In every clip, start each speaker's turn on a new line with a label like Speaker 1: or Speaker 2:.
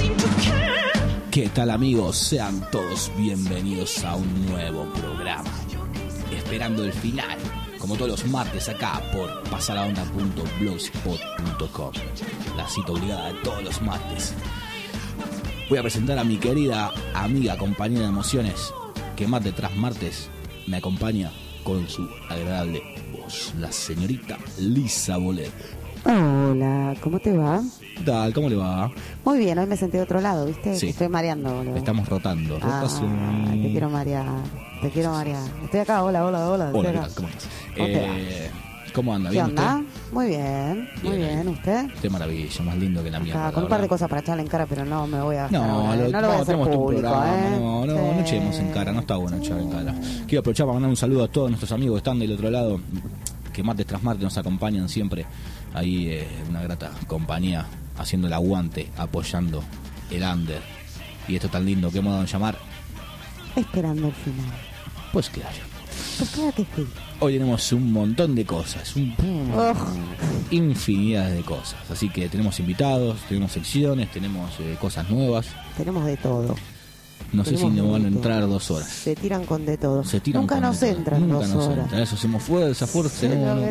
Speaker 1: ¿Qué tal, amigos? Sean todos bienvenidos a un nuevo programa. Esperando el final, como todos los martes acá por pasalaonda.blogspot.com. La cita obligada de todos los martes. Voy a presentar a mi querida amiga, compañera de emociones, que martes tras martes me acompaña con su agradable voz, la señorita Lisa Bolet.
Speaker 2: Hola, ¿cómo te va?
Speaker 1: ¿Qué tal? ¿Cómo le va?
Speaker 2: Muy bien, hoy me senté de otro lado, ¿viste?
Speaker 1: Sí.
Speaker 2: Estoy mareando, boludo.
Speaker 1: Estamos rotando.
Speaker 2: Te quiero marear, Estoy acá, hola.
Speaker 1: Hola,
Speaker 2: Estoy
Speaker 1: ¿qué
Speaker 2: acá.
Speaker 1: tal? ¿Cómo estás?
Speaker 2: ¿Cómo te va?
Speaker 1: ¿Cómo anda?
Speaker 2: ¿Qué
Speaker 1: ¿Bien
Speaker 2: onda?
Speaker 1: usted?
Speaker 2: Muy bien,
Speaker 1: Bien.
Speaker 2: ¿Usted?
Speaker 1: Qué maravilla, más lindo que la mía.
Speaker 2: Con un par de cosas para echarle en cara, pero no me voy a gastar
Speaker 1: No,
Speaker 2: ahora, no lo voy a hacer
Speaker 1: tenemos todo un
Speaker 2: público,
Speaker 1: programa.
Speaker 2: ¿eh?
Speaker 1: No
Speaker 2: Sí.
Speaker 1: echemos en cara, no está bueno echar en cara. Quiero aprovechar para mandar un saludo a todos nuestros amigos que están del otro lado, que martes tras martes nos acompañan siempre. Ahí una grata compañía, haciendo el aguante, apoyando el under. Y esto tan lindo que hemos dado en llamar.
Speaker 2: Esperando el final.
Speaker 1: Pues claro.
Speaker 2: Pues claro que sí.
Speaker 1: Hoy tenemos un montón de cosas, infinidad de cosas. Así que tenemos invitados, tenemos secciones, tenemos cosas nuevas.
Speaker 2: Tenemos de todo.
Speaker 1: No sé si
Speaker 2: Tenemos
Speaker 1: nos van a
Speaker 2: de todo.
Speaker 1: entrar 2 horas.
Speaker 2: Se tiran con de todo.
Speaker 1: Nunca
Speaker 2: nos entran
Speaker 1: Nunca
Speaker 2: 2
Speaker 1: nos
Speaker 2: horas.
Speaker 1: entra. Eso hacemos fuerza.
Speaker 2: Sí,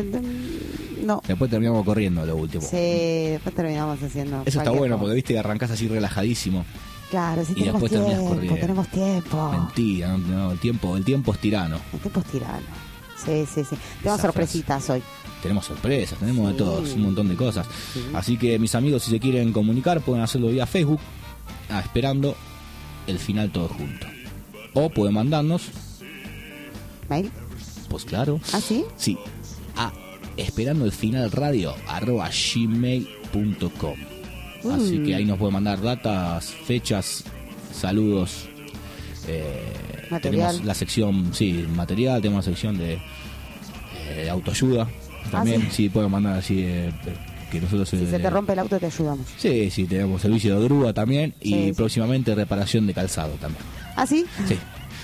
Speaker 2: no.
Speaker 1: Después terminamos corriendo lo último.
Speaker 2: Sí, después terminamos haciendo.
Speaker 1: Eso está
Speaker 2: cualquier
Speaker 1: bueno
Speaker 2: cosa.
Speaker 1: porque viste que arrancás así relajadísimo.
Speaker 2: Claro, sí,
Speaker 1: Y
Speaker 2: tenemos
Speaker 1: después terminás
Speaker 2: tiempo,
Speaker 1: corriendo.
Speaker 2: tenemos tiempo.
Speaker 1: Mentira, no, el tiempo es tirano.
Speaker 2: El tiempo es tirano. Sí. Tenemos
Speaker 1: Esa
Speaker 2: sorpresitas hoy.
Speaker 1: Tenemos sorpresas, tenemos de
Speaker 2: Sí.
Speaker 1: todo, un montón de cosas.
Speaker 2: Sí.
Speaker 1: Así que mis amigos, si se quieren comunicar, pueden hacerlo vía Facebook, esperando el final todos juntos. O pueden mandarnos,
Speaker 2: ¿Mail?
Speaker 1: pues claro,
Speaker 2: ¿Ah, sí?
Speaker 1: sí, a esperando el final radio @gmail.com. Así que ahí nos pueden mandar datas, fechas, saludos.
Speaker 2: Material.
Speaker 1: Tenemos la sección, sí, material, tenemos la sección de autoayuda también. Sí, pueden mandar así que nosotros.
Speaker 2: Si se te rompe el auto, te ayudamos.
Speaker 1: Sí, tenemos servicio de grúa también y
Speaker 2: Sí.
Speaker 1: próximamente reparación de calzado también.
Speaker 2: ¿Ah, sí?
Speaker 1: Sí.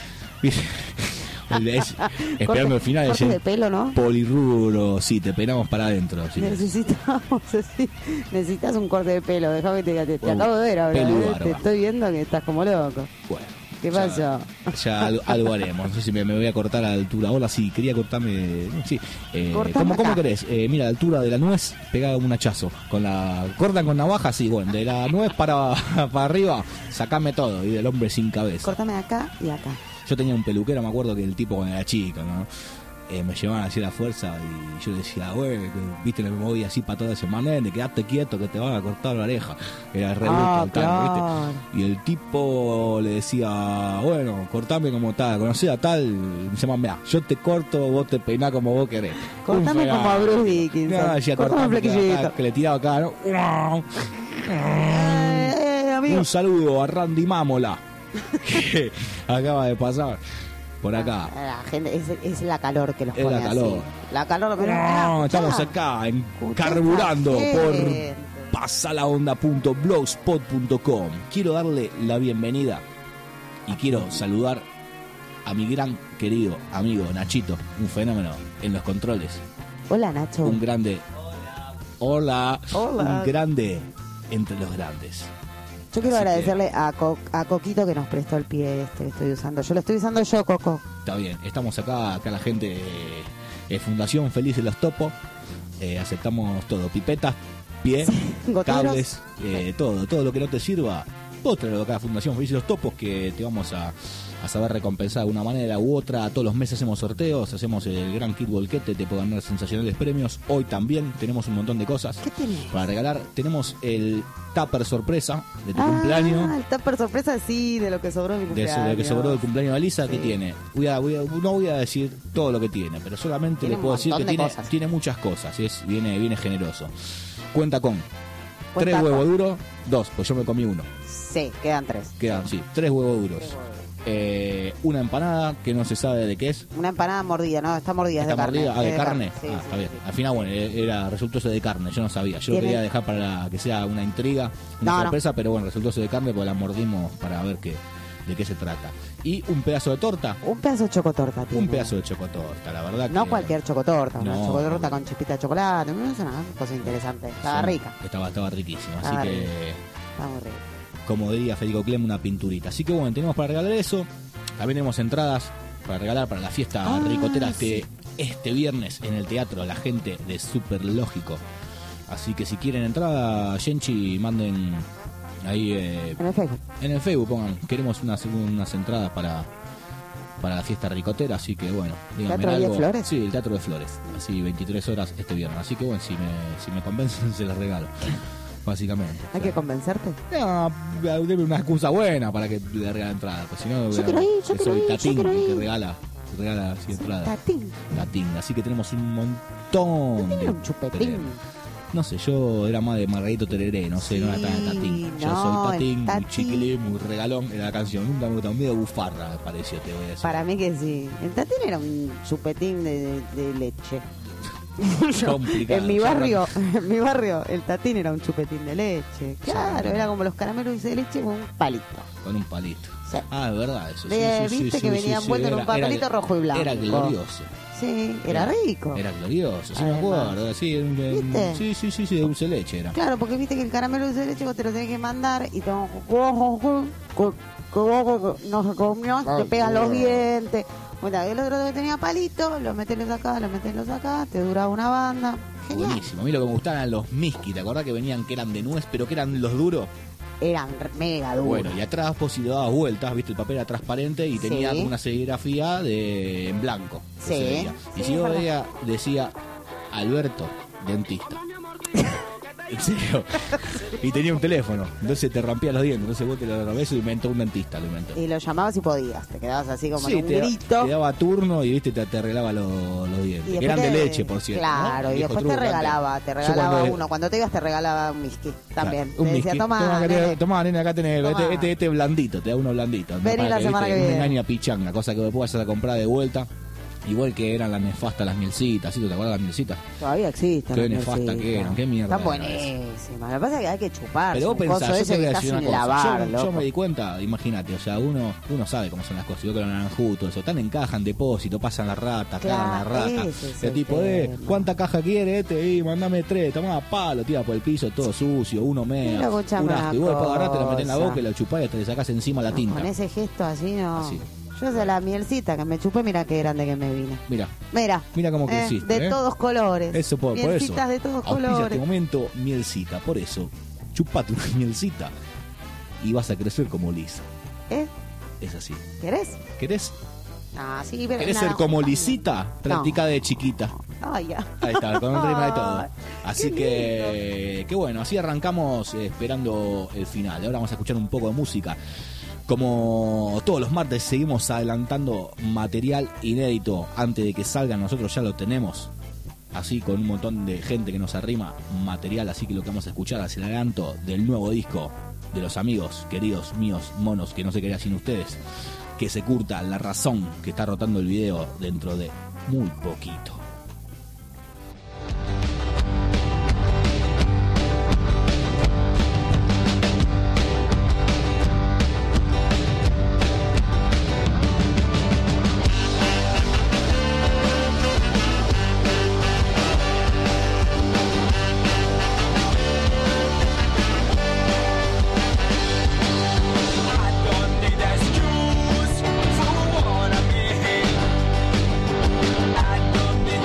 Speaker 1: Esperando el final
Speaker 2: cortes de pelo, ¿no?
Speaker 1: polirrubro, sí, te peinamos para adentro. Sí.
Speaker 2: Necesitamos, sí. Necesitas un corte de pelo. Déjame te acabo de ver ahora.
Speaker 1: pelo y
Speaker 2: Te
Speaker 1: barba.
Speaker 2: estoy viendo que estás como loco.
Speaker 1: Bueno,
Speaker 2: ¿Qué pasó?
Speaker 1: Ya algo haremos. No sé si me voy a cortar a la altura. Hola, sí, quería cortarme. Sí.
Speaker 2: Cortame
Speaker 1: ¿Cómo
Speaker 2: acá.
Speaker 1: querés? Mira, a la altura de la nuez, pega un hachazo. Cortan con navaja, sí, bueno, de la nuez para arriba, sacame todo. Y del hombre sin cabeza.
Speaker 2: Córtame acá y acá.
Speaker 1: Yo tenía un peluquero, me acuerdo que el tipo cuando era chico, ¿no? Me llevaban así a la fuerza y yo decía, güey, viste, me moví así para toda la semana, quedate quieto que te van a cortar la oreja. Era re bruto el tango,
Speaker 2: claro.
Speaker 1: ¿viste? Y el tipo le decía, bueno, cortame como tal, conocé a tal, y me dice, mirá, yo te corto, vos te peinás como vos querés.
Speaker 2: Cortame
Speaker 1: Un
Speaker 2: como a Bruce
Speaker 1: fenómeno.
Speaker 2: Dickinson.
Speaker 1: No, decía,
Speaker 2: Cortame un
Speaker 1: cortame
Speaker 2: flequillito.
Speaker 1: acá, que le tiraba acá, ¿no?
Speaker 2: Amigo.
Speaker 1: Un saludo a Randy Mámola, que acaba de pasar por acá.
Speaker 2: La gente, es la calor que los
Speaker 1: Es
Speaker 2: pone
Speaker 1: la calor.
Speaker 2: así. La calor, pero
Speaker 1: No, estamos acá carburando por pasalaonda.blogspot.com. Quiero darle la bienvenida y quiero saludar a mi gran querido amigo Nachito, un fenómeno en los controles,
Speaker 2: Hola, Nacho.
Speaker 1: un grande. Hola.
Speaker 2: Hola.
Speaker 1: Un grande entre los grandes.
Speaker 2: Yo quiero
Speaker 1: Así que-
Speaker 2: agradecerle a Coquito que nos prestó el pie que estoy usando. Yo lo estoy usando yo, Coco.
Speaker 1: Está bien, estamos acá la gente Fundación Felices los Topos, aceptamos todo, pipetas, pie,
Speaker 2: goteros.
Speaker 1: cables, todo lo que no te sirva, vos traerlo acá a Fundación Felices los Topos, que te vamos a saber recompensar de una manera u otra. Todos los meses hacemos sorteos, hacemos el gran kit bolquete, te pueden ganar sensacionales premios. Hoy también tenemos un montón de cosas
Speaker 2: ¿Qué tenés?
Speaker 1: para regalar. Tenemos el tupper sorpresa de tu cumpleaños.
Speaker 2: El tupper sorpresa, sí, de lo que sobró de mi
Speaker 1: De
Speaker 2: cumpleaños.
Speaker 1: lo que sobró del cumpleaños de Lisa, ¿qué
Speaker 2: Sí.
Speaker 1: tiene? No voy a decir todo lo que tiene, pero solamente
Speaker 2: Tiene
Speaker 1: le puedo
Speaker 2: un
Speaker 1: decir que
Speaker 2: montón de
Speaker 1: tiene,
Speaker 2: cosas.
Speaker 1: tiene muchas cosas. Viene generoso. Cuenta con
Speaker 2: Cuenta
Speaker 1: 3 huevos
Speaker 2: con-
Speaker 1: duros, 2, pues yo me comí uno.
Speaker 2: Sí, quedan 3.
Speaker 1: Quedan, sí, 3 huevos duros. Una empanada que no se sabe de qué es.
Speaker 2: Una empanada mordida, ¿no? Está mordida, es
Speaker 1: ¿Está
Speaker 2: de carne.
Speaker 1: mordida? Ah, ¿de carne?
Speaker 2: Sí,
Speaker 1: Ah,
Speaker 2: sí,
Speaker 1: está bien.
Speaker 2: sí.
Speaker 1: Al final, bueno, resultó ser de carne, yo no sabía. Yo
Speaker 2: Tiene-
Speaker 1: quería dejar para que sea una intriga, una
Speaker 2: No, no.
Speaker 1: sorpresa, pero bueno, resultó ser de carne porque la mordimos para ver de qué se trata. Y un pedazo de torta.
Speaker 2: Un pedazo de chocotorta tiene.
Speaker 1: Un pedazo de chocotorta, la verdad.
Speaker 2: No
Speaker 1: que
Speaker 2: cualquier chocotorta, una
Speaker 1: No.
Speaker 2: chocotorta con chipita de chocolate, no es una cosa interesante. Estaba
Speaker 1: sí,
Speaker 2: rica,
Speaker 1: Estaba riquísimo,
Speaker 2: Estaba
Speaker 1: así que
Speaker 2: rica. Está muy rica.
Speaker 1: como diría Federico Clem, una pinturita. Así que bueno, tenemos para regalar eso. También tenemos entradas para regalar para la fiesta ricotera este viernes en el teatro La Gente de Super Lógico. Así que si quieren entrada, Genchi, manden ahí en el Facebook pongan, queremos unas entradas para la fiesta ricotera, así que bueno, díganme
Speaker 2: ¿Teatro
Speaker 1: algo.
Speaker 2: de Flores?
Speaker 1: Sí, el Teatro de Flores, así 23 horas este viernes, así que bueno, si me convencen se las regalo, básicamente.
Speaker 2: ¿Hay que convencerte?
Speaker 1: No, deme una excusa buena para que le regale entrada, pues si no,
Speaker 2: Yo quiero ir, yo quiero
Speaker 1: soy
Speaker 2: ir,
Speaker 1: Tatín,
Speaker 2: yo quiero ir.
Speaker 1: que regala así entradas.
Speaker 2: Tatín.
Speaker 1: Así que tenemos un montón de
Speaker 2: Era un chupetín.
Speaker 1: premios. No sé, yo era más de Margarito Tereré, no sé,
Speaker 2: Sí,
Speaker 1: no era tan Tatín. Yo
Speaker 2: no,
Speaker 1: soy Tatín,
Speaker 2: el
Speaker 1: muy
Speaker 2: Tatín.
Speaker 1: chiquilín, muy regalón, era la canción. Nunca me gustó, medio bufarra me pareció, te voy a decir.
Speaker 2: Para mí que sí. El tatín era un chupetín de leche.
Speaker 1: Complicado.
Speaker 2: En mi barrio, el tatín era un chupetín de leche. Claro, era como los caramelos dulce de leche con un palito.
Speaker 1: Con un palito.
Speaker 2: Sí.
Speaker 1: Ah, es verdad eso.
Speaker 2: Viste que venía envuelto en un papelito rojo y blanco.
Speaker 1: Era glorioso.
Speaker 2: Sí, era rico.
Speaker 1: Era glorioso, sí me
Speaker 2: Además.
Speaker 1: acuerdo. Sí,
Speaker 2: ¿Viste?
Speaker 1: sí, de dulce de leche era.
Speaker 2: Claro, porque viste que el caramelo dulce de leche vos te lo tenés que mandar y no se comió, te pegan los dientes. Bueno, el otro que tenía palito, lo metés acá, te duraba una banda. Genial.
Speaker 1: Buenísimo. A mí lo que me gustaban eran los Miski, ¿te acordás que venían que eran de nuez, pero que eran los duros?
Speaker 2: Eran mega duros.
Speaker 1: Bueno, y atrás vos si le dabas vueltas, viste, el papel era transparente y tenía
Speaker 2: Sí.
Speaker 1: como una serigrafía en blanco. que
Speaker 2: Sí.
Speaker 1: se veía. Y
Speaker 2: Sí,
Speaker 1: si
Speaker 2: es
Speaker 1: yo
Speaker 2: verdad.
Speaker 1: veía, decía Alberto, dentista. En serio. Y tenía un teléfono, entonces te rompía los dientes, entonces vos te lo rompés y inventó un dentista, lo inventó.
Speaker 2: Y lo llamabas y podías, te quedabas así como
Speaker 1: Sí,
Speaker 2: en un grito.
Speaker 1: te daba turno y viste te arreglaba los
Speaker 2: Y
Speaker 1: dientes. Que
Speaker 2: después
Speaker 1: eran de
Speaker 2: te-
Speaker 1: leche, por cierto.
Speaker 2: Claro,
Speaker 1: ¿no?
Speaker 2: y
Speaker 1: Viejo
Speaker 2: después
Speaker 1: truco
Speaker 2: te regalaba
Speaker 1: cuando-
Speaker 2: uno. Cuando te ibas te regalaba un whisky también.
Speaker 1: Claro, un
Speaker 2: te decía,
Speaker 1: whisky.
Speaker 2: toma, nene.
Speaker 1: Tomá, nene, acá tenés
Speaker 2: Tomá.
Speaker 1: este blandito, te da uno blandito.
Speaker 2: Vení
Speaker 1: Para
Speaker 2: la semana que
Speaker 1: Una
Speaker 2: viene.
Speaker 1: engaña pichanga, cosa que después vas a comprar de vuelta. Igual que eran las nefastas, las mielcitas, ¿sí? ¿Te acuerdas de las mielcitas?
Speaker 2: Todavía existen.
Speaker 1: Qué
Speaker 2: las
Speaker 1: nefasta
Speaker 2: mielcitas.
Speaker 1: que eran, qué mierda
Speaker 2: Están
Speaker 1: eran esas.
Speaker 2: buenísimas. Lo que pasa es que hay que chupar.
Speaker 1: Pero vos
Speaker 2: un coso
Speaker 1: pensás, yo
Speaker 2: ese
Speaker 1: te voy
Speaker 2: que
Speaker 1: a
Speaker 2: está
Speaker 1: decir una
Speaker 2: sin
Speaker 1: cosa.
Speaker 2: lavar,
Speaker 1: Yo
Speaker 2: loco.
Speaker 1: me di cuenta, imagínate, o sea, uno sabe cómo son las cosas. Yo que los naranjutos, eso, tan encajan depósito, pasan las ratas, cagan las
Speaker 2: Claro,
Speaker 1: ratas.
Speaker 2: ese es
Speaker 1: El
Speaker 2: el
Speaker 1: tipo,
Speaker 2: tema.
Speaker 1: ¿cuánta caja quiere y mandame 3, tomá palo, tira por el piso, todo sucio, uno mea,
Speaker 2: Pero escuchame
Speaker 1: un asco. Y vos
Speaker 2: una
Speaker 1: después agarrás, te lo metés en la
Speaker 2: cosa.
Speaker 1: boca y la chupás y te le sacás encima la tinta.
Speaker 2: Con ese gesto así no.
Speaker 1: Así.
Speaker 2: Yo de la mielcita que me chupé, mira qué grande que me vine.
Speaker 1: Mira cómo creciste.
Speaker 2: De todos colores.
Speaker 1: Eso por eso.
Speaker 2: Mielcitas de todos
Speaker 1: Auspicia
Speaker 2: colores.
Speaker 1: este momento mielcita, por eso, chupate una mielcita y vas a crecer como Lisa.
Speaker 2: ¿Eh?
Speaker 1: Es así.
Speaker 2: ¿Querés? Ah, sí, pero
Speaker 1: ¿Querés
Speaker 2: nada,
Speaker 1: ser como
Speaker 2: no.
Speaker 1: Lisita? Practica de chiquita.
Speaker 2: Ay, ya.
Speaker 1: Ahí está, con un rima de todo.
Speaker 2: Ay,
Speaker 1: Así que bueno, así arrancamos esperando el final. Ahora vamos a escuchar un poco de música. Como todos los martes seguimos adelantando material inédito antes de que salga, nosotros ya lo tenemos. Así con un montón de gente que nos arrima material, así que lo que vamos a escuchar es el adelanto del nuevo disco de los amigos, queridos míos, monos, que no se quería sin ustedes. Que se curta La Razón, que está rotando el video dentro de muy poquito.
Speaker 3: I don't need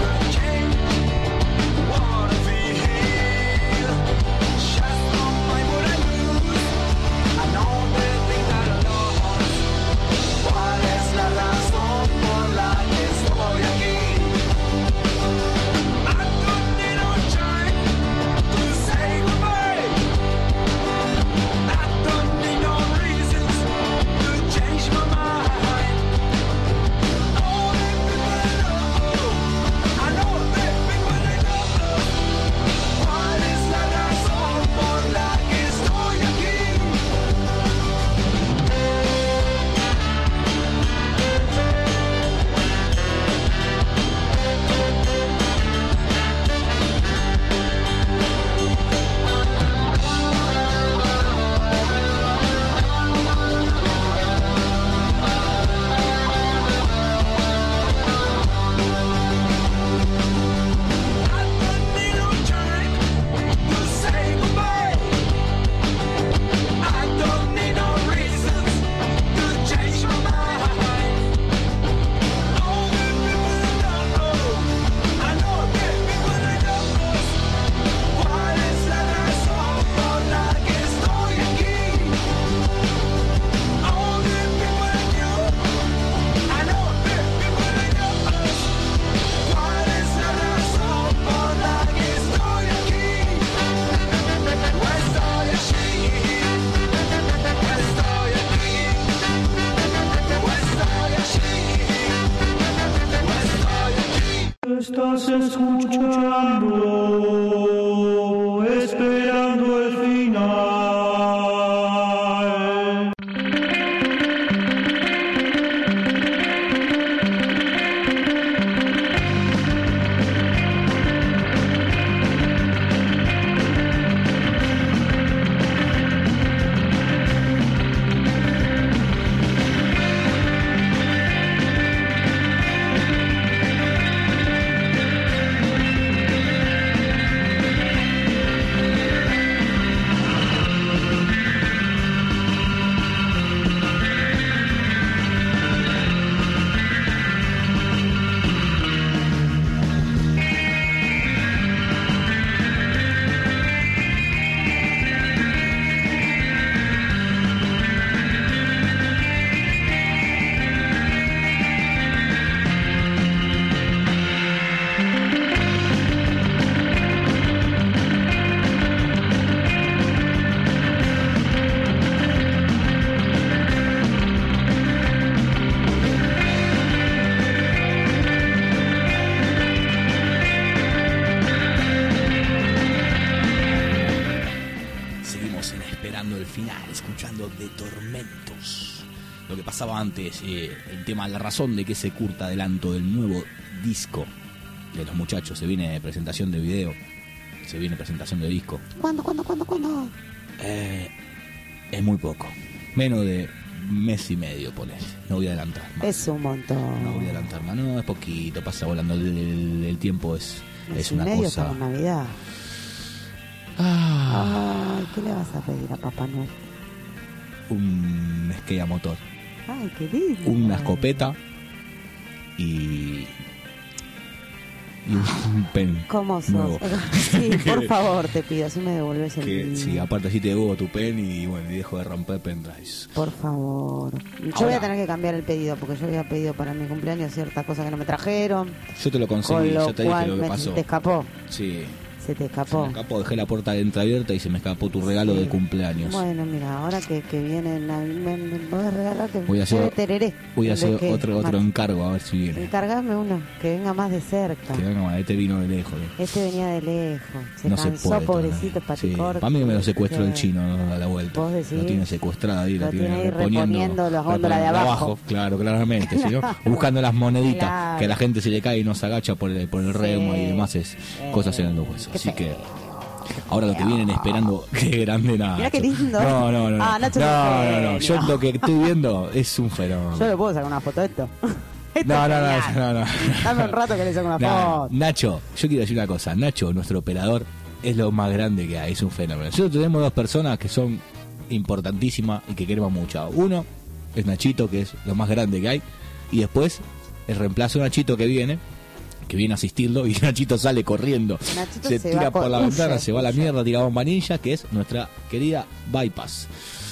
Speaker 3: Estás escuchando, esperando el final.
Speaker 1: Antes, el tema, la razón de que se curta adelanto del nuevo disco de los muchachos. Se viene presentación de video, se viene presentación de disco.
Speaker 2: ¿Cuándo?
Speaker 1: Es muy poco, menos de mes y medio, ponele. No voy a adelantar más.
Speaker 2: Es un montón.
Speaker 1: No voy a adelantar más, no, es poquito, pasa volando. El tiempo es una
Speaker 2: medio
Speaker 1: cosa.
Speaker 2: Para Navidad. Ay, ¿qué le vas a pedir a Papá Noel?
Speaker 1: Un skate a motor.
Speaker 2: Ay, qué lindo.
Speaker 1: Una escopeta y un pen.
Speaker 2: ¿Cómo sos?
Speaker 1: Nuevo.
Speaker 2: Sí, por favor, te pido, así me devolves el...
Speaker 1: Sí, aparte así te devuelvo tu pen y bueno, y dejo de romper pendrives.
Speaker 2: Por favor. Yo voy a tener que cambiar el pedido, porque yo había pedido para mi cumpleaños ciertas cosas que no me trajeron.
Speaker 1: Yo te lo conseguí, yo te dije lo que pasó.
Speaker 2: ¿Te escapó?
Speaker 1: Sí.
Speaker 2: Se te escapó.
Speaker 1: Se me escapó, dejé la puerta entreabierta y se me escapó tu regalo de cumpleaños.
Speaker 2: Bueno, mira, ahora que viene, me voy a regalarte
Speaker 1: voy a hacer,
Speaker 2: tereré.
Speaker 1: Voy a hacer otro encargo, a ver si viene.
Speaker 2: Encargame uno, que venga más de cerca.
Speaker 1: Que venga más, este vino de lejos.
Speaker 2: Este venía de lejos. Se
Speaker 1: no
Speaker 2: cansó,
Speaker 1: se puede,
Speaker 2: pobrecito, paticorto.
Speaker 1: Sí. Para mí me lo secuestró el chino a la vuelta.
Speaker 2: ¿Vos decís?
Speaker 1: Lo tiene secuestrado ahí, lo tiene
Speaker 2: ahí reponiendo las góndolas de abajo.
Speaker 1: Claro, claramente. ¿Sí, no? Buscando las moneditas,
Speaker 2: claro.
Speaker 1: Que a la gente se le cae y no se agacha por el remo y demás, es cosas en los huesos. Así que... Ahora lo que vienen esperando, qué grande nada.
Speaker 2: Mirá qué lindo.
Speaker 1: No.
Speaker 2: Nacho
Speaker 1: No. Yo lo que estoy viendo es un fenómeno.
Speaker 2: Yo le puedo sacar una foto de esto.
Speaker 1: No.
Speaker 2: Dame un rato que le saco una foto.
Speaker 1: Nacho, yo quiero decir una cosa. Nacho, nuestro operador, es lo más grande que hay. Es un fenómeno. Nosotros tenemos dos personas que son importantísimas y que queremos mucho. Uno es Nachito, que es lo más grande que hay. Y después el reemplazo de Nachito que viene a asistirlo, y Nachito sale corriendo.
Speaker 2: Nachito
Speaker 1: se tira por la ventana, se va a la mierda, tira bombanilla, que es nuestra querida Bypass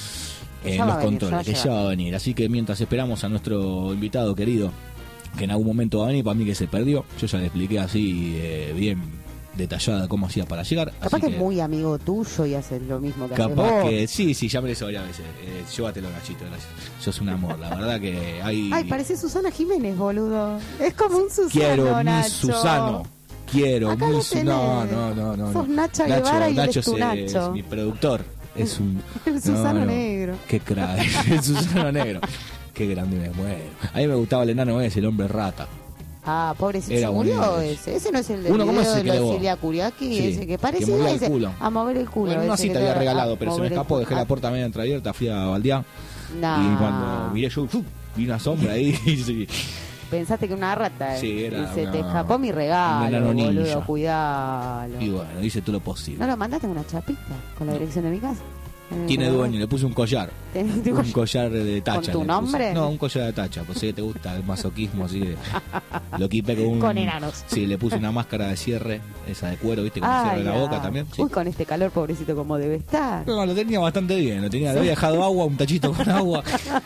Speaker 1: en los controles, que ya va a venir. Así que mientras esperamos a nuestro invitado querido, que en algún momento va a venir, para mí que se perdió, yo ya le expliqué así bien detallada cómo hacía para llegar.
Speaker 2: Capaz
Speaker 1: así
Speaker 2: que es muy amigo tuyo y hace lo mismo que haces vos.
Speaker 1: Capaz que sí, ya me lo hice varias veces. Llévatelo, Nachito, gracias. Sos un amor, la verdad que hay...
Speaker 2: Ay, parece Susana Jiménez, boludo. Es como un Susano,
Speaker 1: Quiero
Speaker 2: Nacho.
Speaker 1: mi Susano. Quiero
Speaker 2: acá
Speaker 1: mi
Speaker 2: Susano.
Speaker 1: No.
Speaker 2: Sos Nacha Guevara y él es tu Nacho.
Speaker 1: Es mi productor. Es un...
Speaker 2: El Susano negro.
Speaker 1: Qué crack. El Susano negro. Qué grande, me muero. A mí me gustaba el enano ese, el hombre rata.
Speaker 2: Ah, pobrecito,
Speaker 1: Era
Speaker 2: se murió
Speaker 1: bonito.
Speaker 2: ese no es el de
Speaker 1: Uno, ¿cómo es
Speaker 2: de
Speaker 1: el que
Speaker 2: la
Speaker 1: le vos?
Speaker 2: Silvia Curiaki,
Speaker 1: Sí,
Speaker 2: ese que parecía
Speaker 1: que movía el
Speaker 2: ese,
Speaker 1: culo.
Speaker 2: a mover el culo.
Speaker 1: Bueno,
Speaker 2: ese
Speaker 1: así
Speaker 2: que
Speaker 1: te había
Speaker 2: a
Speaker 1: regalado, pero se me
Speaker 2: mover el
Speaker 1: escapó,
Speaker 2: culo.
Speaker 1: dejé la puerta media entreabierta, fui a baldear.
Speaker 2: Nah.
Speaker 1: Y cuando miré yo, vi una sombra ahí. Sí.
Speaker 2: Pensaste que una rata.
Speaker 1: Sí, era
Speaker 2: y se te
Speaker 1: una-
Speaker 2: escapó mi
Speaker 1: un
Speaker 2: regalo,
Speaker 1: enano ninja.
Speaker 2: boludo, cuidalo.
Speaker 1: Y bueno, hice todo lo posible.
Speaker 2: ¿No lo mandaste con una chapita? ¿Con la dirección de mi casa?
Speaker 1: Tiene dueño, le puse un collar.
Speaker 2: ¿Tenés
Speaker 1: Un collar de tacha.
Speaker 2: ¿Con tu
Speaker 1: le puse.
Speaker 2: nombre?
Speaker 1: No, un collar de tacha, pues sé que te gusta el masoquismo así de... Lo equipé con un...
Speaker 2: Con enanos.
Speaker 1: Sí, le puse una máscara de cierre, esa de cuero, viste, con el cierre de la boca también. Sí.
Speaker 2: Uy, con este calor, pobrecito, como debe estar.
Speaker 1: No, lo tenía bastante bien, le había dejado agua, un tachito con agua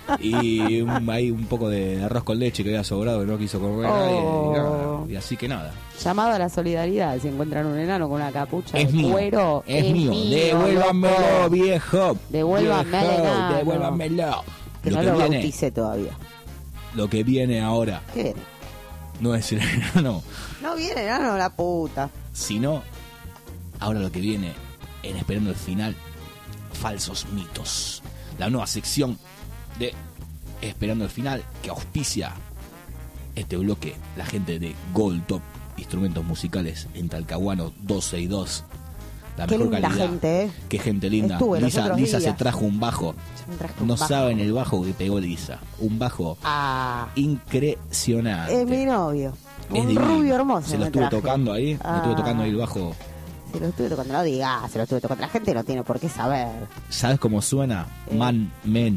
Speaker 1: y ahí un poco de arroz con leche que había sobrado que no quiso comer nadie, y así que nada.
Speaker 2: Llamado a la solidaridad, si encuentran un enano con una capucha
Speaker 1: Es
Speaker 2: de
Speaker 1: mío,
Speaker 2: cuero,
Speaker 1: es mío, devuélvanmelo,
Speaker 2: loco.
Speaker 1: viejo.
Speaker 2: Devuélvanme al enano.
Speaker 1: Devuélvanmelo.
Speaker 2: Que
Speaker 1: Lo
Speaker 2: no
Speaker 1: que
Speaker 2: lo
Speaker 1: viene,
Speaker 2: bauticé todavía.
Speaker 1: lo que viene ahora
Speaker 2: ¿Qué viene?
Speaker 1: No es el enano,
Speaker 2: No viene enano la puta.
Speaker 1: sino ahora lo que viene en Esperando el Final, falsos mitos. La nueva sección de Esperando el Final que auspicia este bloque la gente de Gold Top Instrumentos Musicales en Talcahuano 262. La
Speaker 2: Qué
Speaker 1: mejor
Speaker 2: linda
Speaker 1: calidad.
Speaker 2: gente, ¿eh?
Speaker 1: Qué gente linda.
Speaker 2: Estuve los otros
Speaker 1: Lisa se
Speaker 2: días.
Speaker 1: trajo un bajo.
Speaker 2: Yo me traje un
Speaker 1: No
Speaker 2: bajo.
Speaker 1: saben el bajo que pegó Lisa. Un bajo
Speaker 2: Ah,
Speaker 1: impresionante.
Speaker 2: es mi novio.
Speaker 1: Es
Speaker 2: Un
Speaker 1: divino.
Speaker 2: rubio hermoso.
Speaker 1: Se lo
Speaker 2: me
Speaker 1: estuve
Speaker 2: traje.
Speaker 1: tocando ahí.
Speaker 2: Ah.
Speaker 1: Le estuve tocando ahí el bajo.
Speaker 2: Se lo estuve tocando, no digas, se lo estuve tocando. La gente no tiene por qué saber.
Speaker 1: ¿Sabes cómo suena? Man,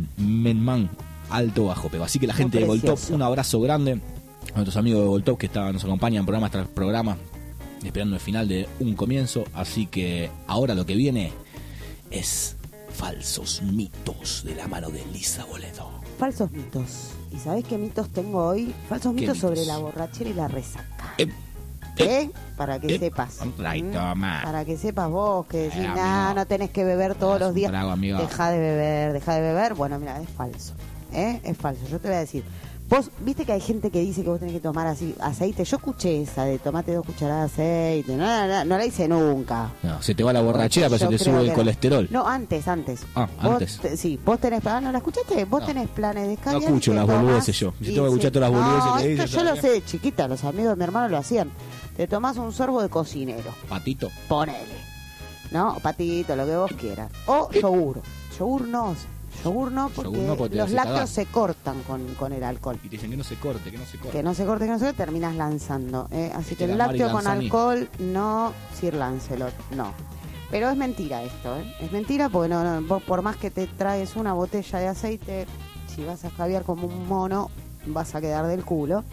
Speaker 1: alto bajo. Pero así que la gente de Gold Top,
Speaker 2: precioso.
Speaker 1: un abrazo grande. A nuestros amigos de Gold Top que nos acompañan programa tras programa, esperando el final de un comienzo. Así que ahora lo que viene es Falsos Mitos de la mano de Lisa Boledo.
Speaker 2: Falsos mitos. ¿Y sabés qué mitos tengo hoy? Falsos
Speaker 1: ¿Qué
Speaker 2: mitos sobre
Speaker 1: mitos?
Speaker 2: la borrachera y la resaca.
Speaker 1: Eh,
Speaker 2: Para que sepas.
Speaker 1: Ay,
Speaker 2: ¿Mm?
Speaker 1: toma.
Speaker 2: Para que sepas vos que decís,
Speaker 1: amigo.
Speaker 2: nah, no tenés que beber todos
Speaker 1: Haz
Speaker 2: los
Speaker 1: un
Speaker 2: días.
Speaker 1: trago, amigo.
Speaker 2: Deja de beber, deja de beber. Bueno, mira, es falso. Es falso. Yo te voy a decir. Vos, viste que hay gente que dice que vos tenés que tomar así aceite. Yo escuché esa de tomate 2 cucharadas de aceite. No la hice nunca.
Speaker 1: No, se te va la borrachera, pero se
Speaker 2: Yo
Speaker 1: te
Speaker 2: creo
Speaker 1: sube
Speaker 2: que
Speaker 1: el colesterol.
Speaker 2: No, antes.
Speaker 1: Ah,
Speaker 2: Vos
Speaker 1: antes.
Speaker 2: Sí, vos tenés... ¿no la escuchaste? Vos
Speaker 1: No.
Speaker 2: tenés planes de
Speaker 1: No
Speaker 2: escabiar.
Speaker 1: escucho
Speaker 2: y te
Speaker 1: las
Speaker 2: tomás
Speaker 1: boludeces yo. Si
Speaker 2: y
Speaker 1: tengo que escuchar todas las boludeces
Speaker 2: no,
Speaker 1: que
Speaker 2: esto
Speaker 1: dices,
Speaker 2: yo lo
Speaker 1: ¿sabes?
Speaker 2: sé de chiquita. Los amigos de mi hermano lo hacían. Te tomás un sorbo de cocinero.
Speaker 1: Patito.
Speaker 2: Ponele. ¿No? Patito, lo que vos quieras. O yogur. Yogur no, porque
Speaker 1: Yogur no, porque te
Speaker 2: los
Speaker 1: hace
Speaker 2: lácteos
Speaker 1: cagar.
Speaker 2: se cortan con el alcohol.
Speaker 1: Y te dicen que no se corte, que no se corte.
Speaker 2: Que no se corte, terminas lanzando. Así que
Speaker 1: Te
Speaker 2: el
Speaker 1: la Mari
Speaker 2: lácteo con
Speaker 1: Lanzani.
Speaker 2: alcohol, no, Sir Lancelot, no. Pero es mentira esto, ¿eh? Es mentira porque vos por más que te traes una botella de aceite, si vas a escabiar como un mono, vas a quedar del culo.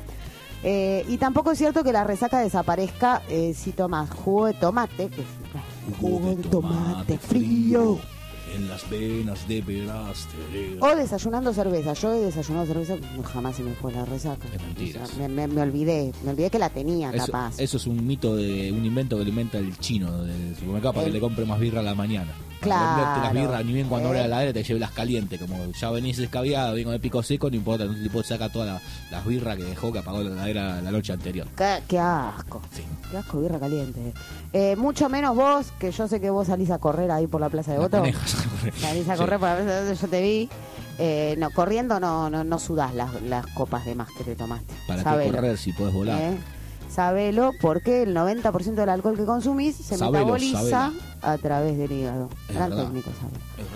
Speaker 2: Y tampoco es cierto que la resaca desaparezca si tomas jugo de tomate, que es jugo de tomate frío.
Speaker 1: En las venas deberás tener.
Speaker 2: O desayunando cerveza. Yo he desayunado cerveza, jamás se me fue la resaca.
Speaker 1: Es mentira.
Speaker 2: O sea, me olvidé que la tenía, capaz.
Speaker 1: Eso es un mito un invento que lo inventa el chino del supermercado para que le compre más birra a la mañana. Para
Speaker 2: Claro.
Speaker 1: venderte las birras, ni bien cuando abre la heladera te lleve las calientes. Como ya venís escabiado, vengo de pico seco, no importa, un tipo saca todas las birras que dejó, que apagó la heladera la noche anterior.
Speaker 2: Qué asco.
Speaker 1: Sí.
Speaker 2: Qué asco, birra caliente. Mucho menos vos, que yo sé que vos salís a correr ahí por la Plaza de
Speaker 1: La
Speaker 2: Voto.
Speaker 1: conejas.
Speaker 2: Salís a
Speaker 1: Sí.
Speaker 2: correr por la Plaza de Voto, yo te vi. No, corriendo no sudás las copas de más que te tomaste.
Speaker 1: ¿Para qué
Speaker 2: Sabelo.
Speaker 1: correr si podés volar?
Speaker 2: Sabelo, porque el 90% del alcohol que consumís se
Speaker 1: Sabelo,
Speaker 2: metaboliza
Speaker 1: sabela.
Speaker 2: a través del hígado.
Speaker 1: Es
Speaker 2: Gran
Speaker 1: verdad.
Speaker 2: técnico, Sabelo.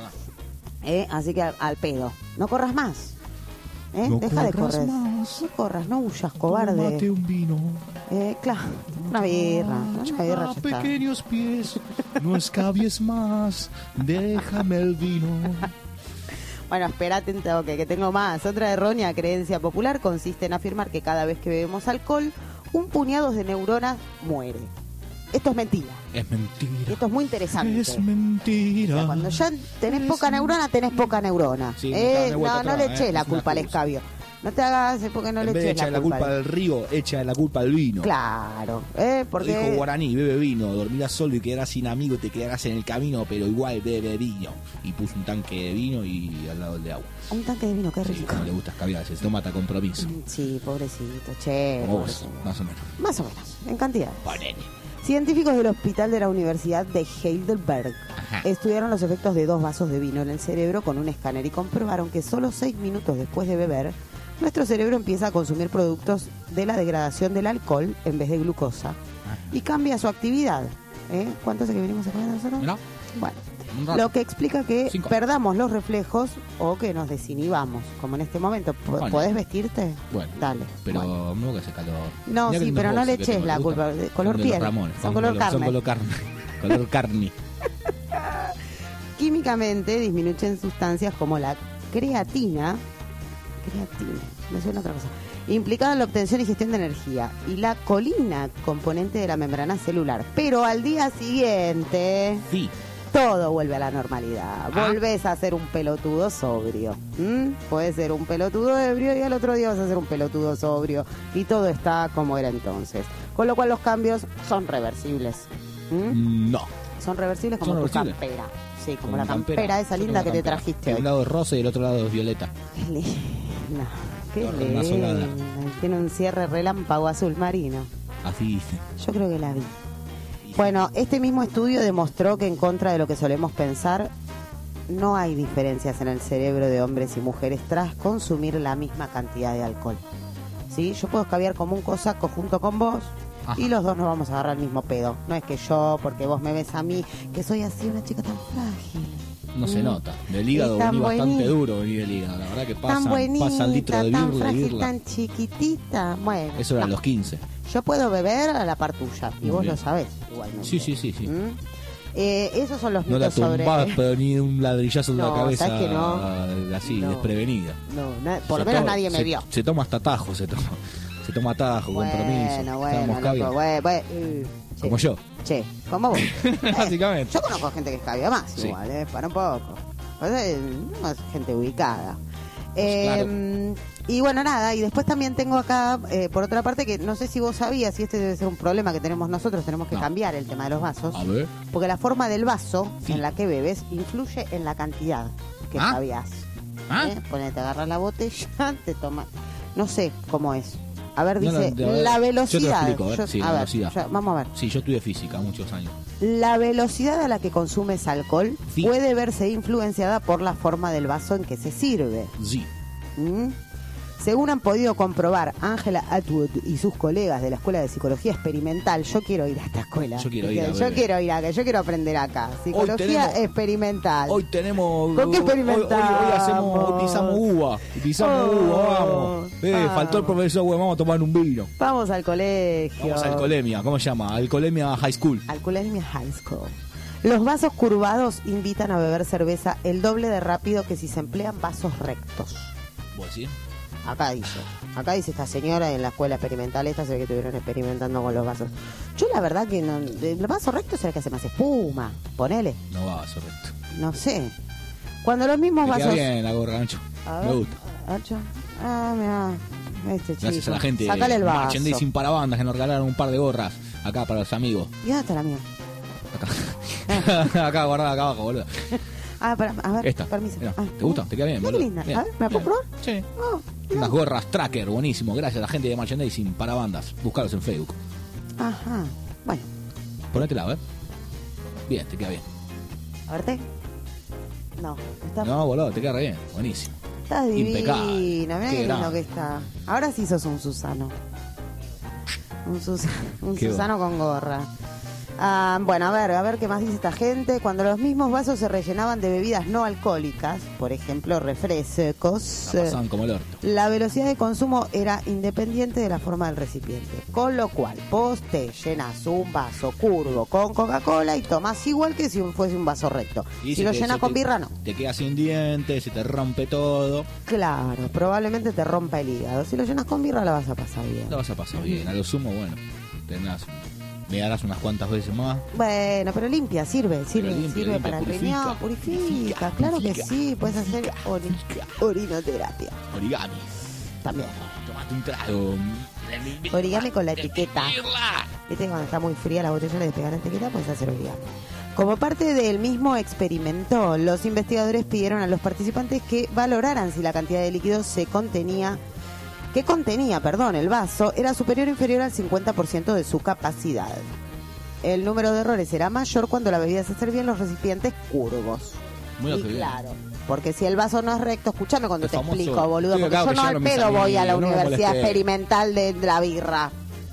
Speaker 1: Es verdad.
Speaker 2: Así que al pedo. No corras más.
Speaker 1: No
Speaker 2: Deja de
Speaker 1: corras
Speaker 2: correr.
Speaker 1: más.
Speaker 2: No corras, no huyas, cobarde.
Speaker 1: Tómate un vino.
Speaker 2: Claro, una birra. Una birra ya está.
Speaker 1: Pequeños pies, no escabies más, déjame el vino.
Speaker 2: Bueno, espérate un toque, que tengo más. Otra errónea creencia popular consiste en afirmar que cada vez que bebemos alcohol, un puñado de neuronas muere. Esto es mentira.
Speaker 1: Es mentira.
Speaker 2: Esto es muy interesante.
Speaker 1: Es mentira.
Speaker 2: O sea, cuando ya tenés
Speaker 1: Es
Speaker 2: poca neurona, tenés poca neurona.
Speaker 1: Sí, dale vuelta
Speaker 2: No
Speaker 1: atrás,
Speaker 2: le eches la
Speaker 1: es una
Speaker 2: culpa al
Speaker 1: excusa.
Speaker 2: escabio. No te hagas porque no
Speaker 1: En
Speaker 2: le
Speaker 1: vez de
Speaker 2: eches
Speaker 1: echarle la culpa
Speaker 2: al-
Speaker 1: al río, echa la culpa al vino.
Speaker 2: Claro,
Speaker 1: Lo
Speaker 2: porque...
Speaker 1: dijo Guaraní, bebe vino, dormirás solo y quedarás sin amigos, te quedarás en el camino, pero igual bebe vino. Y puso un tanque de vino y al lado el de agua.
Speaker 2: Un tanque de vino, qué
Speaker 1: Sí,
Speaker 2: rico.
Speaker 1: como le gusta escabiar, se toma hasta compromiso.
Speaker 2: Sí, pobrecito, che.
Speaker 1: Como vos,
Speaker 2: pobrecito.
Speaker 1: más o menos.
Speaker 2: Más o menos, en cantidad.
Speaker 1: Ponele.
Speaker 2: Científicos del hospital de la Universidad de Heidelberg
Speaker 1: Ajá.
Speaker 2: estudiaron los efectos de 2 vasos de vino en el cerebro con un escáner y comprobaron que solo 6 minutos después de beber, nuestro cerebro empieza a consumir productos de la degradación del alcohol en vez de glucosa y cambia su actividad. ¿Cuánto hace que venimos a comer nosotros?
Speaker 1: ¿No?
Speaker 2: Bueno,
Speaker 1: Un rato.
Speaker 2: lo que explica que
Speaker 1: 5.
Speaker 2: perdamos los reflejos o que nos desinhibamos, como en este momento.
Speaker 1: Bueno.
Speaker 2: ¿Podés vestirte?
Speaker 1: Bueno,
Speaker 2: Dale.
Speaker 1: pero
Speaker 2: Bueno.
Speaker 1: no que hace calor.
Speaker 2: No,
Speaker 1: Mirá
Speaker 2: sí,
Speaker 1: que
Speaker 2: pero no
Speaker 1: lindos
Speaker 2: le
Speaker 1: bolsos que
Speaker 2: eches
Speaker 1: tengo,
Speaker 2: la
Speaker 1: ¿te gustan?
Speaker 2: culpa. De color
Speaker 1: Son de los
Speaker 2: piel.
Speaker 1: Ramones,
Speaker 2: Son color carne.
Speaker 1: Son color carne. Color carne.
Speaker 2: Químicamente disminuyen sustancias como la creatina, me suena otra cosa, implicada en la obtención y gestión de energía, y la colina, componente de la membrana celular. Pero al día siguiente,
Speaker 1: Sí.
Speaker 2: todo vuelve a la normalidad. Volvés a ser un pelotudo sobrio. Puedes ser un pelotudo ebrio y al otro día vas a ser un pelotudo sobrio. Y todo está como era entonces. Con lo cual los cambios son reversibles.
Speaker 1: No.
Speaker 2: Son reversibles como
Speaker 1: Son
Speaker 2: tu
Speaker 1: reversibles.
Speaker 2: campera. Sí, como
Speaker 1: Con
Speaker 2: la campera esa
Speaker 1: Yo
Speaker 2: linda
Speaker 1: tengo
Speaker 2: que te
Speaker 1: campera.
Speaker 2: trajiste
Speaker 1: Un
Speaker 2: hoy.
Speaker 1: lado es rosa y el otro lado es violeta.
Speaker 2: Qué linda. Qué
Speaker 1: Una solada.
Speaker 2: lindo. Tiene un cierre relámpago azul marino.
Speaker 1: Así dice.
Speaker 2: Yo creo que la vi. Bueno, este mismo estudio demostró que en contra de lo que solemos pensar, no hay diferencias en el cerebro de hombres y mujeres tras consumir la misma cantidad de alcohol. ¿Sí? Yo puedo escabiar como un cosaco junto con vos.
Speaker 1: Ajá.
Speaker 2: Y los dos nos vamos a agarrar el mismo pedo. No es que yo, porque vos me ves a mí, que soy así una chica tan frágil.
Speaker 1: No se nota. Del hígado
Speaker 2: tan
Speaker 1: vení bastante
Speaker 2: buenita.
Speaker 1: duro, vení del hígado. La verdad que
Speaker 2: Tan
Speaker 1: pasa el litro
Speaker 2: buenita,
Speaker 1: de
Speaker 2: tan
Speaker 1: birla y
Speaker 2: frágil,
Speaker 1: birla.
Speaker 2: tan chiquitita. Bueno,
Speaker 1: Eso era a
Speaker 2: no.
Speaker 1: los 15.
Speaker 2: Yo puedo beber a la par tuya, y
Speaker 1: Muy
Speaker 2: vos
Speaker 1: bien.
Speaker 2: lo sabés igualmente.
Speaker 1: Sí.
Speaker 2: Esos son los
Speaker 1: No la
Speaker 2: mitos sobre...
Speaker 1: tumbás, pero ni un ladrillazo en
Speaker 2: No,
Speaker 1: la cabeza
Speaker 2: ¿sabes que no?
Speaker 1: así,
Speaker 2: No.
Speaker 1: desprevenida.
Speaker 2: Por lo
Speaker 1: Se
Speaker 2: menos
Speaker 1: toma-
Speaker 2: nadie me vio.
Speaker 1: Se toma hasta tajo, se toma atajo, compromiso.
Speaker 2: Bueno,
Speaker 1: Estábamos cabiendo.
Speaker 2: che,
Speaker 1: Como yo.
Speaker 2: Che, como vos.
Speaker 1: Básicamente.
Speaker 2: Yo conozco gente que escabia más
Speaker 1: Sí.
Speaker 2: igual, para un poco. Pues, no es gente ubicada.
Speaker 1: Claro.
Speaker 2: Y bueno, nada, y después también tengo acá, por otra parte, que no sé si vos sabías, y este debe ser un problema que tenemos nosotros, tenemos que
Speaker 1: No.
Speaker 2: cambiar el tema de los vasos.
Speaker 1: A ver.
Speaker 2: Porque la forma del vaso
Speaker 1: Sí.
Speaker 2: en la que bebes influye en la cantidad que
Speaker 1: ¿Ah?
Speaker 2: escabias.
Speaker 1: ¿Ah?
Speaker 2: Ponete, agarras la botella, te tomas. No sé cómo es. A ver,
Speaker 1: No,
Speaker 2: dice,
Speaker 1: no, a ver,
Speaker 2: la
Speaker 1: yo te lo
Speaker 2: velocidad.
Speaker 1: explico, a ver, sí, la velocidad.
Speaker 2: Vamos a ver.
Speaker 1: Sí, yo estudié física muchos años.
Speaker 2: La velocidad a la que consumes alcohol
Speaker 1: Sí.
Speaker 2: puede verse influenciada por la forma del vaso en que se sirve.
Speaker 1: Sí.
Speaker 2: ¿Mm? Según han podido comprobar Angela Atwood y sus colegas de la Escuela de Psicología Experimental, yo quiero ir a esta escuela.
Speaker 1: Yo quiero ir a
Speaker 2: Yo
Speaker 1: ver.
Speaker 2: quiero ir acá, yo quiero aprender acá. Psicología
Speaker 1: tenemos-
Speaker 2: experimental.
Speaker 1: Hoy tenemos.
Speaker 2: ¿Con qué experimentamos?
Speaker 1: Hoy hacemos. Pisamos uva. Pisamos
Speaker 2: Oh.
Speaker 1: uva, vamos. Faltó el profesor, güey, vamos a tomar un vino.
Speaker 2: Vamos al colegio.
Speaker 1: Vamos a alcoholemia, ¿cómo se llama? Alcoholemia High School.
Speaker 2: Alcoholemia High School. Los vasos curvados invitan a beber cerveza el doble de rápido que si se emplean vasos rectos.
Speaker 1: ¿Vos sí?
Speaker 2: Acá dice esta señora en la escuela experimental, esta se ve que estuvieron experimentando con los vasos. Yo la verdad que no, el vaso recto será que hace más espuma, ponele,
Speaker 1: No va a ser recto.
Speaker 2: no sé. Cuando los mismos
Speaker 1: Me queda
Speaker 2: vasos...
Speaker 1: bien la gorra, Ancho.
Speaker 2: A
Speaker 1: Me
Speaker 2: ver,
Speaker 1: gusta.
Speaker 2: Nacho. Este chico.
Speaker 1: Gracias a la gente
Speaker 2: Sacale el
Speaker 1: de
Speaker 2: vaso.
Speaker 1: Merchandising para bandas que nos regalaron un par de gorras acá para los amigos.
Speaker 2: ¿Y dónde está la mía?
Speaker 1: Acá guardada acá abajo, boludo.
Speaker 2: A ver,
Speaker 1: Esta.
Speaker 2: permiso.
Speaker 1: Mira, ¿te gusta? ¿Te queda bien,
Speaker 2: Mira qué
Speaker 1: boludo?
Speaker 2: linda.
Speaker 1: Bien,
Speaker 2: A ver, ¿me la puedo
Speaker 1: bien.
Speaker 2: probar?
Speaker 1: Sí.
Speaker 2: Oh, mirá.
Speaker 1: Unas gorras tracker, buenísimo. Gracias a la gente de Merchandising para bandas. Buscaros en Facebook.
Speaker 2: Ajá. Bueno,
Speaker 1: Ponétela, a ver. Bien, te queda bien.
Speaker 2: a verte. No, está,
Speaker 1: No, boludo, te queda re bien. Buenísimo.
Speaker 2: está divino.
Speaker 1: impecable.
Speaker 2: Mirá
Speaker 1: Qué
Speaker 2: qué lindo
Speaker 1: grande.
Speaker 2: que está. Ahora sí sos un Susano. Un
Speaker 1: Qué
Speaker 2: Susano con gorra. Bueno, a ver qué más dice esta gente. Cuando los mismos vasos se rellenaban de bebidas no alcohólicas, por ejemplo, refrescos,
Speaker 1: La pasaban como el orto.
Speaker 2: la velocidad de consumo era independiente de la forma del recipiente. Con lo cual, vos te llenas un vaso curvo con Coca-Cola y tomás igual que si fuese un vaso recto.
Speaker 1: Y
Speaker 2: Si lo llenas con birra, no.
Speaker 1: Te quedas sin dientes, se te rompe todo.
Speaker 2: Claro, probablemente te rompa el hígado. Si lo llenas con birra, la vas a pasar bien.
Speaker 1: La vas a pasar bien. A lo sumo, bueno, me darás unas cuantas veces más.
Speaker 2: Bueno, pero limpia, sirve
Speaker 1: limpia,
Speaker 2: para el
Speaker 1: purifica,
Speaker 2: riñón, purifica, claro que sí, puedes hacer orinoterapia
Speaker 1: Origami.
Speaker 2: también.
Speaker 1: Tomaste un trago.
Speaker 2: Origami con la etiqueta. Viste, cuando está muy fría la botella le despegan la etiqueta, puedes hacer origami. Como parte del mismo experimento, los investigadores pidieron a los participantes que valoraran si la cantidad de líquido que contenía el vaso era superior o inferior al 50% de su capacidad. El número de errores era mayor cuando la bebida se servía en los recipientes curvos.
Speaker 1: Muy
Speaker 2: Y
Speaker 1: lo que viene.
Speaker 2: claro, porque si el vaso no es recto, escúchame cuando
Speaker 1: El
Speaker 2: te
Speaker 1: famoso-
Speaker 2: explico, boludo,
Speaker 1: Estoy
Speaker 2: porque
Speaker 1: acá
Speaker 2: yo
Speaker 1: que
Speaker 2: no al
Speaker 1: llegaron mis
Speaker 2: pedo voy a la
Speaker 1: amigos, no me
Speaker 2: Universidad
Speaker 1: molesté.
Speaker 2: Experimental de la birra.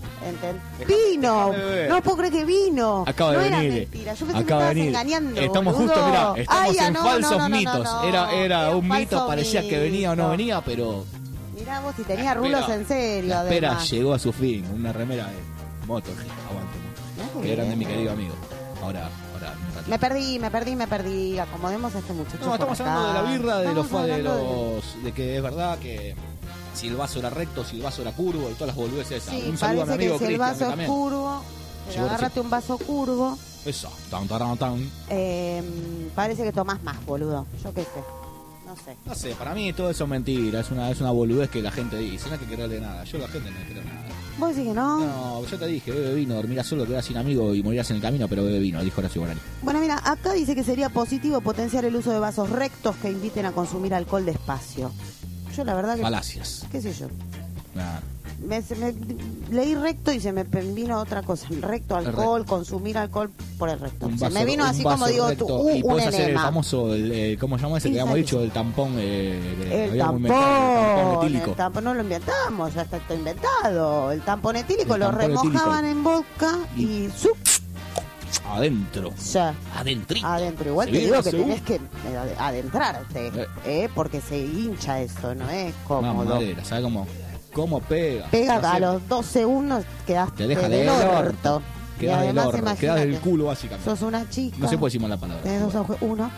Speaker 2: Vino,
Speaker 1: déjame ver.
Speaker 2: no puedo creer que vino.
Speaker 1: Acaba de
Speaker 2: no era
Speaker 1: venir.
Speaker 2: mentira, yo pensé que me
Speaker 1: Acaba de
Speaker 2: estabas
Speaker 1: venir.
Speaker 2: engañando.
Speaker 1: Estamos
Speaker 2: boludo.
Speaker 1: justo, mirá, estamos
Speaker 2: Ay,
Speaker 1: en
Speaker 2: no,
Speaker 1: falsos
Speaker 2: no,
Speaker 1: mitos.
Speaker 2: no,
Speaker 1: Era un mito,
Speaker 2: falso
Speaker 1: parecía que venía o no
Speaker 2: mito.
Speaker 1: venía, pero
Speaker 2: Mirá vos si tenía rulos en serio.
Speaker 1: la espera
Speaker 2: además.
Speaker 1: llegó a su fin. Una remera de moto, aguante.
Speaker 2: Mirá qué
Speaker 1: Que grande
Speaker 2: bien.
Speaker 1: mi querido amigo. Ahora, un ratito.
Speaker 2: Me perdí. Acomodemos a este muchacho.
Speaker 1: No, estamos
Speaker 2: por
Speaker 1: hablando de la
Speaker 2: acá.
Speaker 1: birra,
Speaker 2: Estamos hablando
Speaker 1: de que es verdad que si el vaso era recto, si el vaso era curvo y todas las boludeces esas.
Speaker 2: Sí,
Speaker 1: Un saludo a mi
Speaker 2: parece
Speaker 1: amigo
Speaker 2: que si el
Speaker 1: Cristian,
Speaker 2: vaso
Speaker 1: que
Speaker 2: es
Speaker 1: también.
Speaker 2: curvo,
Speaker 1: Llegó
Speaker 2: agárrate un vaso curvo,
Speaker 1: Eso, tan, tan, tan.
Speaker 2: parece que tomás más, boludo. Yo qué sé, no sé.
Speaker 1: No sé, para mí todo eso es mentira, es una boludez que la gente dice, no hay que creerle nada, yo a la gente no le creo nada.
Speaker 2: ¿Vos decís que no?
Speaker 1: No, yo te dije, bebe vino, dormirás solo, quedarás sin amigo y morirás en el camino, pero bebe vino, dijo Horacio Guarani.
Speaker 2: Bueno, mira, acá dice que sería positivo potenciar el uso de vasos rectos que inviten a consumir alcohol despacio. Yo la verdad que...
Speaker 1: Falacias.
Speaker 2: ¿Qué sé yo?
Speaker 1: Claro.
Speaker 2: Me leí recto y se me vino otra cosa. Recto, alcohol, consumir alcohol por el recto.
Speaker 1: Un
Speaker 2: Se
Speaker 1: vaso-
Speaker 2: me vino
Speaker 1: un
Speaker 2: así
Speaker 1: vaso
Speaker 2: como digo,
Speaker 1: recto. Y
Speaker 2: un
Speaker 1: podés hacer el
Speaker 2: enema.
Speaker 1: famoso, ¿cómo se llama ese que habíamos dicho? El tampón.
Speaker 2: El
Speaker 1: habíamos inventado,
Speaker 2: tampón,
Speaker 1: etílico.
Speaker 2: el tampón no lo inventamos, ya está inventado. El tampón etílico
Speaker 1: El
Speaker 2: lo
Speaker 1: tampón
Speaker 2: remojaban
Speaker 1: etílico.
Speaker 2: en vodka y ¡zup!
Speaker 1: Adentro.
Speaker 2: Ya.
Speaker 1: Adentrito.
Speaker 2: Adentro, igual
Speaker 1: Se
Speaker 2: te
Speaker 1: viene
Speaker 2: digo
Speaker 1: la
Speaker 2: que
Speaker 1: segunda.
Speaker 2: tenés que adentrarte, porque se hincha eso, no es
Speaker 1: Una
Speaker 2: cómodo.
Speaker 1: madera, ¿sabes cómo pega?
Speaker 2: Pega
Speaker 1: No
Speaker 2: a
Speaker 1: sé,
Speaker 2: los 2 segundos, quedaste
Speaker 1: Te deja
Speaker 2: del
Speaker 1: del
Speaker 2: orto.
Speaker 1: orto.
Speaker 2: Y
Speaker 1: Quedás del
Speaker 2: además,
Speaker 1: orto, quedás
Speaker 2: imagínate,
Speaker 1: del culo básicamente.
Speaker 2: sos una chica.
Speaker 1: No se puede decir mal la palabra.
Speaker 2: Tenés 2 ojos, uno.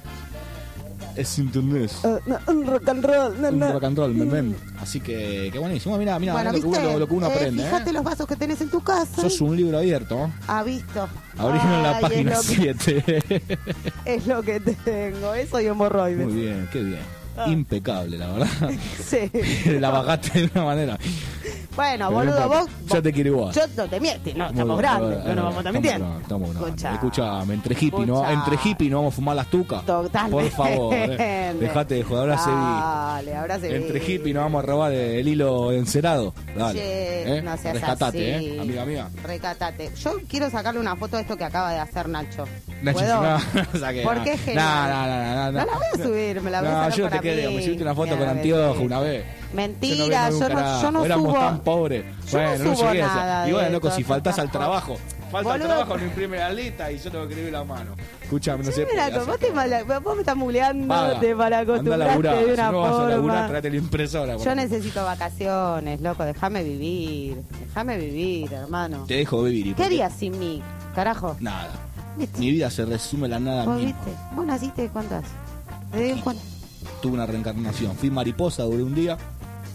Speaker 1: Es internet.
Speaker 2: Un rock and roll.
Speaker 1: Un rock and roll, men. Así que buenísimo. Mira,
Speaker 2: Bueno, ¿viste?
Speaker 1: lo que uno aprende.
Speaker 2: Fíjate los vasos que tenés en tu casa.
Speaker 1: Sos un libro abierto, ¿no?
Speaker 2: Ha visto.
Speaker 1: Abrieron la
Speaker 2: Ay,
Speaker 1: página
Speaker 2: es lo que-
Speaker 1: 7.
Speaker 2: Es lo que tengo, eso y hemorroides.
Speaker 1: Muy bien, qué bien. Impecable, la verdad.
Speaker 2: Sí.
Speaker 1: La bajaste de una manera.
Speaker 2: Bueno,
Speaker 1: Pero no
Speaker 2: boludo,
Speaker 1: importa.
Speaker 2: vos...
Speaker 1: Yo te quiero igual.
Speaker 2: Yo no te mientes, no,
Speaker 1: Muy
Speaker 2: estamos
Speaker 1: bien,
Speaker 2: grandes, no nos vamos a estar mintiendo.
Speaker 1: Estamos grandes.
Speaker 2: Escuchá.
Speaker 1: Escuchame, entre hippie no vamos a fumar las tucas.
Speaker 2: Totalmente.
Speaker 1: Por favor, dejate de joder, ahora se vi.
Speaker 2: Dale, ahora se
Speaker 1: Entre
Speaker 2: vi.
Speaker 1: hippie no vamos a robar el hilo encerado. Dale.
Speaker 2: Che, no seas
Speaker 1: Rescatate,
Speaker 2: así.
Speaker 1: amiga mía.
Speaker 2: Recatate. Yo quiero sacarle una foto de esto que acaba de hacer Nacho.
Speaker 1: Nacho,
Speaker 2: ¿Puedo?
Speaker 1: no, saqué,
Speaker 2: Porque es genial.
Speaker 1: No.
Speaker 2: No la voy a subir, me la voy a
Speaker 1: No,
Speaker 2: sacar
Speaker 1: yo no te
Speaker 2: para
Speaker 1: creo,
Speaker 2: mí.
Speaker 1: me subiste una foto
Speaker 2: Mira,
Speaker 1: con
Speaker 2: la
Speaker 1: anteojos
Speaker 2: ves.
Speaker 1: una vez.
Speaker 2: Mentira,
Speaker 1: Yo
Speaker 2: yo no
Speaker 1: Éramos
Speaker 2: subo.
Speaker 1: tan pobres.
Speaker 2: Yo no
Speaker 1: Bueno, no
Speaker 2: subo
Speaker 1: llegué a
Speaker 2: nada
Speaker 1: esa.
Speaker 2: de
Speaker 1: Y bueno, loco,
Speaker 2: eso,
Speaker 1: si faltás al
Speaker 2: tampoco.
Speaker 1: trabajo. Falta al
Speaker 2: Boludo.
Speaker 1: trabajo, no imprime la lista y yo tengo que escribir la mano. Escuchame, no sé.
Speaker 2: Mira, vos me estás muleando
Speaker 1: Paga.
Speaker 2: para
Speaker 1: Anda a
Speaker 2: acostumbrarte
Speaker 1: laburar.
Speaker 2: de
Speaker 1: Si
Speaker 2: una
Speaker 1: no vas a laburar,
Speaker 2: forma.
Speaker 1: tráete la impresora. por
Speaker 2: Yo
Speaker 1: favor.
Speaker 2: necesito vacaciones, loco, déjame vivir, hermano.
Speaker 1: Te dejo vivir. ¿y
Speaker 2: ¿Qué
Speaker 1: por
Speaker 2: harías sin mí, carajo?
Speaker 1: Nada.
Speaker 2: ¿Viste?
Speaker 1: Mi vida se resume a la nada
Speaker 2: ¿Vos
Speaker 1: misma.
Speaker 2: viste? ¿Vos naciste cuánto hace? ¿De cuánto?
Speaker 1: Tuve una reencarnación. Fui mariposa, duré un día.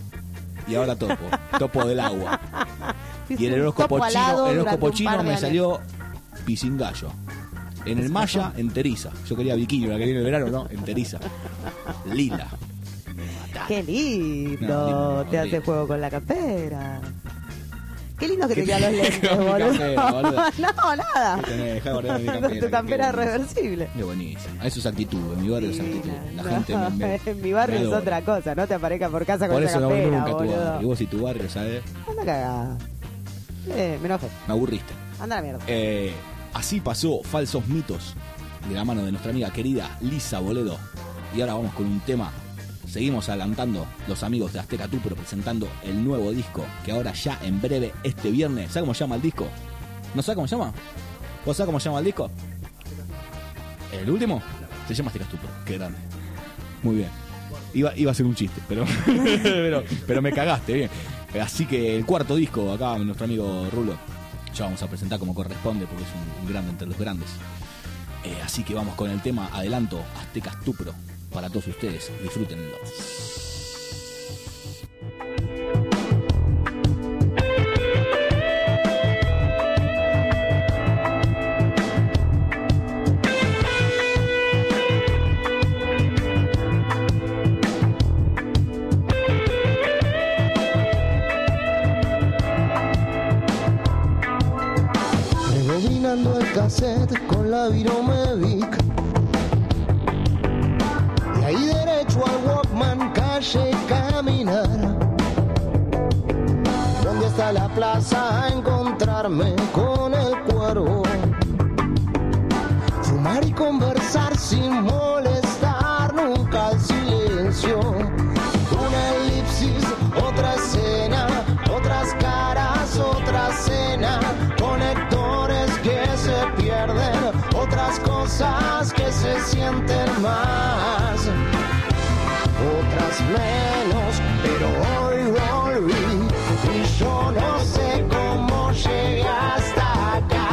Speaker 1: Y ahora topo. Topo del agua. Y el horóscopo chino me salió pisingallo. En el maya, enteriza. Yo quería bikini, la que viene el verano, no, enteriza. Lila.
Speaker 2: Qué lindo,
Speaker 1: No, lindo,
Speaker 2: te hace
Speaker 1: lindo.
Speaker 2: juego con la campera. Qué lindo que
Speaker 1: ¿Qué
Speaker 2: te quedan los
Speaker 1: tenés
Speaker 2: lentes,
Speaker 1: con mi
Speaker 2: boludo.
Speaker 1: campera, boludo?
Speaker 2: No, nada.
Speaker 1: Dejá guardar mi campera.
Speaker 2: Tu campera es
Speaker 1: qué buenísimo.
Speaker 2: reversible.
Speaker 1: Qué buenísimo. Eso es actitud, en mi barrio es actitud. La gente
Speaker 2: En mi barrio
Speaker 1: me
Speaker 2: es
Speaker 1: adora.
Speaker 2: otra cosa, no te aparezca por casa con
Speaker 1: Por
Speaker 2: esa
Speaker 1: eso no voy
Speaker 2: campera,
Speaker 1: nunca a tu
Speaker 2: boludo.
Speaker 1: barrio. Y vos y tu barrio, ¿sabes?
Speaker 2: Anda cagada. Me enojé.
Speaker 1: Me aburriste.
Speaker 2: Anda a la mierda.
Speaker 1: Así pasó Falsos Mitos de la mano de nuestra amiga querida Lisa Boledo. Y ahora vamos con un tema. Seguimos adelantando los amigos de Azteca Tupro presentando el nuevo disco que ahora ya en breve este viernes. ¿Sabes cómo se llama el disco? ¿No sabes cómo se llama? ¿Vos sabés cómo se llama el disco? ¿El último? Se llama Azteca Tupro. Qué grande. Muy bien. Iba a ser un chiste, pero pero me cagaste, bien. Así que el cuarto disco, acá nuestro amigo Rulo, ya vamos a presentar como corresponde porque es un grande entre los grandes. Así que vamos con el tema adelanto, Azteca Tupro, para todos ustedes. Disfrútenlo.
Speaker 4: Rebobinando el cassette con la Viromevic. Y ahí derecho al Walkman, calle Caminar. ¿Dónde está la plaza? A encontrarme con el cuervo. Fumar y conversar sin molestar nunca el silencio. Una elipsis, otra escena, otras caras, otra cena. Conectores que se pierden, otras cosas que se sienten más, otras menos, pero hoy volví y yo no sé cómo llegué hasta acá.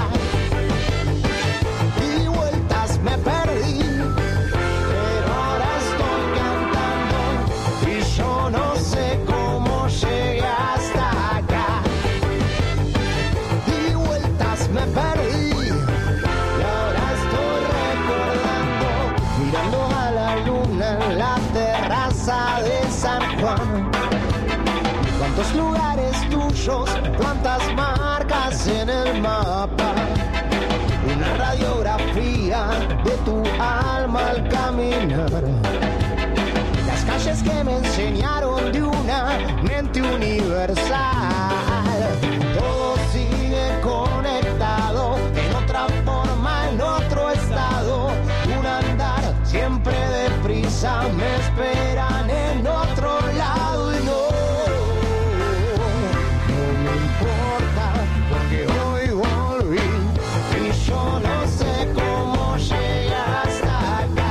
Speaker 4: Di vueltas me perdí, pero ahora estoy cantando y yo no sé cómo llegué hasta acá. Di vueltas me perdí y ahora estoy recordando, mirando a la luna en la terraza de San Juan. Cuántos lugares tuyos, cuántas marcas en el mapa. Una radiografía de tu alma al caminar. Las calles que me enseñaron puente universal. Todo sigue conectado, en otra forma, en otro estado. Un andar siempre deprisa, me esperan en otro lado y no me importa, porque hoy volví y yo no sé cómo llegué hasta acá.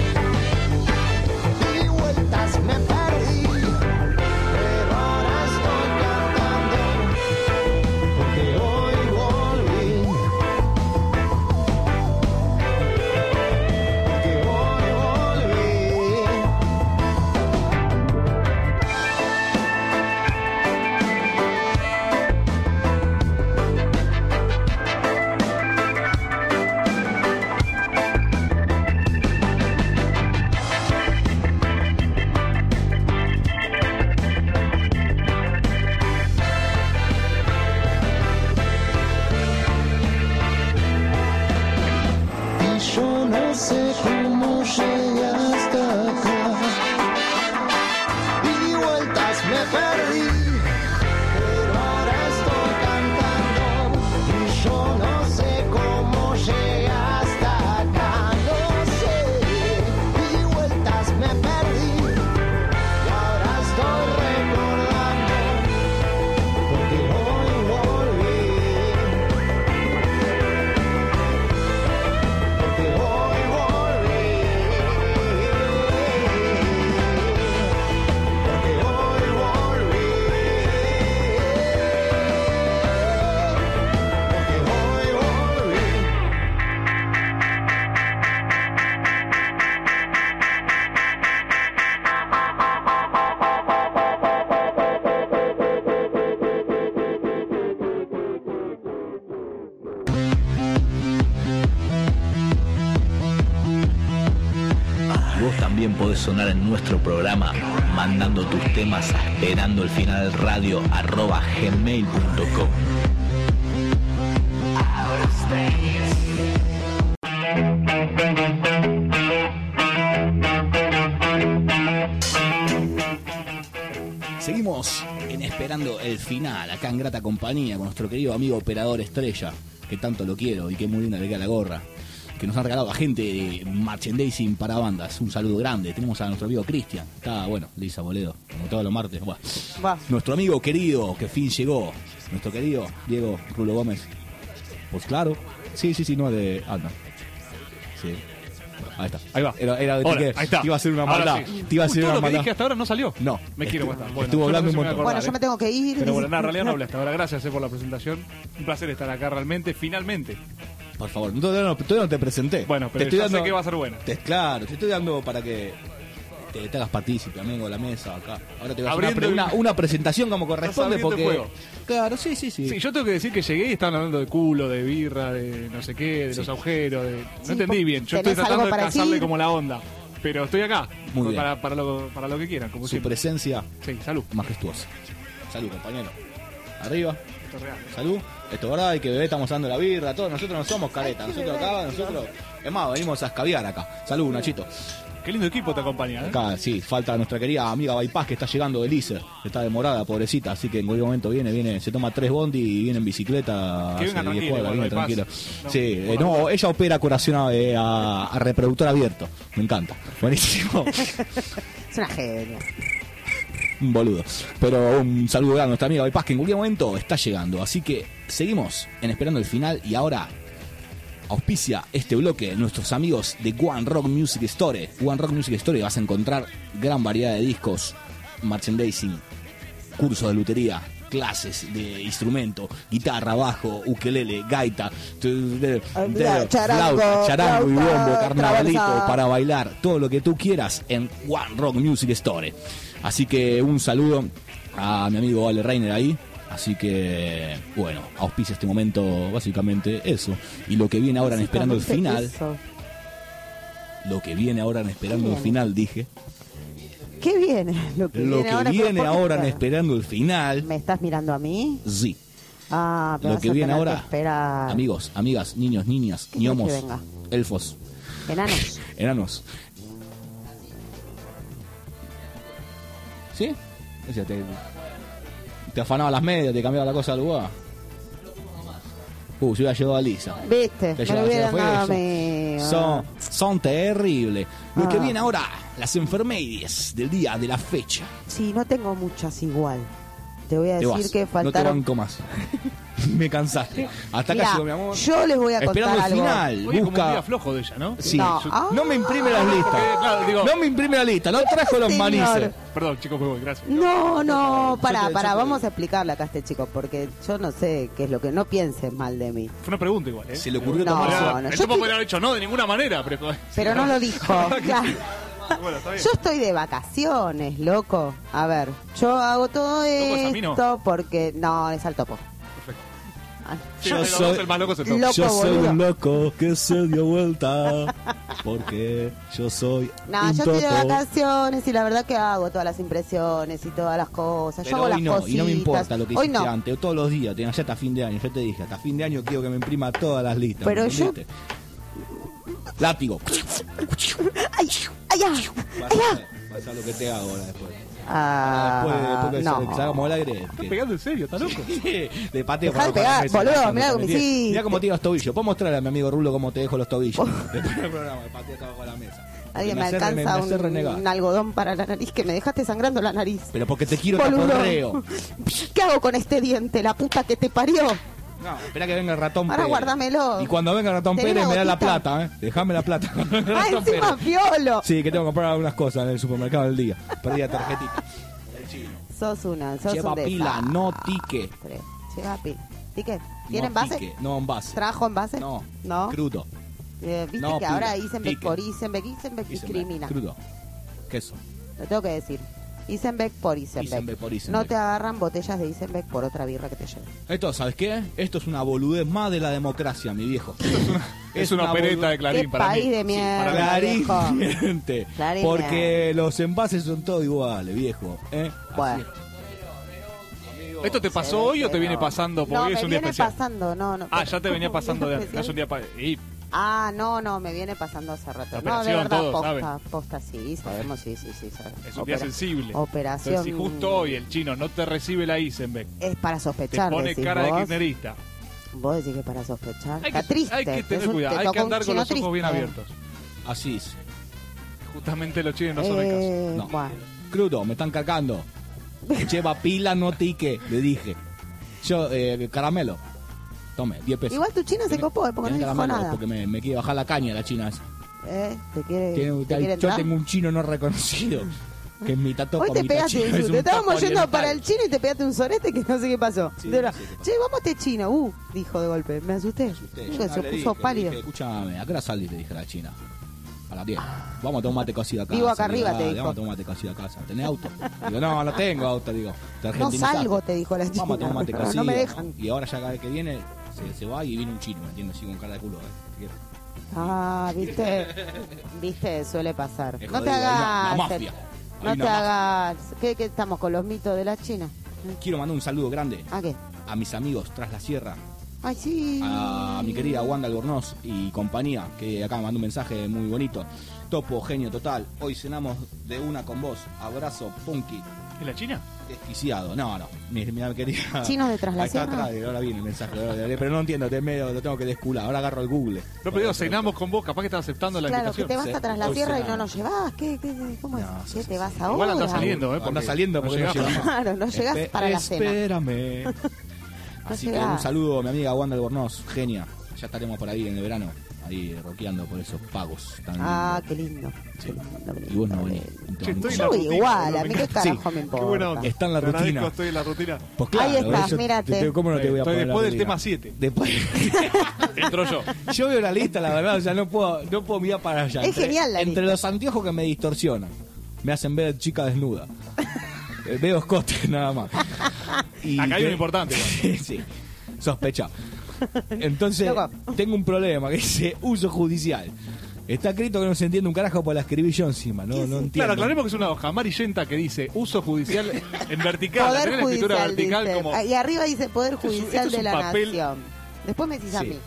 Speaker 4: Di vueltas, me perdí, pero ahora estoy cantando, porque hoy volví, porque hoy volví. Y yo no sé cómo llegué hasta acá. Di vueltas, me perdí, pero ahora estoy cantando. Y yo no sé cómo llegué hasta acá. No sé, di vueltas, me perdí, y ahora estoy recordando, porque hoy volví, porque hoy volví, porque hoy volví, porque hoy volví.
Speaker 1: Vos también podés sonar en nuestro programa mandando tus temas a esperandoelfinalradio@gmail.com. Seguimos en Esperando el Final, acá en grata compañía con nuestro querido amigo Operador Estrella, que tanto lo quiero y que muy linda le queda la gorra, que nos han regalado a gente de merchandising para bandas. Un saludo grande. Tenemos a nuestro amigo Cristian, está bueno, Lisa Boledo, como todos los martes. Buah.
Speaker 2: Va.
Speaker 1: Nuestro amigo querido, que fin llegó, nuestro querido Diego Rulo Gómez. Pues claro, sí, no de... Ah, no. Sí. Ahí está.
Speaker 5: Ahí va.
Speaker 1: Era
Speaker 5: Hola,
Speaker 1: que
Speaker 5: ahí está.
Speaker 1: te iba a hacer una
Speaker 5: Ahora
Speaker 1: maldad.
Speaker 5: sí.
Speaker 1: Te iba a hacer
Speaker 5: Todo
Speaker 1: una
Speaker 5: lo que
Speaker 1: maldad.
Speaker 5: dije hasta ahora no salió.
Speaker 1: No.
Speaker 5: Me quiero matar. Bueno,
Speaker 1: estuvo
Speaker 5: yo no
Speaker 1: hablando
Speaker 5: sé si
Speaker 1: un
Speaker 5: me voy a
Speaker 1: montón.
Speaker 2: Bueno,
Speaker 5: acordar,
Speaker 2: yo me tengo que ir.
Speaker 5: Pero bueno, en realidad no hablé hasta ahora. Gracias por la presentación. Un placer estar acá realmente, finalmente.
Speaker 1: Por favor, todavía no te presenté.
Speaker 5: Bueno, pero
Speaker 1: te
Speaker 5: ya sé que va a ser buena.
Speaker 1: Claro, te estoy dando para que te hagas partícipe, amigo, de la mesa acá. Ahora te voy a hacer
Speaker 5: Abriendo
Speaker 1: una presentación como corresponde
Speaker 5: abriendo
Speaker 1: porque...
Speaker 5: el juego.
Speaker 1: Claro, sí.
Speaker 5: Sí, yo tengo que decir que llegué y estaban hablando de culo, de birra, de no sé qué, de los agujeros, de... No entendí bien. Yo estoy
Speaker 2: ¿tenés
Speaker 5: tratando
Speaker 2: algo
Speaker 5: de
Speaker 2: para
Speaker 5: cazarle
Speaker 2: decir?
Speaker 5: como la onda. Pero estoy acá.
Speaker 1: Muy bien.
Speaker 5: Para lo que quieran, como
Speaker 1: Su
Speaker 5: siempre.
Speaker 1: presencia
Speaker 5: Sí, salud.
Speaker 1: majestuosa. Salud, compañero. Arriba.
Speaker 5: Esto es real.
Speaker 1: Salud. Esto es verdad, hay que beber, estamos dando la birra, todos nosotros no somos caretas, nosotros acá, es más, venimos a escabiar acá. Salud, Nachito.
Speaker 5: Qué lindo equipo te acompaña, ¿eh?
Speaker 1: Acá, sí, falta nuestra querida amiga Bypass que está llegando del ISER, está demorada, pobrecita, así que en cualquier momento viene, se toma 3 bondi y viene en bicicleta.
Speaker 5: Que venga
Speaker 1: hace 10
Speaker 5: tranquila,
Speaker 1: cuadras, viene
Speaker 5: Bypass.
Speaker 1: tranquila.
Speaker 5: No,
Speaker 1: Sí,
Speaker 5: por
Speaker 1: no,
Speaker 5: favor.
Speaker 1: ella opera curación a reproductor abierto, me encanta, buenísimo.
Speaker 2: Es una genia.
Speaker 1: Un boludo. Pero un saludo grande a nuestra amiga Bypass que en cualquier momento está llegando. Así que seguimos en Esperando el Final y ahora auspicia este bloque nuestros amigos de One Rock Music Store. One Rock Music Store vas a encontrar gran variedad de discos, merchandising, cursos de lutería, clases de instrumento, guitarra, bajo, ukelele, gaita, flauta, charango y bombo, carnavalito,
Speaker 2: traversa.
Speaker 1: para bailar, todo lo que tú quieras en One Rock Music Store. Así que un saludo a mi amigo Ale Reiner ahí. Así que, bueno, auspicia este momento básicamente eso. Y lo que viene ahora en Esperando el Final,
Speaker 2: Eso.
Speaker 1: lo que viene ahora en Esperando el Final, dije.
Speaker 2: ¿Qué viene? Lo que
Speaker 1: Lo que viene ahora en Esperando el Final,
Speaker 2: ¿Me estás mirando a mí?
Speaker 1: sí.
Speaker 2: Ah, pero
Speaker 1: Lo
Speaker 2: vas
Speaker 1: que
Speaker 2: a
Speaker 1: viene
Speaker 2: tener
Speaker 1: ahora,
Speaker 2: que esperar.
Speaker 1: amigos, amigas, niños, niñas,
Speaker 2: ¿Qué querés
Speaker 1: gnomos,
Speaker 2: que venga?
Speaker 1: elfos,
Speaker 2: Enanos.
Speaker 1: enanos. ¿Sí? O sea, te afanaba las medias, te cambiaba la cosa del lugar. Se hubiera llevado a Lisa.
Speaker 2: ¿Viste?
Speaker 1: Te
Speaker 2: Me lo
Speaker 1: llevaba,
Speaker 2: hubieran
Speaker 1: fue
Speaker 2: dado a
Speaker 1: eso.
Speaker 2: mí.
Speaker 1: Son terribles. Lo que
Speaker 2: Ah.
Speaker 1: viene ahora, las enfermedades del día, de la fecha.
Speaker 2: Sí, no tengo muchas igual. Te voy a
Speaker 1: Te
Speaker 2: decir
Speaker 1: vas.
Speaker 2: que
Speaker 1: No te
Speaker 2: faltaron...
Speaker 1: banco más. Me cansaste. Hasta acá
Speaker 2: Mirá,
Speaker 1: llegó mi amor.
Speaker 2: yo les voy a contar
Speaker 1: Esperando el
Speaker 2: algo.
Speaker 1: final.
Speaker 5: Hoy es como un día
Speaker 1: Busca.
Speaker 5: flojo de ella, ¿no?
Speaker 1: Sí.
Speaker 2: No.
Speaker 1: No me imprime las listas.
Speaker 5: Claro, digo-
Speaker 1: No me imprime la lista. No trajo los
Speaker 2: Señor.
Speaker 1: manices.
Speaker 5: Perdón, chicos, me voy, gracias.
Speaker 2: No, pará,
Speaker 1: Yo te-
Speaker 2: vamos a explicarle acá a este chico, porque yo no sé qué es lo que... No piensen mal de mí.
Speaker 5: Fue una pregunta igual, ¿eh?
Speaker 1: Se le ocurrió
Speaker 2: No,
Speaker 1: tomarse.
Speaker 2: no,
Speaker 5: El
Speaker 2: yo
Speaker 5: tipo
Speaker 2: estoy-
Speaker 5: podría haber dicho no de ninguna manera, pero...
Speaker 2: Pero no lo dijo. Claro.
Speaker 5: Bueno, está bien.
Speaker 2: Yo estoy de vacaciones, loco. A ver, yo hago todo
Speaker 5: es a mí, no.
Speaker 2: esto porque... No, es al topo.
Speaker 5: Perfecto.
Speaker 2: Ah,
Speaker 5: Sí,
Speaker 1: Yo
Speaker 5: pero
Speaker 1: soy-
Speaker 5: el más loco es el top.
Speaker 2: Loco,
Speaker 1: Yo soy
Speaker 2: boludo.
Speaker 1: un loco que se dio vuelta. Porque yo soy.
Speaker 2: No,
Speaker 1: un
Speaker 2: yo estoy de
Speaker 1: toto.
Speaker 2: vacaciones y la verdad que hago todas las impresiones y todas las cosas.
Speaker 1: Pero
Speaker 2: yo hago
Speaker 1: hoy
Speaker 2: las
Speaker 1: no,
Speaker 2: cositas.
Speaker 1: y no me importa lo que
Speaker 2: Hoy
Speaker 1: hiciste
Speaker 2: no.
Speaker 1: antes, todos los días, ya hasta fin de año, yo te dije, hasta fin de año quiero que me imprima todas las listas.
Speaker 2: Pero
Speaker 1: ¿me
Speaker 2: yo-
Speaker 1: entendiste? Látigo.
Speaker 2: ¡Ay! ¡Ay! ¡Ay!
Speaker 1: Vas a lo que te hago ahora después.
Speaker 2: Ah,
Speaker 1: Después que
Speaker 2: no.
Speaker 1: salgamos al aire.
Speaker 5: Estás pegando en serio, ¿estás loco?
Speaker 1: De pateo.
Speaker 2: Dejá de pegar, boludo, mirá lo que me hiciste.
Speaker 1: Mirá cómo te digo los tobillos. Puedo mostrarle a mi amigo Rulo cómo te dejo los tobillos. Después del programa, de pateo abajo de la mesa.
Speaker 2: Alguien me
Speaker 1: hace
Speaker 2: alcanza
Speaker 1: me hace renegar.
Speaker 2: un algodón para la nariz que me dejaste sangrando la nariz.
Speaker 1: Pero porque te quiero
Speaker 2: Boludo.
Speaker 1: taporreo.
Speaker 2: ¿Qué hago con este diente? La puta que te parió.
Speaker 1: No, espera que venga el ratón
Speaker 2: Ahora
Speaker 1: Pérez.
Speaker 2: guardamelo.
Speaker 1: Y cuando venga el ratón
Speaker 2: ¿Tenés
Speaker 1: Pérez
Speaker 2: una
Speaker 1: me da la
Speaker 2: gotita?
Speaker 1: plata, Déjame la plata. Cuando venga el
Speaker 2: Ah,
Speaker 1: ratón
Speaker 2: encima
Speaker 1: Pérez.
Speaker 2: fiolo.
Speaker 1: Sí, que tengo que comprar algunas cosas en el supermercado del día. Perdí la tarjetita.
Speaker 2: Sos
Speaker 1: Lleva
Speaker 2: un
Speaker 1: pila,
Speaker 2: desastre.
Speaker 1: no tique.
Speaker 2: Lleva pila. ¿Tique? ¿Tiene
Speaker 1: No
Speaker 2: envase?
Speaker 1: tique, no envase.
Speaker 2: ¿Trajo envase?
Speaker 1: No,
Speaker 2: ¿No?
Speaker 1: crudo.
Speaker 2: Viste
Speaker 1: No,
Speaker 2: que
Speaker 1: pila,
Speaker 2: ahora Isenbeck
Speaker 1: tique.
Speaker 2: por Isenbeck discrimina.
Speaker 1: Crudo. Queso.
Speaker 2: Lo tengo que decir. Isenbeck por Isenbeck.
Speaker 1: Isenbeck por Isenbeck.
Speaker 2: No te agarran botellas de Isenbeck por otra birra que te lleven.
Speaker 1: Esto, ¿sabes qué? Esto es una boludez más de la democracia, mi viejo.
Speaker 5: Es una opereta de
Speaker 2: ¿Qué
Speaker 5: Clarín para
Speaker 2: país
Speaker 5: mí.
Speaker 2: de mierda,
Speaker 1: Clarín,
Speaker 2: viejo?
Speaker 1: miente.
Speaker 2: Clarín,
Speaker 1: Porque los envases son todos iguales, viejo. Así
Speaker 2: Bueno.
Speaker 1: es.
Speaker 5: ¿Esto te pasó hoy o te viene pasando? Porque
Speaker 2: No,
Speaker 5: hoy
Speaker 2: me
Speaker 5: es un día
Speaker 2: viene
Speaker 5: especial.
Speaker 2: pasando, no.
Speaker 5: Ah, ya te venía pasando de antes. No es un día para...
Speaker 2: No, me viene pasando hace rato.
Speaker 5: La
Speaker 2: No, de
Speaker 5: operación,
Speaker 2: verdad,
Speaker 5: todos
Speaker 2: posta, sí, sabemos, sí, sabemos.
Speaker 5: Es un día sensible.
Speaker 2: Operación.
Speaker 5: Entonces, si justo hoy el chino no te recibe la Isenbeck,
Speaker 2: Es para
Speaker 5: te
Speaker 2: sospechar,
Speaker 5: pone
Speaker 2: decís
Speaker 5: cara de
Speaker 2: vos.
Speaker 5: kirchnerista.
Speaker 2: Vos decís que para sospechar.
Speaker 5: Hay
Speaker 2: Está
Speaker 5: que,
Speaker 2: triste.
Speaker 5: hay que tener
Speaker 2: te
Speaker 5: cuidado, hay
Speaker 2: tocó
Speaker 5: que
Speaker 2: un
Speaker 5: andar con
Speaker 2: chino
Speaker 5: los ojos bien
Speaker 2: triste.
Speaker 5: abiertos.
Speaker 1: Así es.
Speaker 5: Justamente los chinos no son el caso.
Speaker 1: No.
Speaker 2: Bueno.
Speaker 1: Crudo, me están cargando. Lleva pila, no tique, le dije. Yo, caramelo. Tome, 10 pesos.
Speaker 2: Igual tu china se copó, porque no
Speaker 1: Tenés
Speaker 2: dijo
Speaker 1: caramelo,
Speaker 2: nada.
Speaker 1: Porque me quiere bajar la caña la china esa.
Speaker 2: ¿Te quiere
Speaker 1: Yo
Speaker 2: entrar?
Speaker 1: tengo un chino no reconocido. Que es mitad topo,
Speaker 2: Hoy te
Speaker 1: mitad
Speaker 2: pegaste,
Speaker 1: chino, es un
Speaker 2: te estábamos
Speaker 1: topo
Speaker 2: yendo
Speaker 1: oriental.
Speaker 2: para el chino y te pegaste un sorete que no sé qué pasó.
Speaker 1: Sí,
Speaker 2: De verdad.
Speaker 1: no sé qué pasó.
Speaker 2: Che, vamos a este chino. Dijo de golpe. Me asusté.
Speaker 1: Usted,
Speaker 2: Digo,
Speaker 1: yo
Speaker 2: se
Speaker 1: le
Speaker 2: puso
Speaker 1: dije,
Speaker 2: pálido.
Speaker 1: le dije, escúchame, ¿a qué hora salís? Le dije a la china. A las 10. Vamos a tomar mate cocido acá.
Speaker 2: Vivo acá arriba, te dijo.
Speaker 1: Vamos a tomar mate cocido a casa. ¿Tenés auto? Digo, no tengo auto, digo. Te
Speaker 2: No
Speaker 1: argentinizaste.
Speaker 2: salgo, te dijo la china.
Speaker 1: Vamos a tomar mate cocido.
Speaker 2: No me dejan.
Speaker 1: Y ahora ya cada vez que viene, se va y viene un chino, ¿me entiendes? Así con cara de culo.
Speaker 2: Ah, viste, suele pasar.
Speaker 1: Es
Speaker 2: No te
Speaker 1: jodido, hay
Speaker 2: hagas.
Speaker 1: una mafia.
Speaker 2: No
Speaker 1: Hay
Speaker 2: te
Speaker 1: una
Speaker 2: hagas. ¿Qué estamos con los mitos de la China?
Speaker 1: Quiero mandar un saludo grande
Speaker 2: ¿A qué?
Speaker 1: a mis amigos Tras la Sierra,
Speaker 2: Ay, sí.
Speaker 1: a mi querida Wanda Albornoz y compañía, que acá me mandó un mensaje muy bonito. Topo, genio total. Hoy cenamos de una con vos. Abrazo, punky.
Speaker 5: ¿Es la China?
Speaker 1: Desquiciado. No. Mi querida.
Speaker 2: ¿Chinos de Tras la
Speaker 1: Ahí está
Speaker 2: Sierra?
Speaker 1: atrás, ahora viene el mensaje. Pero no entiendo, lo tengo que descular. Ahora agarro el Google.
Speaker 5: No, pero digo, cenamos con vos, capaz que estás aceptando la
Speaker 2: Claro, que
Speaker 5: invitación.
Speaker 2: te vas
Speaker 1: Sí,
Speaker 2: a Tras la
Speaker 1: hoy
Speaker 2: Sierra y no
Speaker 1: cenamos.
Speaker 2: nos llevás. ¿Cómo es?
Speaker 1: No,
Speaker 2: ¿Qué
Speaker 1: sí,
Speaker 2: te vas
Speaker 1: sí.
Speaker 2: ahora?
Speaker 5: Igual andás saliendo,
Speaker 1: Anda
Speaker 5: porque
Speaker 1: saliendo porque no
Speaker 5: llegás.
Speaker 1: llegamos.
Speaker 2: Claro, no llegás para la cena.
Speaker 1: Espérame. Así que
Speaker 2: llegás.
Speaker 1: un saludo a mi amiga Wanda Albornoz, genia. Ya estaremos por ahí en el verano, ahí rockeando por esos pagos tan
Speaker 2: Ah,
Speaker 1: lindos.
Speaker 2: qué lindo.
Speaker 1: Sí.
Speaker 2: Qué lindo, qué
Speaker 1: Y vos no
Speaker 2: lindo.
Speaker 1: venís.
Speaker 5: Che, estoy en la
Speaker 2: Yo
Speaker 5: rutina,
Speaker 2: igual,
Speaker 5: boludo,
Speaker 2: a mí
Speaker 5: me
Speaker 2: qué
Speaker 5: encanta.
Speaker 2: carajo me
Speaker 5: Qué
Speaker 2: importa.
Speaker 5: buena onda.
Speaker 1: Está en la
Speaker 5: Agradezco,
Speaker 1: rutina.
Speaker 5: Estoy en la rutina.
Speaker 1: Pues
Speaker 2: Ahí estás,
Speaker 1: yo
Speaker 2: mírate.
Speaker 1: ¿Cómo no te voy a
Speaker 5: Estoy
Speaker 1: poner la
Speaker 5: después del
Speaker 1: rutina?
Speaker 5: tema 7.
Speaker 1: Después.
Speaker 5: Entro yo.
Speaker 1: Yo veo la lista, la verdad, o sea, no puedo mirar para allá.
Speaker 2: Es genial la
Speaker 1: Entre
Speaker 2: lista.
Speaker 1: los anteojos que me distorsionan, me hacen ver chica desnuda. Veo escotes nada más. Y
Speaker 5: Acá hay uno importante, igual.
Speaker 1: Sí, sospechado. Entonces,
Speaker 2: Loco.
Speaker 1: tengo un problema que dice uso judicial. Está escrito que no se entiende un carajo, pues la escribí yo encima, no entiendo.
Speaker 5: Claro, aclaremos que es una hoja amarillenta que dice uso judicial en vertical.
Speaker 2: Poder
Speaker 5: Tenés la escritura
Speaker 2: judicial,
Speaker 5: vertical
Speaker 2: dice.
Speaker 5: como...
Speaker 2: Y arriba dice Poder
Speaker 5: Esto es un
Speaker 2: Judicial de la
Speaker 5: papel-
Speaker 2: Nación. Después me decís a
Speaker 1: Sí.
Speaker 2: mí.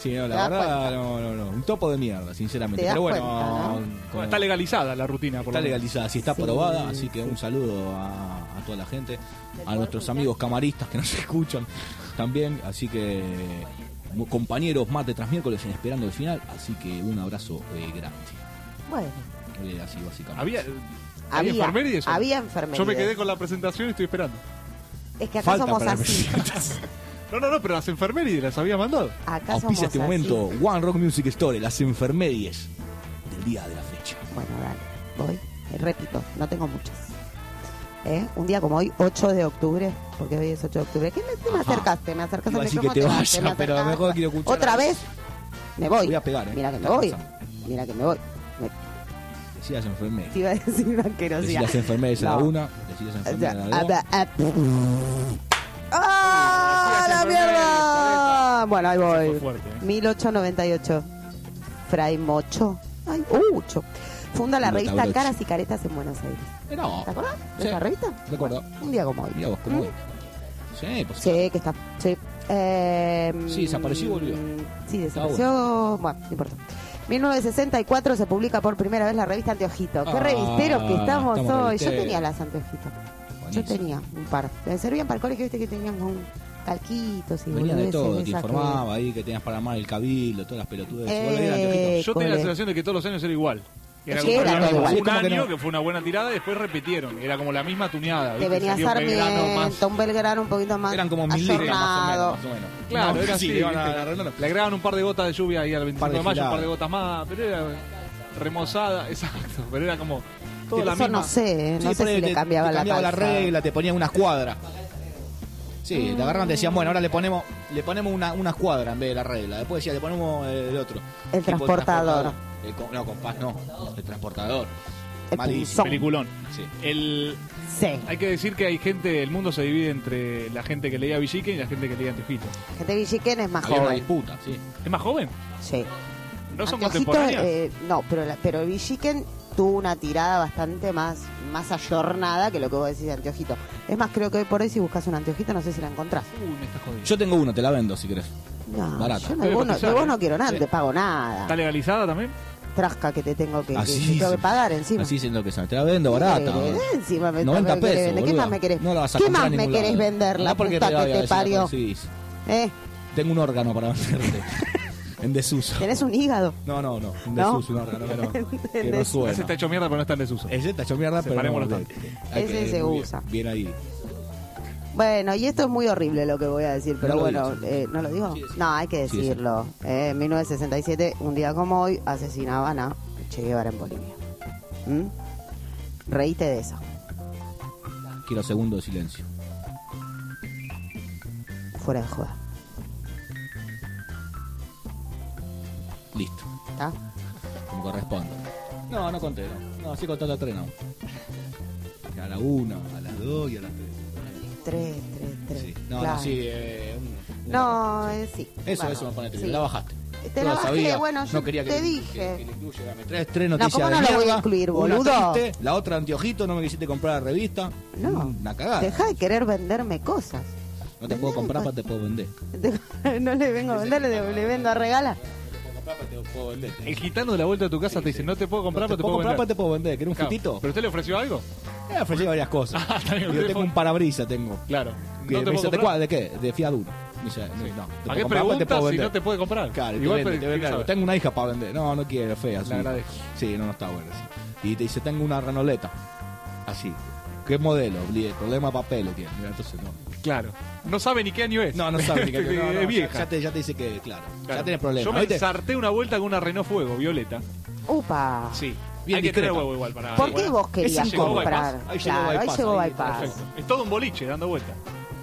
Speaker 1: Sí, no,
Speaker 2: ¿Te
Speaker 1: la
Speaker 2: das
Speaker 1: verdad, no. Un topo de mierda, sinceramente.
Speaker 2: Te das
Speaker 1: Pero bueno,
Speaker 2: cuenta, ¿no?
Speaker 1: como-
Speaker 5: Bueno, está legalizada la rutina, por
Speaker 1: está
Speaker 5: lo menos.
Speaker 1: legalizada, sí está
Speaker 2: Sí,
Speaker 1: aprobada, así que
Speaker 2: sí.
Speaker 1: un saludo a toda la gente, a nuestros amigos camaristas que nos escuchan también, así que compañeros más de Transmiércoles en Esperando el Final, así que un abrazo grande.
Speaker 2: Bueno,
Speaker 1: Así básicamente.
Speaker 5: ¿Había enfermerides?
Speaker 2: había enfermerías.
Speaker 5: Yo me quedé con la presentación y estoy esperando.
Speaker 2: Es que acá
Speaker 1: Falta
Speaker 2: somos
Speaker 1: para
Speaker 2: así.
Speaker 5: No, pero las enfermerides las había mandado.
Speaker 2: Acá somos
Speaker 1: Auspicia este
Speaker 2: así.
Speaker 1: momento One Rock Music Store, las enfermerias del día de la fecha.
Speaker 2: Bueno, dale, voy. Repito, no tengo muchas. Un día como hoy, 8 de octubre, porque hoy es 8 de octubre. ¿Qué me
Speaker 1: Ajá.
Speaker 2: acercaste? Me acercaste
Speaker 1: Iba a
Speaker 2: al
Speaker 1: decir que
Speaker 2: micrófono.
Speaker 1: te
Speaker 2: vas,
Speaker 1: vaya,
Speaker 2: me
Speaker 1: pero
Speaker 2: acercaste.
Speaker 1: mejor quiero escuchar.
Speaker 2: ¿Otra vez? Me voy.
Speaker 1: Voy a pegar,
Speaker 2: Mira que me
Speaker 1: Está
Speaker 2: voy.
Speaker 1: pasando.
Speaker 2: Mira que me voy.
Speaker 1: Decí las enfermeras.
Speaker 2: Te iba a decir una
Speaker 1: Decí
Speaker 2: asquerosidad.
Speaker 1: las enfermeras a la
Speaker 2: No.
Speaker 1: una, decí las enfermeras a la dos.
Speaker 2: ¡Ah, la mierda! Bueno, ahí
Speaker 5: Fue
Speaker 2: voy.
Speaker 5: fuerte,
Speaker 2: 1898. Fray Mocho. Ay, Ucho. Funda la
Speaker 1: Lo
Speaker 2: revista
Speaker 1: tabloche.
Speaker 2: Caras y Caretas en Buenos Aires.
Speaker 1: No,
Speaker 2: ¿Te acordás de
Speaker 1: Sí.
Speaker 2: esa revista?
Speaker 1: recuerdo.
Speaker 2: Un día como hoy.
Speaker 1: Mira vos cómo voy. Sí, pues
Speaker 2: Sí, que está. Sí.
Speaker 1: Sí, desapareció y volvió.
Speaker 2: Sí, desapareció. Bueno, no importa. 1964 se publica por primera vez la revista Anteojito. Qué
Speaker 1: Ah,
Speaker 2: revisteros que estamos hoy. Yo
Speaker 1: revisteros.
Speaker 2: tenía las Anteojito. Yo
Speaker 1: buenísimo.
Speaker 2: tenía un par. Me servían para el colegio, viste que tenían con calquitos y
Speaker 1: Venía de
Speaker 2: boludeces
Speaker 1: todo,
Speaker 2: de
Speaker 1: te
Speaker 2: esas que-
Speaker 1: informaba ahí que tenías para armar el cabildo, todas las pelotudes.
Speaker 2: Eh,
Speaker 1: Vos leías Anteojito.
Speaker 5: Yo tenía la
Speaker 2: Cole.
Speaker 5: sensación de que todos los años era igual. Era
Speaker 2: Sí,
Speaker 5: como
Speaker 2: era todo igual.
Speaker 1: Sí,
Speaker 5: un
Speaker 1: como que
Speaker 5: año
Speaker 1: no.
Speaker 5: que fue una buena tirada y después repitieron. Era como la misma tuneada.
Speaker 2: Te
Speaker 5: ¿viste?
Speaker 2: venía
Speaker 5: Salió Belgrano más-
Speaker 2: Sarmiento, un Belgrano un poquito más
Speaker 1: Eran como 1000 litros
Speaker 2: ayornado.
Speaker 1: más o menos.
Speaker 5: Claro,
Speaker 1: No,
Speaker 5: era
Speaker 1: sí,
Speaker 5: así.
Speaker 1: le iban
Speaker 5: ¿viste?
Speaker 1: a arreglar.
Speaker 5: Le agregaban un par de gotas de lluvia ahí al 25
Speaker 1: Par de
Speaker 5: de mayo, un par
Speaker 1: giladas.
Speaker 5: de gotas más, pero era remozada, exacto. Pero era como toda la
Speaker 2: Eso
Speaker 5: misma.
Speaker 2: no sé, no
Speaker 1: Sí,
Speaker 2: sé
Speaker 1: ponele,
Speaker 2: si le cambiaba,
Speaker 1: te
Speaker 2: la calzada.
Speaker 1: regla, te ponían una escuadra. Sí, te agarraban y te decían, bueno, ahora le ponemos una escuadra en vez de la regla. Después decía, le ponemos el otro.
Speaker 2: El
Speaker 1: Tipo
Speaker 2: transportador.
Speaker 1: No, compás no. El transportador.
Speaker 2: El
Speaker 1: Malísimo.
Speaker 2: punzón.
Speaker 5: Peliculón.
Speaker 1: Sí.
Speaker 2: Sí.
Speaker 5: Hay que decir que hay gente, el mundo se divide entre la gente que leía Villiquen y la gente que leía Anteojito.
Speaker 2: Gente Villiquen es más
Speaker 1: Había una
Speaker 2: joven.
Speaker 1: disputa, sí.
Speaker 5: ¿Es más joven?
Speaker 2: Sí.
Speaker 5: ¿No son
Speaker 2: Anteojito,
Speaker 5: contemporáneas?
Speaker 2: no, pero Villiquen tuvo una tirada bastante más ayornada que lo que vos decís de Anteojito. Es más, creo que hoy por hoy si buscas un Anteojito no sé si la encontrás.
Speaker 5: Me estás jodiendo.
Speaker 1: Yo tengo uno, te la vendo si querés.
Speaker 2: No,
Speaker 1: Barata.
Speaker 2: yo no,
Speaker 5: Debe
Speaker 2: de vos no,
Speaker 5: cotizar,
Speaker 2: de vos
Speaker 5: ¿eh?
Speaker 2: no quiero nada,
Speaker 1: Sí.
Speaker 2: no te pago nada.
Speaker 5: ¿Está legalizada también?
Speaker 2: Trasca que te tengo que,
Speaker 1: Así
Speaker 2: que tengo que
Speaker 1: sí.
Speaker 2: pagar encima.
Speaker 1: Así siendo que se te la vendo barata.
Speaker 2: Encima me
Speaker 1: 90
Speaker 2: me querés
Speaker 1: pesos,
Speaker 2: vender. ¿Qué
Speaker 1: boluda.
Speaker 2: más me querés?
Speaker 1: No la vas a
Speaker 2: ¿Qué
Speaker 1: comprar
Speaker 2: más
Speaker 1: en
Speaker 2: me
Speaker 1: ningún
Speaker 2: querés
Speaker 1: lado.
Speaker 2: vender? La
Speaker 1: No, porque
Speaker 2: puta
Speaker 1: te voy a
Speaker 2: que te
Speaker 1: decir,
Speaker 2: parió.
Speaker 1: sí.
Speaker 2: ¿Eh?
Speaker 1: Tengo un órgano para venderte. En desuso.
Speaker 2: ¿Tenés un hígado?
Speaker 1: No. En
Speaker 2: ¿No?
Speaker 1: desuso, un órgano que no. Que
Speaker 2: En
Speaker 1: no
Speaker 2: desuso.
Speaker 1: suena.
Speaker 5: Ese está hecho mierda, pero no está en desuso.
Speaker 1: Ese está hecho mierda, pero
Speaker 5: Separémoslo
Speaker 1: no,
Speaker 5: tanto.
Speaker 1: hay
Speaker 2: Ese
Speaker 1: que-
Speaker 2: se
Speaker 1: muy
Speaker 2: usa.
Speaker 1: Bien ahí.
Speaker 2: Bueno, y esto es muy horrible lo que voy a decir, pero
Speaker 1: No lo
Speaker 2: bueno,
Speaker 1: digas.
Speaker 2: ¿no lo digo?
Speaker 1: Sí, sí.
Speaker 2: No, hay que
Speaker 1: Sí,
Speaker 2: decirlo. En 1967, un día como hoy, asesinaban a Che Guevara en Bolivia. Reíte de eso.
Speaker 1: Quiero segundo de silencio.
Speaker 2: Fuera de joda.
Speaker 1: Listo.
Speaker 2: ¿Está?
Speaker 1: Como corresponde. No conté, no. No, sí conté a la 3, no. A la 1, a las 2 y a las 3.
Speaker 2: 3.
Speaker 1: Sí. No,
Speaker 2: claro.
Speaker 1: no, sí.
Speaker 2: No, sí.
Speaker 1: Eso,
Speaker 2: Bueno,
Speaker 1: eso me pone triste.
Speaker 2: sí.
Speaker 1: La bajaste.
Speaker 2: Te
Speaker 1: Yo
Speaker 2: la
Speaker 1: lo
Speaker 2: bajé,
Speaker 1: sabía.
Speaker 2: bueno, yo
Speaker 1: no quería
Speaker 2: te
Speaker 1: que,
Speaker 2: dije.
Speaker 1: que le incluyera. Me traes 3 noticias
Speaker 2: ¿cómo no
Speaker 1: de
Speaker 2: lo voy a
Speaker 1: mierda,
Speaker 2: incluir,
Speaker 1: una
Speaker 2: boludo?
Speaker 1: triste, la otra anteojito, no me quisiste comprar la revista.
Speaker 2: No.
Speaker 1: Una cagada.
Speaker 2: Deja de querer venderme cosas.
Speaker 1: No te puedo comprar, pero te puedo vender.
Speaker 2: No le vengo a vender, le vendo a regalar.
Speaker 5: El gitano de la vuelta de tu casa te dice, no te puedo comprar,
Speaker 1: No
Speaker 5: pero
Speaker 1: te
Speaker 5: te puedo
Speaker 1: comprar, pero
Speaker 5: vender.
Speaker 1: te puedo vender. ¿Querés un
Speaker 5: Claro.
Speaker 1: fitito?
Speaker 5: ¿Pero usted le ofreció algo?
Speaker 1: Me ofrecí varias cosas.
Speaker 5: Ah, está bien,
Speaker 1: Yo
Speaker 5: usted
Speaker 1: tengo
Speaker 5: fue-
Speaker 1: un parabrisa, tengo.
Speaker 5: Claro.
Speaker 1: Que
Speaker 5: ¿No
Speaker 1: me
Speaker 5: te
Speaker 1: dice,
Speaker 5: puedo
Speaker 1: ¿de
Speaker 5: comprar?
Speaker 1: cuál? ¿De qué? De Fiat Uno. Me dice, no, te
Speaker 5: ¿Para
Speaker 1: puedo
Speaker 5: qué
Speaker 1: comprar, pero te
Speaker 5: preguntas
Speaker 1: puedo
Speaker 5: si
Speaker 1: vender.
Speaker 5: no te puede comprar?
Speaker 1: Claro,
Speaker 5: Igual
Speaker 1: te
Speaker 5: pero
Speaker 1: vende,
Speaker 5: quiero saber.
Speaker 1: tengo una hija para vender. No quiero, fea. Así.
Speaker 5: Le agradezco.
Speaker 1: Sí, no está bueno. Sí. Y te dice, tengo una ranoleta. Así. ¿Qué modelo? El problema de papel tiene. Mira, entonces no.
Speaker 5: Claro. No sabe ni qué año es.
Speaker 1: No sabe ni qué. No,
Speaker 5: Es vieja.
Speaker 1: Ya te dice que, claro.
Speaker 5: Claro.
Speaker 1: Ya tenés problemas.
Speaker 5: Yo me
Speaker 1: ¿Viste?
Speaker 5: ensarté una vuelta con una Renault Fuego, violeta.
Speaker 2: Upa.
Speaker 5: Sí.
Speaker 1: Bien
Speaker 5: Hay que tener
Speaker 1: discreta.
Speaker 5: huevo igual para...
Speaker 2: ¿Por qué
Speaker 5: bueno,
Speaker 2: vos querías
Speaker 1: incómodo.
Speaker 2: comprar?
Speaker 1: Ahí llegó
Speaker 2: Claro, ahí
Speaker 1: Bypass,
Speaker 2: llegó
Speaker 1: ahí,
Speaker 2: Bypass.
Speaker 5: Perfecto. Es todo un boliche dando vuelta.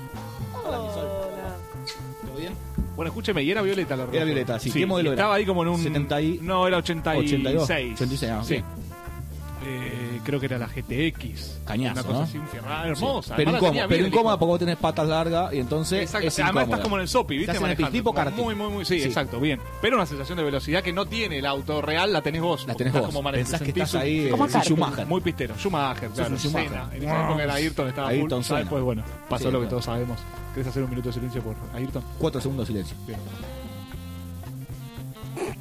Speaker 1: ¿Todo bien?
Speaker 5: Bueno, escúcheme, y era violeta la Renault.
Speaker 1: Era violeta, sí. ¿Qué modelo
Speaker 5: y
Speaker 1: era?
Speaker 5: Estaba ahí como en un...
Speaker 1: 70 y-
Speaker 5: No, era 86.
Speaker 1: 86, ah,
Speaker 5: sí.
Speaker 1: ok.
Speaker 5: Creo que era la GTX.
Speaker 1: Cañazo,
Speaker 5: Una cosa
Speaker 1: ¿no?
Speaker 5: así, hermosa.
Speaker 1: Pero
Speaker 5: Además la tenía
Speaker 1: incómoda,
Speaker 5: bien
Speaker 1: pero
Speaker 5: el
Speaker 1: incómoda
Speaker 5: hijo.
Speaker 1: porque vos tenés patas largas y entonces
Speaker 5: Exacto,
Speaker 1: es
Speaker 5: además
Speaker 1: incómoda.
Speaker 5: estás como en el Sopi, ¿viste?
Speaker 1: Estás en el
Speaker 5: Manejando.
Speaker 1: tipo karting.
Speaker 5: Muy, sí,
Speaker 1: Sí.
Speaker 5: exacto, bien. Pero una sensación de velocidad que no tiene el auto real, la tenés vos.
Speaker 1: La tenés
Speaker 5: Estás
Speaker 1: vos.
Speaker 5: como
Speaker 1: Pensás que estás ahí
Speaker 2: Como
Speaker 1: en
Speaker 2: karting.
Speaker 1: Schumacher.
Speaker 5: Muy pistero. Schumacher, claro.
Speaker 1: un Schumacher.
Speaker 5: Senna. En esa época era Ayrton, estaba
Speaker 1: Ayrton
Speaker 5: full.
Speaker 1: Senna.
Speaker 5: Después, bueno, pasó
Speaker 1: Sí,
Speaker 5: lo que
Speaker 1: bueno.
Speaker 5: todos sabemos. ¿Querés hacer un minuto de silencio por Ayrton?
Speaker 1: 4 segundos de silencio.
Speaker 5: Bien.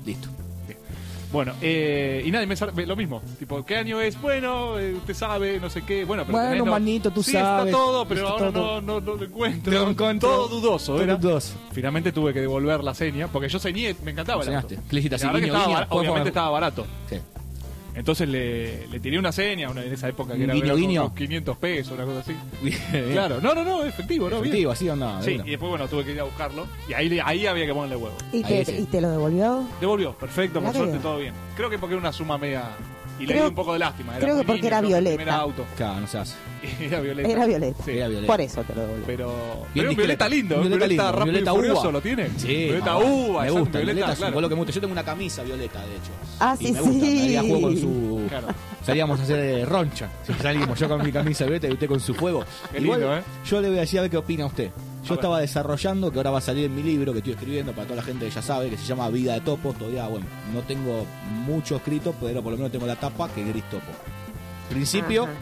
Speaker 1: Listo.
Speaker 5: Bueno, y nadie me sabe lo mismo. Tipo, ¿qué año es? Bueno, usted sabe, no sé qué. Bueno, pero
Speaker 1: Bueno,
Speaker 5: tenés,
Speaker 1: manito, tú
Speaker 5: sí,
Speaker 1: sabes.
Speaker 5: está todo, pero
Speaker 1: Está
Speaker 5: ahora
Speaker 1: todo.
Speaker 5: no lo encuentro.
Speaker 1: No lo encuentro.
Speaker 5: Todo dudoso,
Speaker 1: Todo
Speaker 5: era.
Speaker 1: dudoso.
Speaker 5: Finalmente tuve que devolver la seña, porque yo ceñé, me encantaba el auto.
Speaker 1: Enseñaste. Le dijiste así,
Speaker 5: La verdad que
Speaker 1: guiño,
Speaker 5: estaba
Speaker 1: guiño,
Speaker 5: bar- obviamente
Speaker 1: podemos-
Speaker 5: estaba barato.
Speaker 1: Sí.
Speaker 5: Entonces le tiré una seña, en esa época que era
Speaker 1: Guiño,
Speaker 5: como
Speaker 1: guiño.
Speaker 5: unos 500 pesos, una cosa así.
Speaker 1: Bien.
Speaker 5: Claro, no, efectivo, ¿no? Bien.
Speaker 1: Efectivo, así andaba.
Speaker 5: Sí, y después, bueno, tuve que ir a buscarlo. Y ahí había que ponerle huevo.
Speaker 2: ¿Y
Speaker 1: Ahí
Speaker 2: te,
Speaker 1: sí.
Speaker 2: ¿Y te lo devolvió?
Speaker 5: Devolvió, perfecto, por
Speaker 2: Mirá que
Speaker 5: suerte
Speaker 2: bien.
Speaker 5: todo bien. Creo que porque era una suma media. Y le
Speaker 2: Creo-
Speaker 5: di un poco de lástima. Era
Speaker 2: creo
Speaker 5: muy
Speaker 2: que porque
Speaker 5: niño,
Speaker 2: era
Speaker 5: creo que el
Speaker 2: violeta.
Speaker 5: primer auto.
Speaker 1: Claro, no se hace.
Speaker 5: Era violeta.
Speaker 2: Era violeta.
Speaker 5: Sí.
Speaker 1: Era violeta.
Speaker 2: Por eso te lo devolvió.
Speaker 5: Pero
Speaker 1: Bien
Speaker 5: violeta
Speaker 1: discreto.
Speaker 5: lindo,
Speaker 1: Violeta lindo.
Speaker 5: rápido
Speaker 1: Violeta
Speaker 5: y furioso,
Speaker 1: uva.
Speaker 5: ¿lo tiene?
Speaker 1: Sí.
Speaker 5: Violeta
Speaker 1: ah,
Speaker 5: uva,
Speaker 1: me
Speaker 5: exacto,
Speaker 1: gusta. Violeta es un
Speaker 5: claro.
Speaker 1: color que me gusta. Yo tengo una camisa violeta, de hecho.
Speaker 2: Ah,
Speaker 1: Y
Speaker 2: sí,
Speaker 1: me gusta.
Speaker 2: sí.
Speaker 1: Me haría juego con su...
Speaker 5: Claro.
Speaker 1: Salíamos a hacer roncha. Si salimos yo con mi camisa violeta y usted con su fuego.
Speaker 5: Qué
Speaker 1: Igual,
Speaker 5: lindo, ¿eh?
Speaker 1: yo le voy a decir a ver qué opina usted. Yo
Speaker 5: ver.
Speaker 1: estaba desarrollando, que ahora va a salir en mi libro que estoy escribiendo para toda la gente que ya sabe, que se llama Vida de Topo. Todavía, bueno, no tengo mucho escrito, pero por lo menos tengo la tapa que es Gris Topo. Principio,
Speaker 2: Ajá.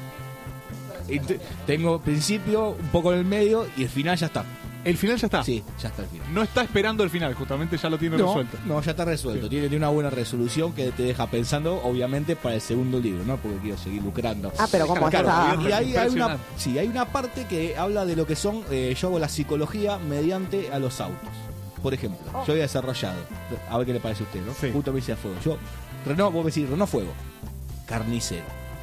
Speaker 1: tengo principio, un poco en el medio y el final ya está.
Speaker 5: El final ya está.
Speaker 1: Sí, ya está el final.
Speaker 5: No está esperando el final, justamente ya lo tiene resuelto.
Speaker 1: No, ya está resuelto.
Speaker 5: Sí.
Speaker 1: Tiene una buena resolución que te deja pensando, obviamente, para el segundo libro, ¿no? Porque quiero seguir lucrando.
Speaker 2: Ah, pero ¿cómo
Speaker 5: Claro,
Speaker 2: está?
Speaker 5: bien.
Speaker 1: Y hay una,
Speaker 5: Impresionante.
Speaker 1: sí, hay una parte que habla de lo que son, yo hago la psicología mediante a los autos. Por ejemplo, yo he desarrollado, a ver qué le parece a usted, ¿no?
Speaker 5: Sí.
Speaker 1: Justo me dice a fuego. Yo, Renault, vos me decís, Renault Fuego, carnicero.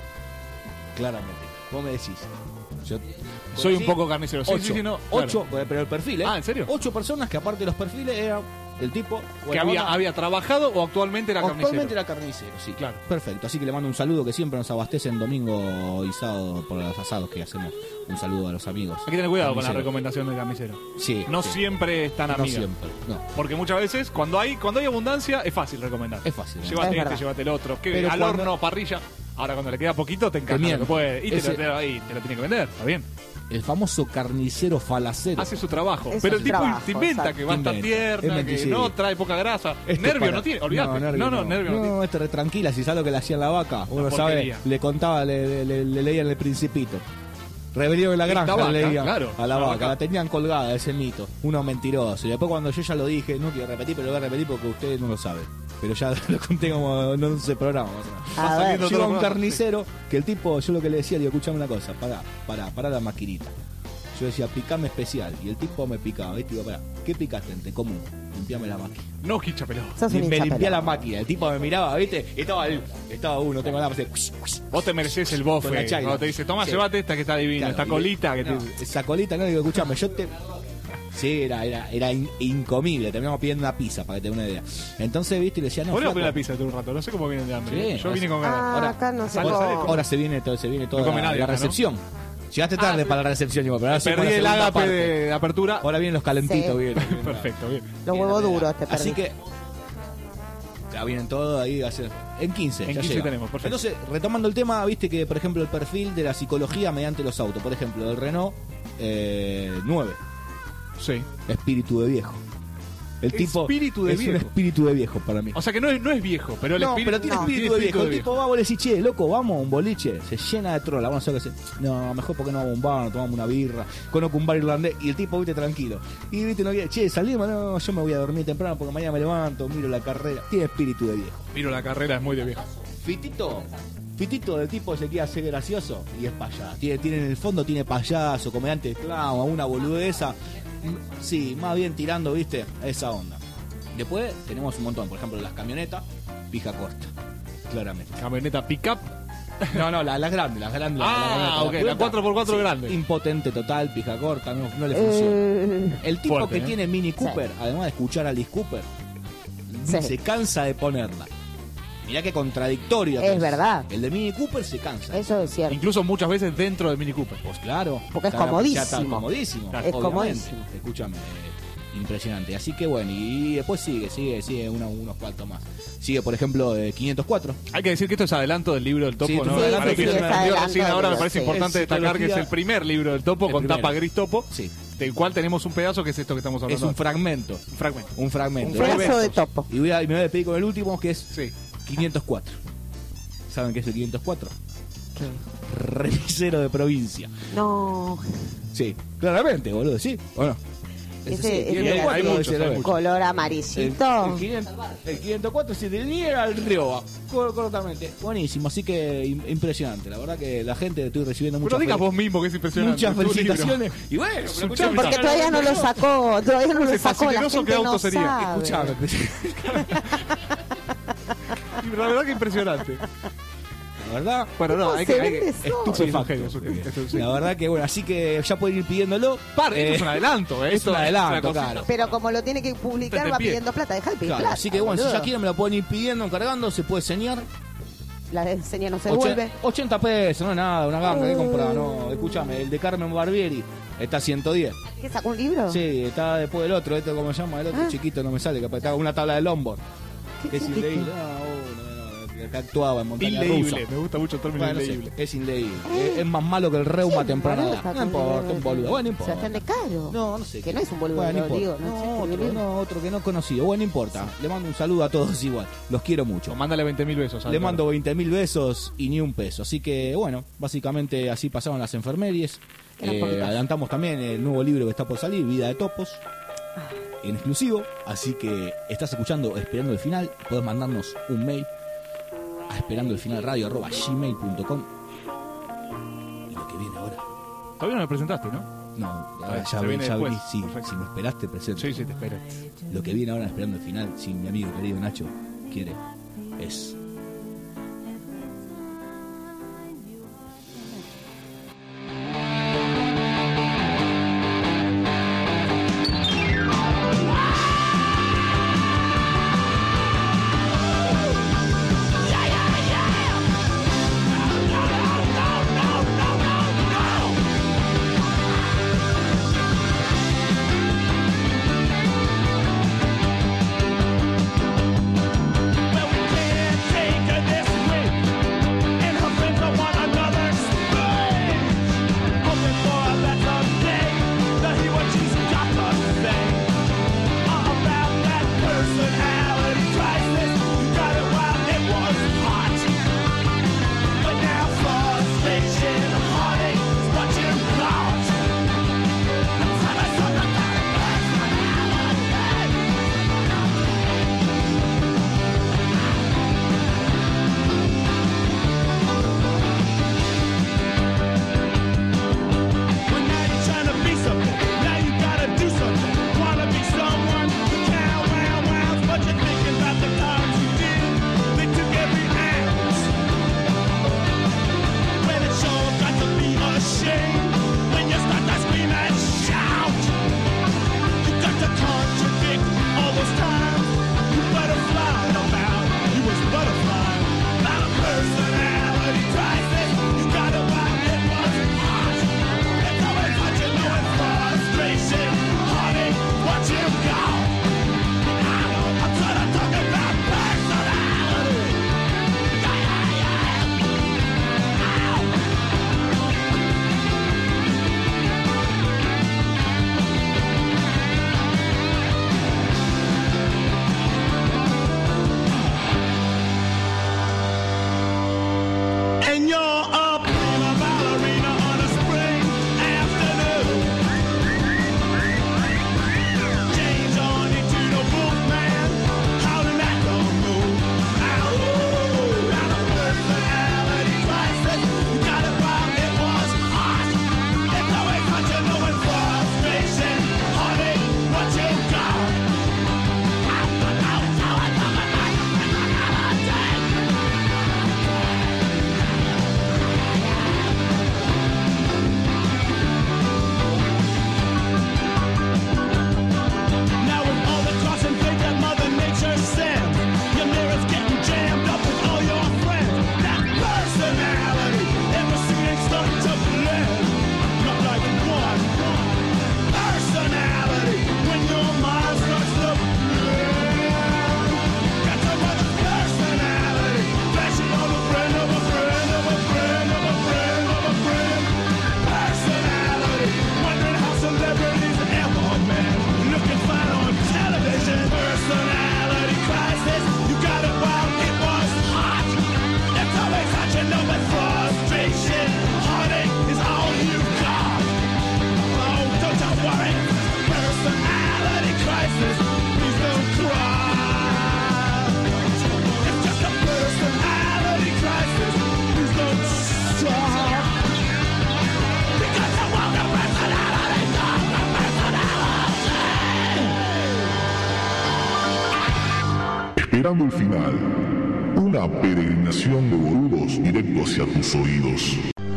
Speaker 1: Claramente. Vos me decís. Yo,
Speaker 5: Soy un
Speaker 1: sí,
Speaker 5: poco carnicero. Sí,
Speaker 1: ocho,
Speaker 5: sí, no.
Speaker 1: ocho, pero el perfil, ¿eh?
Speaker 5: Ah, ¿en serio?
Speaker 1: 8 personas que aparte de los perfiles eran el tipo...
Speaker 5: Que había trabajado o actualmente era
Speaker 1: Actualmente
Speaker 5: carnicero.
Speaker 1: era carnicero, sí.
Speaker 5: Claro.
Speaker 1: Perfecto. Así que le mando un saludo que siempre nos abastecen domingo y sábado por los asados que hacemos. Un saludo a los amigos.
Speaker 5: Hay que tener cuidado con la
Speaker 1: Carnicero.
Speaker 5: recomendación del carnicero.
Speaker 1: Sí.
Speaker 5: No
Speaker 1: sí.
Speaker 5: siempre es tan
Speaker 1: No
Speaker 5: amiga.
Speaker 1: siempre. No.
Speaker 5: Porque muchas veces, cuando hay abundancia, es fácil recomendar.
Speaker 1: Es fácil. ¿no?
Speaker 5: Llévate
Speaker 2: Es
Speaker 5: este,
Speaker 2: verdad.
Speaker 5: llévate el otro. Que
Speaker 1: Pero
Speaker 5: al
Speaker 1: cuando-
Speaker 5: horno, parrilla. Ahora, cuando le queda poquito, te encanta
Speaker 1: miente.
Speaker 5: lo que puede. Y te,
Speaker 1: Ese-
Speaker 5: te lo tiene que vender. Está bien.
Speaker 1: El famoso carnicero falacero.
Speaker 5: Hace su trabajo.
Speaker 2: Ese
Speaker 5: Pero
Speaker 2: es
Speaker 5: el tipo
Speaker 2: trabajo,
Speaker 5: te inventa
Speaker 2: exacto.
Speaker 5: que va a estar
Speaker 1: Inventa.
Speaker 5: tierna,
Speaker 1: Es
Speaker 5: que
Speaker 1: mentira.
Speaker 5: no trae poca grasa.
Speaker 1: Esto
Speaker 5: Nervio
Speaker 1: para-
Speaker 5: no tiene, olvídate.
Speaker 1: nervio
Speaker 5: No, nervio no tiene.
Speaker 1: No, este re tranquila, si sabe lo que le hacía en la vaca. Uno
Speaker 5: Una
Speaker 1: sabe,
Speaker 5: porquería.
Speaker 1: le contaba, le leía en el Principito. Rebelión en la
Speaker 5: Esta
Speaker 1: granja
Speaker 5: vaca,
Speaker 1: le leía
Speaker 5: claro,
Speaker 1: a la
Speaker 5: la
Speaker 1: vaca.
Speaker 5: vaca.
Speaker 1: La tenían colgada, ese mito. Uno mentiroso. Y después cuando yo ya lo dije, no quiero repetir, pero lo voy a repetir porque ustedes no lo saben. Pero ya lo conté como en 11 programas. más o menos.
Speaker 2: A ver,
Speaker 5: saliendo
Speaker 1: Yo iba a un
Speaker 5: todo-
Speaker 1: carnicero que el tipo, yo lo que le decía, le digo, escuchame una cosa, pará la maquinita. Yo decía, picame especial. Y el tipo me picaba, ¿viste? Digo, pará, ¿qué picaste? En común, limpiame la máquina.
Speaker 5: No, hincha pelota.
Speaker 2: Sos
Speaker 1: Y
Speaker 2: un
Speaker 1: me
Speaker 2: hincha
Speaker 1: limpié la
Speaker 2: pelota.
Speaker 1: máquina. El tipo me miraba, ¿viste? Y estaba uno, tengo nada más.
Speaker 5: Vos te mereces el bofe.
Speaker 1: Con la chaira.
Speaker 5: Cuando te dice, toma,
Speaker 1: Sí.
Speaker 5: llévate esta que está divina,
Speaker 1: Claro,
Speaker 5: esta
Speaker 1: y-
Speaker 5: colita que
Speaker 1: no,
Speaker 5: te...
Speaker 1: esa colita, no, digo, escuchame, yo te. Sí, era incomible. Terminamos pidiendo una pizza para que te dé una idea. Entonces, ¿viste? Y le decía, no.
Speaker 5: Podríamos
Speaker 1: flaco,
Speaker 5: pedir la pizza de un rato, no sé cómo vienen de hambre.
Speaker 1: Sí,
Speaker 5: Yo vine con ganas.
Speaker 2: Ah,
Speaker 1: Ahora-
Speaker 2: acá no se
Speaker 5: Ahora-
Speaker 2: come.
Speaker 1: Ahora se viene todo
Speaker 5: No come nadie
Speaker 1: la
Speaker 5: acá, ¿no?
Speaker 1: recepción. Llegaste tarde para la recepción, igual, pero ahora sí para
Speaker 5: Perdí
Speaker 1: la
Speaker 5: el
Speaker 1: segunda
Speaker 5: ágape
Speaker 1: parte.
Speaker 5: de apertura.
Speaker 1: Ahora vienen los calentitos,
Speaker 2: Sí.
Speaker 1: vienen.
Speaker 5: Perfecto, bien.
Speaker 2: Los huevos duros te
Speaker 1: Así
Speaker 2: perdí.
Speaker 1: que ya vienen todos ahí a hacer. En 15.
Speaker 5: En
Speaker 1: ya
Speaker 5: 15
Speaker 1: llega.
Speaker 5: tenemos, perfecto.
Speaker 1: Entonces, retomando el tema, viste que, por ejemplo, el perfil de la psicología mediante los autos. Por ejemplo, el Renault 9,
Speaker 5: Sí.
Speaker 1: espíritu de viejo. El tipo
Speaker 5: Espíritu de
Speaker 1: es un
Speaker 5: viejo.
Speaker 1: espíritu de viejo para mí.
Speaker 5: O sea que no es viejo, pero el
Speaker 1: No,
Speaker 5: espíritu...
Speaker 1: pero tiene
Speaker 2: no,
Speaker 1: espíritu de viejo. El tipo va, vos le decís, che, loco, vamos a un boliche. Se llena de trola. Vamos a hacer que se... No, mejor porque no vamos a un bar, nos tomamos una birra. Conozco un bar irlandés. Y el tipo, viste, tranquilo. Y viste, no viene, che, salimos. No, yo me voy a dormir temprano porque mañana me levanto, miro la carrera. Tiene espíritu de viejo.
Speaker 5: Miro la carrera, es muy de viejo.
Speaker 1: Fitito del tipo se quiere hacer gracioso y es payaso. Tiene en el fondo, tiene payaso, comediante de clown, una boludeza. Sí, más bien tirando, viste, a esa onda. Después tenemos un montón, por ejemplo, las camionetas, pija corta, claramente.
Speaker 5: Camioneta pick-up.
Speaker 1: No, las grandes, las grandes.
Speaker 5: Ah, ok, la
Speaker 1: cubierta,
Speaker 5: 4x4 grande.
Speaker 1: Impotente total, pija corta, no le funciona. El tipo
Speaker 5: Fuerte,
Speaker 1: que tiene Mini Cooper, además de escuchar a Alice Cooper,
Speaker 2: Sí.
Speaker 1: se cansa de ponerla. Mirá qué contradictorio. que
Speaker 2: Es verdad.
Speaker 1: El de Mini Cooper se cansa.
Speaker 2: Eso es cierto.
Speaker 5: Incluso muchas veces dentro del Mini Cooper.
Speaker 1: Pues claro.
Speaker 2: Porque es
Speaker 1: Está-
Speaker 2: comodísimo.
Speaker 1: ya está comodísimo.
Speaker 5: Claro.
Speaker 2: Es
Speaker 1: obviamente.
Speaker 2: comodísimo.
Speaker 1: Escúchame, impresionante. Así que bueno, y después sigue unos cuantos más. Sigue, por ejemplo, 504.
Speaker 5: Hay que decir que esto es adelanto del libro del Topo,
Speaker 1: Sí,
Speaker 5: ¿no?
Speaker 1: sí,
Speaker 5: Para
Speaker 1: sí,
Speaker 5: que
Speaker 1: sí,
Speaker 5: se
Speaker 1: es
Speaker 5: me entendió
Speaker 2: adelanto
Speaker 5: recién
Speaker 2: del
Speaker 5: ahora, me
Speaker 2: libro,
Speaker 5: parece
Speaker 2: sí.
Speaker 5: importante
Speaker 1: Es
Speaker 5: destacar que es
Speaker 1: psicología-
Speaker 5: el primer libro del Topo
Speaker 1: El
Speaker 5: con
Speaker 1: primero.
Speaker 5: tapa gris Topo,
Speaker 1: Sí.
Speaker 5: del cual tenemos un pedazo que es esto que estamos
Speaker 1: Es
Speaker 5: hablando.
Speaker 1: un fragmento.
Speaker 5: Un fragmento.
Speaker 1: Un fragmento.
Speaker 2: Un pedazo de topo.
Speaker 1: Y me voy a despedir con el último, que es
Speaker 5: Sí.
Speaker 1: 504. ¿Saben qué es el 504?
Speaker 2: ¿Qué?
Speaker 1: Remisero de provincia.
Speaker 2: No.
Speaker 1: Sí, claramente, boludo, ¿sí o no?
Speaker 2: Ese
Speaker 1: el
Speaker 2: es
Speaker 5: hay muchos, hay muchos.
Speaker 2: color
Speaker 1: El
Speaker 2: amarillito.
Speaker 1: 504 es el Niera al Rioba, correctamente. Buenísimo, así que impresionante. La verdad que la gente estoy recibiendo
Speaker 5: Pero digas vos mismo que es impresionante.
Speaker 1: muchas
Speaker 5: tu libro.
Speaker 1: felicitaciones. Y bueno, pero escuchame,
Speaker 2: Porque todavía no lo sacó, todavía no lo
Speaker 5: Ese
Speaker 2: sacó, la
Speaker 5: fascineroso
Speaker 2: gente
Speaker 5: que
Speaker 2: no
Speaker 5: auto sería.
Speaker 2: sabe.
Speaker 1: escuchame.
Speaker 5: La verdad que impresionante.
Speaker 1: La verdad,
Speaker 5: Bueno, no,
Speaker 2: ¿Cómo
Speaker 5: hay
Speaker 2: se
Speaker 5: que...
Speaker 2: vende solo?
Speaker 5: Sí, es un genio, es un genio. Sí.
Speaker 1: la verdad que bueno, así que ya pueden ir pidiéndolo.
Speaker 5: Esto es un adelanto, ¿eh?
Speaker 1: es un adelanto,
Speaker 5: una cosita.
Speaker 1: claro.
Speaker 2: Pero como lo tiene que publicar,
Speaker 5: Te
Speaker 2: va
Speaker 5: pie.
Speaker 2: pidiendo plata, deja de pedir
Speaker 1: Claro,
Speaker 2: plata.
Speaker 1: así que bueno, si
Speaker 2: boludo.
Speaker 1: ya quieren me lo pueden ir pidiendo, encargando, se puede señar.
Speaker 2: La enseña no se devuelve.
Speaker 1: 80 pesos, no es nada, una ganga que comprar, no. Escúchame, el de Carmen Barbieri está a 110.
Speaker 2: ¿Qué sacó un libro?
Speaker 1: Sí, está después del otro, este como se llama, el otro
Speaker 2: Ah.
Speaker 1: chiquito no me sale, que está con una tabla de longboard.
Speaker 2: ¿Qué
Speaker 1: Que es
Speaker 2: chiquito?
Speaker 1: inleíble. Que actuaba en montaña
Speaker 5: Inleíble,
Speaker 1: rusa.
Speaker 5: me gusta mucho el término
Speaker 1: Bueno, no sé,
Speaker 5: inleíble.
Speaker 1: es inleíble. Es más malo que el reuma
Speaker 2: Sí,
Speaker 1: temprana
Speaker 2: boludo,
Speaker 1: edad.
Speaker 2: está
Speaker 1: No
Speaker 2: con
Speaker 1: importa,
Speaker 2: el-
Speaker 1: un boludo. Bueno, no importa.
Speaker 2: Sebastián de Caro.
Speaker 1: No sé.
Speaker 2: Que no es un boludo,
Speaker 1: Bueno, no
Speaker 2: lo
Speaker 1: importa.
Speaker 2: digo, no existe
Speaker 1: otro,
Speaker 2: ningún libro.
Speaker 1: otro que no conocido. Bueno, no importa. Le mando un saludo a todos igual. Los quiero mucho.
Speaker 5: O mándale 20.000 besos.
Speaker 1: Le mando 20.000 besos y ni un peso. Así que, bueno, básicamente así pasaron las enfermeries.
Speaker 2: Eran poquitas.
Speaker 1: Adelantamos también el nuevo libro que está por salir, Vida de Topos, en exclusivo. Así que estás escuchando Esperando el Final. Puedes mandarnos un mail a esperandoelfinalradio@gmail.com. Y lo que viene ahora.
Speaker 5: Todavía no me presentaste, ¿no?
Speaker 1: No,
Speaker 5: bien,
Speaker 1: ya
Speaker 5: se viene
Speaker 1: vi,
Speaker 5: después.
Speaker 1: sí,
Speaker 5: Perfecto.
Speaker 1: si me esperaste, presente.
Speaker 5: Sí, sí, te espero.
Speaker 1: Lo que viene ahora en Esperando el Final, si mi amigo querido Nacho quiere, es...
Speaker 6: Well, we can't Esperando el final. Una peregrinación de boludos directo hacia tus oídos.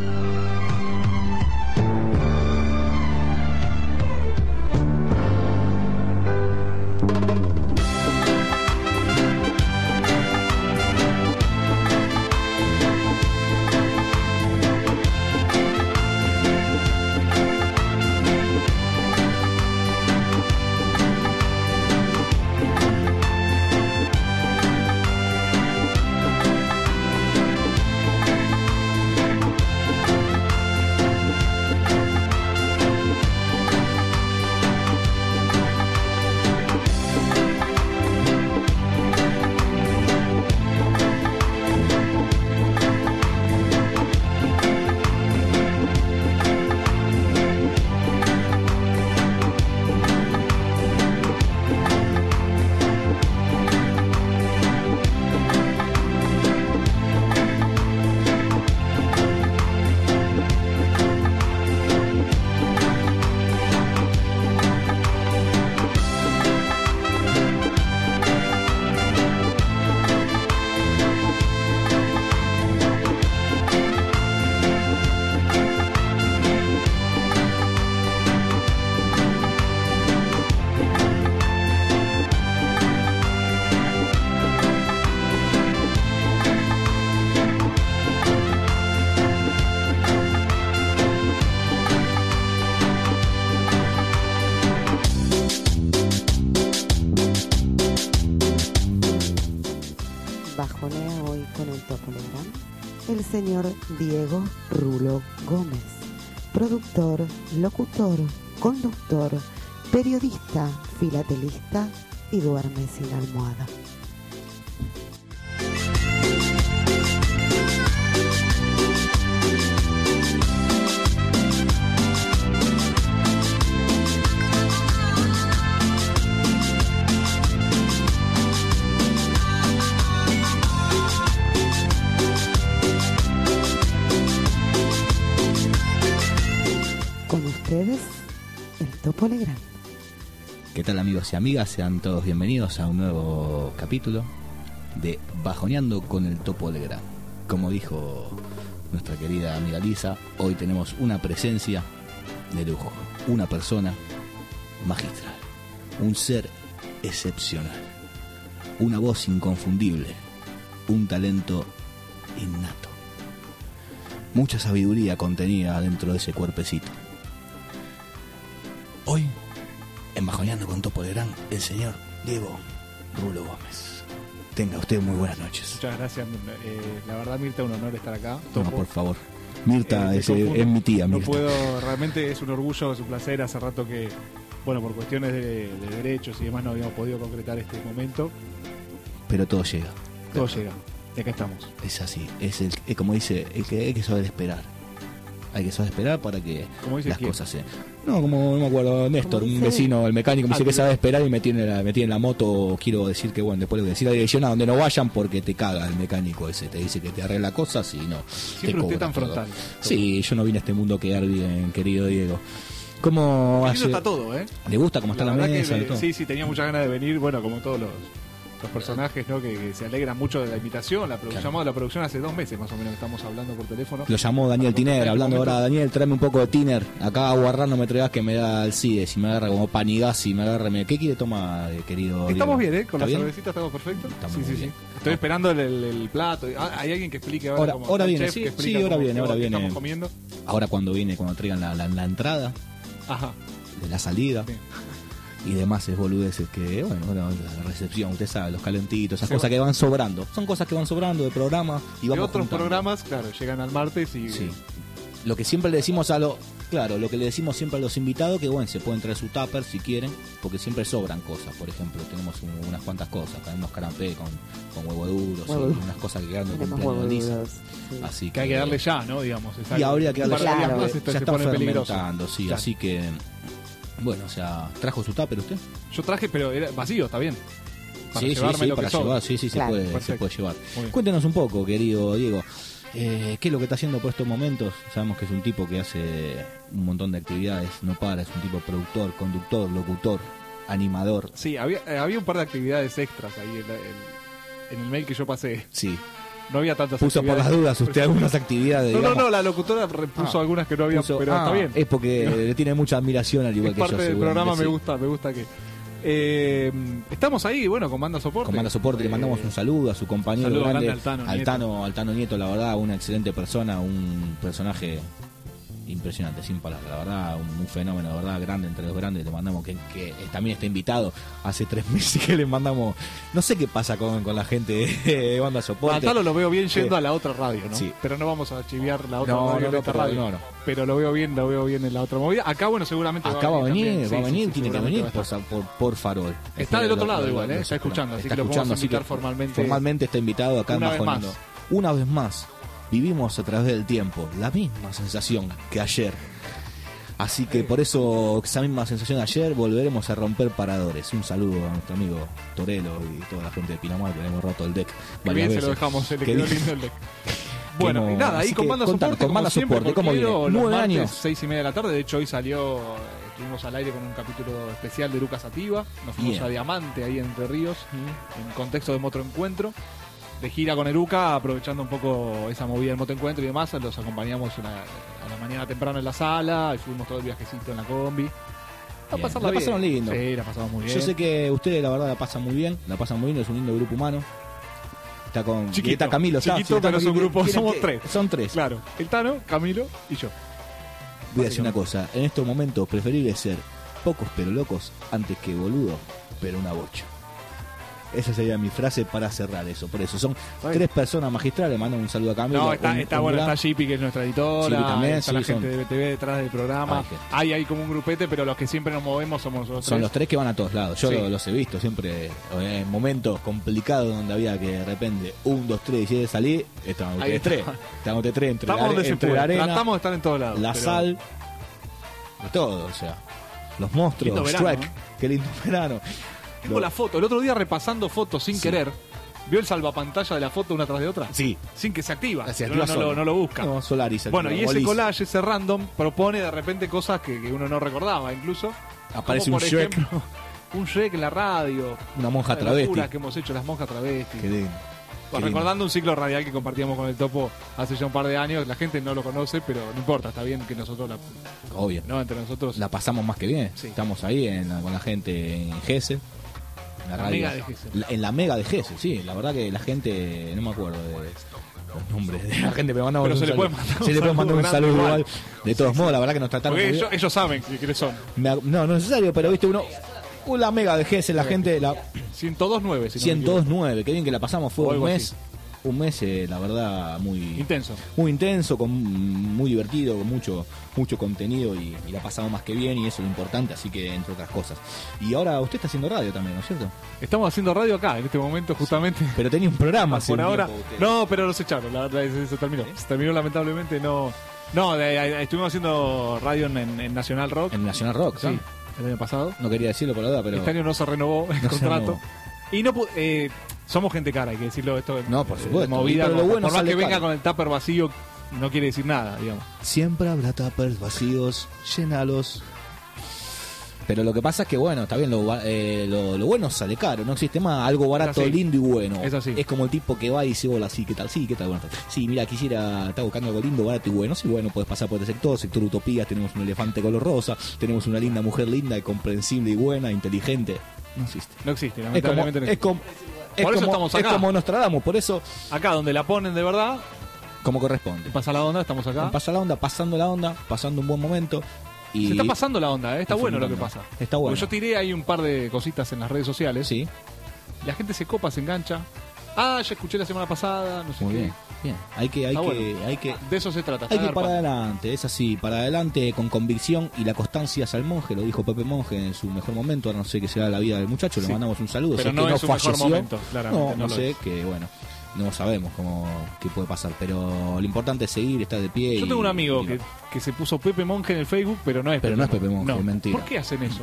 Speaker 2: Bajonea hoy con el Topolegrán el señor Diego Rulo Gómez, productor, locutor, conductor, periodista, filatelista y duerme sin almohada. Ustedes, el Topolegrán.
Speaker 1: ¿Qué tal, amigos y amigas? Sean todos bienvenidos a un nuevo capítulo de Bajoneando con el Topolegrán. Como dijo nuestra querida amiga Lisa, hoy tenemos una presencia de lujo, una persona magistral, un ser excepcional, una voz inconfundible, un talento innato, mucha sabiduría contenida dentro de ese cuerpecito. Hoy, en Bajoneando con Topolegrán, el señor Diego Rulo Gómez. Tenga usted muy buenas noches.
Speaker 5: Muchas gracias. La verdad, Mirta, un honor estar acá.
Speaker 1: No, por favor. Mirta es mi tía.
Speaker 5: No
Speaker 1: Mirta.
Speaker 5: puedo, realmente es un orgullo, es un placer. Hace rato que, bueno, por cuestiones de derechos y demás no habíamos podido concretar este momento.
Speaker 1: Pero todo llega.
Speaker 5: Todo llega. Y acá estamos.
Speaker 1: Es así. Es como dice, el que hay que saber esperar. Hay que saber esperar para que las cosas se... No, como no me acuerdo, Néstor, un vecino, el mecánico, me dice que sabe esperar y me tiene en la moto. Quiero decir que, bueno, después le voy a decir la dirección a donde no vayan porque te caga el mecánico ese. Te dice que te arregla cosas y no.
Speaker 5: Siempre usted tan frontal.
Speaker 1: Sí, yo no vine a este mundo a quedar bien, querido Diego. ¿Cómo hace?
Speaker 5: Está todo, ¿eh?
Speaker 1: ¿Le gusta cómo está la mesa?
Speaker 5: Sí, tenía muchas ganas de venir, bueno, como todos los personajes, ¿no? Que se alegran mucho de la invitación. Llamado a la producción hace 2 meses más o menos que estamos hablando por teléfono.
Speaker 1: Lo llamó Daniel Tiner, hablando ahora. Daniel, tráeme un poco de Tiner. Acá a Guarrán no me traigas que me da el CIDE. Si me agarra como Panigasi, me agarra. ¿Qué quiere tomar, querido?
Speaker 5: Estamos
Speaker 1: Diego?
Speaker 5: bien, ¿eh? Con la
Speaker 1: bien?
Speaker 5: cervecita estamos perfectos.
Speaker 1: Sí.
Speaker 5: Estoy esperando el plato. ¿Hay alguien que explique
Speaker 1: ahora viene, sí, ahora viene.
Speaker 5: Estamos comiendo.
Speaker 1: Ahora cuando traigan la entrada.
Speaker 5: Ajá.
Speaker 1: De la salida.
Speaker 5: Bien.
Speaker 1: Y demás es boludeces que, bueno, la recepción, usted sabe, los calentitos, esas cosas que van sobrando. Son cosas que van sobrando de programas y vamos
Speaker 5: de otros
Speaker 1: juntando.
Speaker 5: Programas, claro, llegan al martes y...
Speaker 1: Sí. Lo que siempre le decimos lo que le decimos siempre a los invitados, que bueno, se pueden traer su tupper si quieren, porque siempre sobran cosas. Por ejemplo, tenemos unas cuantas cosas, unos canapés con huevo duros, unas cosas que quedan de cumpleaños Lisa.
Speaker 2: Sí.
Speaker 1: Así
Speaker 5: que hay que darle ya, ¿no? Digamos.
Speaker 1: Y habría que darle
Speaker 2: ya,
Speaker 1: ya,
Speaker 5: esto
Speaker 1: ya
Speaker 5: se
Speaker 1: está
Speaker 5: pone peligroso.
Speaker 1: fermentando, sí,
Speaker 5: Claro.
Speaker 1: Así que... Bueno, o sea, ¿trajo su tupper usted?
Speaker 5: Yo traje, pero era vacío, está bien. Para
Speaker 1: Sí,
Speaker 5: llevarme lo que
Speaker 1: para
Speaker 5: sobra.
Speaker 1: llevar, sí,
Speaker 2: Claro.
Speaker 1: se puede llevar.
Speaker 5: Muy bien.
Speaker 1: Cuéntenos un poco, querido Diego, ¿qué es lo que está haciendo por estos momentos? Sabemos que es un tipo que hace un montón de actividades, no para, es un tipo productor, conductor, locutor, animador.
Speaker 5: Sí, había un par de actividades extras ahí en el mail que yo pasé,
Speaker 1: Sí.
Speaker 5: no había tantas
Speaker 1: Puso por las dudas usted algunas actividades.
Speaker 5: No,
Speaker 1: digamos.
Speaker 5: la locutora puso algunas que no había,
Speaker 1: Puso-
Speaker 5: pero está bien.
Speaker 1: Es porque le tiene mucha admiración al igual
Speaker 5: Es
Speaker 1: que yo.
Speaker 5: parte del
Speaker 1: seguramente,
Speaker 5: programa,
Speaker 1: sí.
Speaker 5: me gusta que... estamos ahí, bueno, con Banda Soporte.
Speaker 1: Con Banda Soporte le mandamos un saludo a su compañero
Speaker 5: saludo
Speaker 1: grande,
Speaker 5: grande al Tano
Speaker 1: al Tano Nieto, la verdad, una excelente persona, un personaje impresionante, sin palabras, la verdad, un fenómeno, la verdad, grande, entre los grandes. Le mandamos que también está invitado. Hace 3 meses que le mandamos, no sé qué pasa con la gente de Banda Soporte.
Speaker 5: A Talo lo veo bien
Speaker 1: Sí.
Speaker 5: yendo a la otra radio, ¿no?
Speaker 1: Sí.
Speaker 5: Pero no vamos a chiviar la otra
Speaker 1: No,
Speaker 5: radio
Speaker 1: no,
Speaker 5: de esta
Speaker 1: pero
Speaker 5: radio.
Speaker 1: no.
Speaker 5: Pero lo veo bien en la otra movida. Acá, bueno, seguramente
Speaker 1: Acá va a venir,
Speaker 5: también.
Speaker 1: va a
Speaker 5: Sí,
Speaker 1: venir,
Speaker 5: sí,
Speaker 1: tiene que
Speaker 5: seguramente
Speaker 1: venir
Speaker 5: va a estar.
Speaker 1: por Farol.
Speaker 5: Está del otro lado
Speaker 1: Lo-
Speaker 5: igual,
Speaker 1: lo-
Speaker 5: está escuchando, así que lo
Speaker 1: escuchando,
Speaker 5: podemos
Speaker 1: así que
Speaker 5: invitar formalmente.
Speaker 1: Formalmente está invitado acá en
Speaker 5: Una vez
Speaker 1: Bajoneando.
Speaker 5: más.
Speaker 1: Una vez más, vivimos a través del tiempo la misma sensación que ayer. Así que por eso, esa misma sensación de ayer, volveremos a romper paradores. Un saludo a nuestro amigo Torelo y toda la gente de Pinamar, que le hemos roto el deck
Speaker 5: Qué
Speaker 1: varias
Speaker 5: bien se
Speaker 1: veces.
Speaker 5: lo dejamos, se le
Speaker 1: Qué
Speaker 5: quedó
Speaker 1: bien.
Speaker 5: lindo el deck. Bueno,
Speaker 1: no-
Speaker 5: y nada, ahí
Speaker 1: así
Speaker 5: con
Speaker 1: que
Speaker 5: Banda
Speaker 1: contanos,
Speaker 5: Soporte,
Speaker 1: con Banda
Speaker 5: como siempre,
Speaker 1: Soporte, ¿cómo
Speaker 5: Porquero,
Speaker 1: viene?
Speaker 5: los
Speaker 1: 9
Speaker 5: martes,
Speaker 1: años.
Speaker 5: 6:30 de la tarde. De hecho, hoy estuvimos al aire con un capítulo especial de Lucas Sativa. Nos fuimos
Speaker 1: Bien.
Speaker 5: a Diamante, ahí en Entre Ríos, en contexto de Motoencuentro. De gira con Eruca, aprovechando un poco esa movida del Motoencuentro y demás. Los acompañamos a la mañana temprano en la sala y subimos todo el viajecito en la combi. A
Speaker 1: Bien.
Speaker 5: pasarla
Speaker 1: La pasaron
Speaker 5: bien.
Speaker 1: lindo.
Speaker 5: Sí, la pasamos muy bien.
Speaker 1: Yo sé que ustedes la verdad la pasan muy bien, es un lindo grupo humano. Está con
Speaker 5: Chiquito,
Speaker 1: está Camilo, está,
Speaker 5: chiquito,
Speaker 1: está
Speaker 5: pero es un grupo,
Speaker 1: ¿quieren
Speaker 5: somos
Speaker 1: que-
Speaker 5: 3.
Speaker 1: Son 3.
Speaker 5: Claro, el Tano, Camilo y yo.
Speaker 1: Voy a decir una cosa, en estos momentos preferible ser pocos pero locos antes que boludo, pero una bocha. Esa sería mi frase para cerrar eso. Por eso son
Speaker 5: bien.
Speaker 1: 3 personas magistrales. Mando un saludo a Camilo.
Speaker 5: No, está bueno, está Jipi, que es nuestra editora,
Speaker 1: Jipi también,
Speaker 5: está
Speaker 1: sí,
Speaker 5: la gente
Speaker 1: son-
Speaker 5: de BTV detrás del programa. Hay como un grupete, pero los que siempre nos movemos somos nosotros.
Speaker 1: Son los 3 que van a todos lados. Yo
Speaker 5: Sí.
Speaker 1: los he visto siempre en momentos complicados donde había que de repente 1, 2, 3 y de salir. Estaban
Speaker 5: Ahí
Speaker 1: ustedes 3.
Speaker 5: está.
Speaker 1: Estaban ustedes 3 entre,
Speaker 5: Estamos donde se
Speaker 1: entre
Speaker 5: puede.
Speaker 1: la arena,
Speaker 5: Tratamos de estar en todos lados.
Speaker 1: la
Speaker 5: pero-
Speaker 1: sal, de todo. O sea, los monstruos,
Speaker 5: Lindo verano,
Speaker 1: Shrek.
Speaker 5: ¿no?
Speaker 1: Qué lindo verano.
Speaker 5: Tengo la foto. El otro día repasando fotos sin
Speaker 1: Sí.
Speaker 5: querer. ¿Vio el salvapantalla de la foto una tras de otra?
Speaker 1: Sí.
Speaker 5: Sin que se activa.
Speaker 1: Se
Speaker 5: Uno
Speaker 1: activa solo.
Speaker 5: no lo busca.
Speaker 1: No, Solaris.
Speaker 5: Bueno, y
Speaker 1: activa,
Speaker 5: ese
Speaker 1: Bolis.
Speaker 5: collage, ese random, propone de repente cosas que uno no recordaba, incluso.
Speaker 1: Aparece
Speaker 5: Como,
Speaker 1: un
Speaker 5: por
Speaker 1: Shrek,
Speaker 5: ejemplo, un Shrek en la radio.
Speaker 1: una monja
Speaker 5: Las
Speaker 1: travesti.
Speaker 5: locuras que hemos hecho, las monjas travestis.
Speaker 1: Qué lindo.
Speaker 5: Pues
Speaker 1: Qué lindo.
Speaker 5: recordando un ciclo radial que compartíamos con el Topo hace ya un par de años, la gente no lo conoce, pero no importa, está bien que nosotros,
Speaker 1: Obvio.
Speaker 5: entre nosotros,
Speaker 1: La pasamos más que bien.
Speaker 5: Sí.
Speaker 1: Estamos ahí con la gente en Gese.
Speaker 5: La mega de Gesell.
Speaker 1: En la mega de Gese, sí. La verdad que la gente, no me acuerdo de los nombres de la gente, pero mandamos
Speaker 5: Pero
Speaker 1: un
Speaker 5: se le
Speaker 1: saludo.
Speaker 5: puede mandar un
Speaker 1: Se le puede mandar un
Speaker 5: saludo
Speaker 1: saludo
Speaker 5: grande
Speaker 1: igual. De todos modos, la verdad que nos trataron
Speaker 5: porque
Speaker 1: muy bien.
Speaker 5: ellos saben quiénes son.
Speaker 1: No es necesario, pero viste uno. La mega de Gese, la gente, la
Speaker 5: 102.9, si no me equivoco.
Speaker 1: 102.9, qué bien que la pasamos, fue
Speaker 5: O
Speaker 1: un
Speaker 5: algo
Speaker 1: mes.
Speaker 5: así.
Speaker 1: Un mes, la verdad, muy
Speaker 5: Intenso.
Speaker 1: muy intenso, muy divertido, con mucho contenido y la pasamos más que bien y eso es lo importante, así que entre otras cosas. Y ahora usted está haciendo radio también, ¿no es cierto?
Speaker 5: Estamos haciendo radio acá, en este momento, justamente.
Speaker 1: Pero tenía un programa hace
Speaker 5: Por
Speaker 1: un
Speaker 5: ahora,
Speaker 1: tiempo usted.
Speaker 5: no, pero los echaron, la verdad, se terminó. Se terminó lamentablemente, no. No, estuvimos haciendo radio en Nacional Rock.
Speaker 1: En Nacional Rock,
Speaker 5: Sí,
Speaker 1: ¿sí?
Speaker 5: el año pasado.
Speaker 1: No quería decirlo por la duda, pero
Speaker 5: Este año no se renovó el
Speaker 1: No se
Speaker 5: contrato.
Speaker 1: renovó.
Speaker 5: Y no somos gente cara, hay que decirlo esto.
Speaker 1: No, por supuesto.
Speaker 5: Movida,
Speaker 1: Pero lo bueno
Speaker 5: por más
Speaker 1: sale
Speaker 5: que venga
Speaker 1: caro.
Speaker 5: con el tupper vacío, no quiere decir nada, digamos.
Speaker 1: siempre habrá tuppers vacíos, llénalos. Pero lo que pasa es que, bueno, está bien, lo bueno sale caro, no existe más algo barato,
Speaker 5: así.
Speaker 1: lindo y bueno.
Speaker 5: Es así.
Speaker 1: Es como el tipo que va y dice, hola, sí, ¿qué tal? Sí, ¿qué tal? Bueno, sí, mira, estar buscando algo lindo, barato y bueno. Sí, bueno, puedes pasar por este sector Utopías, tenemos un elefante color rosa, tenemos una linda mujer linda, comprensible y buena, inteligente. No existe.
Speaker 5: No existe,
Speaker 1: Es como,
Speaker 5: lamentablemente no
Speaker 1: es
Speaker 5: existe.
Speaker 1: como,
Speaker 5: Por eso estamos
Speaker 1: es
Speaker 5: acá.
Speaker 1: como Nostradamus, por eso,
Speaker 5: Acá donde la ponen de verdad,
Speaker 1: como corresponde.
Speaker 5: pasa la onda, estamos acá.
Speaker 1: Pasa la onda, pasando un buen momento. Y
Speaker 5: Se está pasando la onda, está bueno lo que pasa.
Speaker 1: Está bueno.
Speaker 5: Porque yo tiré ahí un par de cositas en las redes sociales.
Speaker 1: Sí,
Speaker 5: La gente se copa, se engancha. Ah, ya escuché la semana pasada, no sé
Speaker 1: muy
Speaker 5: qué.
Speaker 1: bien. Bien, hay que
Speaker 5: De eso se trata.
Speaker 1: Hay
Speaker 5: está
Speaker 1: que ir para
Speaker 5: garpando.
Speaker 1: adelante, es así, para adelante con convicción y la constancia es al monje, lo dijo Pepe Monje en su mejor momento, ahora no sé qué será la vida del muchacho, le
Speaker 5: Sí.
Speaker 1: mandamos un saludo,
Speaker 5: Pero
Speaker 1: sé
Speaker 5: no
Speaker 1: que
Speaker 5: en su mejor
Speaker 1: falleció,
Speaker 5: momento, claramente,
Speaker 1: no
Speaker 5: no lo
Speaker 1: sé,
Speaker 5: es.
Speaker 1: que bueno, no sabemos qué puede pasar, pero lo importante es seguir, estar de pie.
Speaker 5: Yo tengo un amigo que se puso Pepe Monje en el Facebook, pero no es
Speaker 1: Pero no es Pepe Monje, mentira.
Speaker 5: ¿Por qué hacen eso?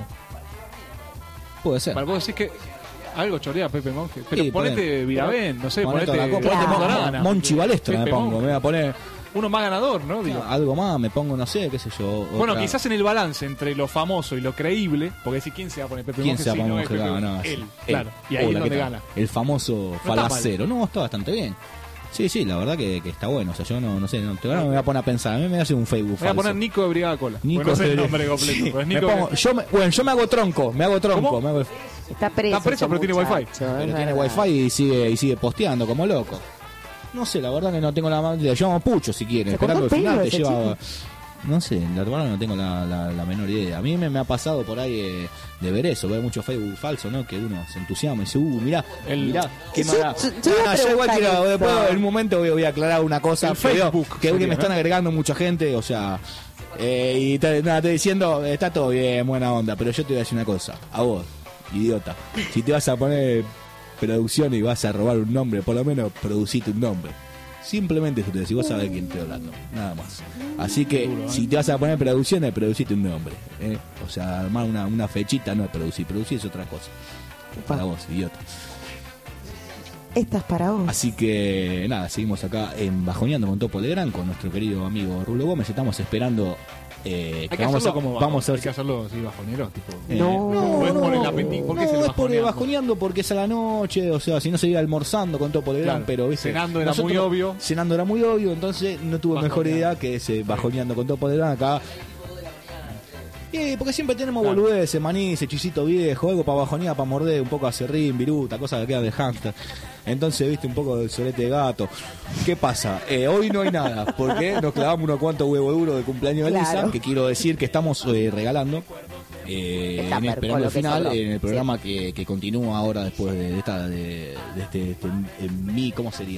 Speaker 1: Puede ser.
Speaker 5: Para vos decís que algo chorea Pepe Monje. Pero
Speaker 1: Sí,
Speaker 5: ponete Viravén, no sé,
Speaker 1: Ponete
Speaker 5: ponete
Speaker 1: otra cosa, ponete
Speaker 5: Dorana.
Speaker 1: Monchi Balestra me
Speaker 5: Pepe
Speaker 1: pongo,
Speaker 5: Monje.
Speaker 1: me voy a poner
Speaker 5: Uno más ganador, ¿no? Digo.
Speaker 1: Algo más, me pongo, no sé, qué sé yo.
Speaker 5: Bueno,
Speaker 1: otra-
Speaker 5: quizás en el balance entre lo famoso y lo creíble, porque si quién se va a poner Pepe
Speaker 1: ¿Quién
Speaker 5: Monge
Speaker 1: se
Speaker 5: si
Speaker 1: va a
Speaker 5: no
Speaker 1: poner
Speaker 5: es Pepe
Speaker 1: no,
Speaker 5: Monge?
Speaker 1: sí.
Speaker 5: Él, claro. Y ahí es
Speaker 1: Hola,
Speaker 5: donde
Speaker 1: ¿qué tal?
Speaker 5: gana.
Speaker 1: El famoso
Speaker 5: está mal.
Speaker 1: falacero. No, está bastante bien. Sí, la verdad que está bueno. O sea, yo no sé, ahora me voy a poner a pensar. A mí me hace un Facebook
Speaker 5: Voy a
Speaker 1: falso.
Speaker 5: poner Nico de Brigada Cola.
Speaker 1: Nico
Speaker 5: Bueno, no sé el
Speaker 1: de-
Speaker 5: nombre completo,
Speaker 1: Sí,
Speaker 5: pero es
Speaker 1: me
Speaker 5: Nico
Speaker 1: pongo-
Speaker 5: de-
Speaker 1: yo me hago tronco.
Speaker 5: ¿Cómo?
Speaker 1: Me hago-
Speaker 2: Está preso.
Speaker 5: Está preso,
Speaker 2: ese
Speaker 5: pero tiene wifi.
Speaker 2: muchacho, es
Speaker 1: pero tiene
Speaker 2: verdad.
Speaker 1: wifi y sigue posteando como loco. No sé, la verdad que no tengo la más. Le llamo Pucho si quiere.
Speaker 2: ¿Se
Speaker 1: Esperando el
Speaker 2: cortó el
Speaker 1: final
Speaker 2: pelo
Speaker 1: te
Speaker 2: ese
Speaker 1: lleva. No sé, la verdad no tengo la menor idea. A mí me ha pasado por ahí de ver eso, ver mucho Facebook falso, ¿no? Que uno se entusiasma y dice, mirá, qué
Speaker 2: Yo-
Speaker 1: mala.
Speaker 2: yo iba a
Speaker 1: Yo igual
Speaker 2: preguntar
Speaker 1: quiero,
Speaker 2: eso.
Speaker 1: después en un momento voy a aclarar una cosa.
Speaker 5: El
Speaker 1: pero
Speaker 5: Facebook
Speaker 1: que
Speaker 5: sería,
Speaker 1: me están
Speaker 5: ¿no?
Speaker 1: agregando mucha gente, o sea. Y estoy diciendo, está todo bien, buena onda, pero yo te voy a decir una cosa, a vos, idiota, si te vas a poner producción y vas a robar un nombre, por lo menos producite un nombre. Simplemente eso te decís, vos sabés quién estoy hablando, nada más. Así que si te vas a poner producciones, producite un nombre. O sea, armar una fechita no es producir es otra cosa. Para vos, idiota.
Speaker 2: Esta es para vos.
Speaker 1: Así que nada, seguimos acá en Bajoneando con Topo Legrand con nuestro querido amigo Rulo Gómez. Estamos esperando.
Speaker 5: Hay que
Speaker 1: vamos
Speaker 5: hacerlo
Speaker 1: a,
Speaker 5: como
Speaker 1: vamos a
Speaker 5: hay
Speaker 1: ver
Speaker 5: que hacerlo así bajonero, tipo.
Speaker 2: No,
Speaker 5: ¿Puedes poner el apetito? ¿Por qué es el
Speaker 1: es por
Speaker 5: bajoneando?
Speaker 1: bajoneando porque es a la noche, o sea, si no sería almorzando con Topo Legrand,
Speaker 5: Claro,
Speaker 1: pero ¿viste?
Speaker 5: cenando era muy obvio.
Speaker 1: Cenando era muy obvio, entonces no tuve mejor
Speaker 5: Bajoneando.
Speaker 1: idea que ese bajoneando con Topo Legrand acá. Porque siempre tenemos
Speaker 5: Claro.
Speaker 1: boludeces, maní, hechicito viejo, algo para bajonear, para morder, un poco de acerrín, viruta, cosas que quedan de hamster. Entonces, viste, un poco del solete de gato. ¿Qué pasa? Hoy no hay nada, porque nos clavamos unos cuantos huevos duros de cumpleaños de
Speaker 2: Claro.
Speaker 1: Elisa, que quiero decir que estamos regalando.
Speaker 2: Está
Speaker 1: En
Speaker 2: per-
Speaker 1: Esperando
Speaker 2: con lo
Speaker 1: el
Speaker 2: que
Speaker 1: final,
Speaker 2: sobró.
Speaker 1: en el programa que continúa ahora después de este ¿cómo sería?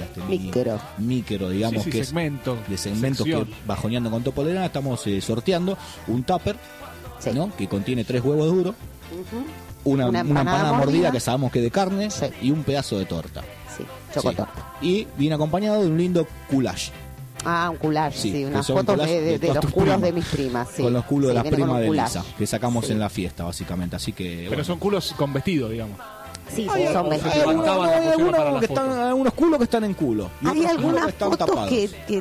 Speaker 1: Micro, digamos,
Speaker 5: Sí,
Speaker 1: que es
Speaker 5: segmento.
Speaker 1: de segmentos
Speaker 5: sección.
Speaker 1: que bajoneando con Topo Legrand estamos sorteando un tupper,
Speaker 2: Sí.
Speaker 1: ¿no? Que contiene 3 huevos duros,
Speaker 2: Ujú.
Speaker 1: una
Speaker 2: Una
Speaker 1: empanada
Speaker 2: empanada
Speaker 1: mordida
Speaker 2: mordida
Speaker 1: que sabemos que es de carne
Speaker 2: Sí.
Speaker 1: y un pedazo de torta.
Speaker 2: Sí, chocotorta.
Speaker 1: Sí. Y viene acompañado de un lindo goulash.
Speaker 2: Ah, un collage,
Speaker 1: Sí,
Speaker 2: sí,
Speaker 1: que
Speaker 2: unas
Speaker 1: son
Speaker 2: fotos
Speaker 1: collage
Speaker 2: de
Speaker 1: todas
Speaker 2: los
Speaker 1: tus
Speaker 2: culos
Speaker 1: primas.
Speaker 2: de mis primas. Sí.
Speaker 1: Con los culos
Speaker 2: Sí,
Speaker 1: de las
Speaker 2: viene con
Speaker 1: primas
Speaker 2: un
Speaker 1: de
Speaker 2: collage.
Speaker 1: Elisa, que sacamos
Speaker 2: Sí.
Speaker 1: en la fiesta, básicamente. Así que.
Speaker 5: Pero
Speaker 1: bueno.
Speaker 5: son culos con vestido, digamos.
Speaker 2: Sí,
Speaker 1: Hay
Speaker 2: son
Speaker 5: algunos-
Speaker 2: vestidos.
Speaker 5: hay levantaban la pusieron para la
Speaker 1: que
Speaker 5: foto.
Speaker 1: están, algunos culos que están en culo. Y
Speaker 2: Hay
Speaker 1: otros culos
Speaker 2: algunas
Speaker 1: que están
Speaker 2: fotos
Speaker 1: tapados.
Speaker 2: que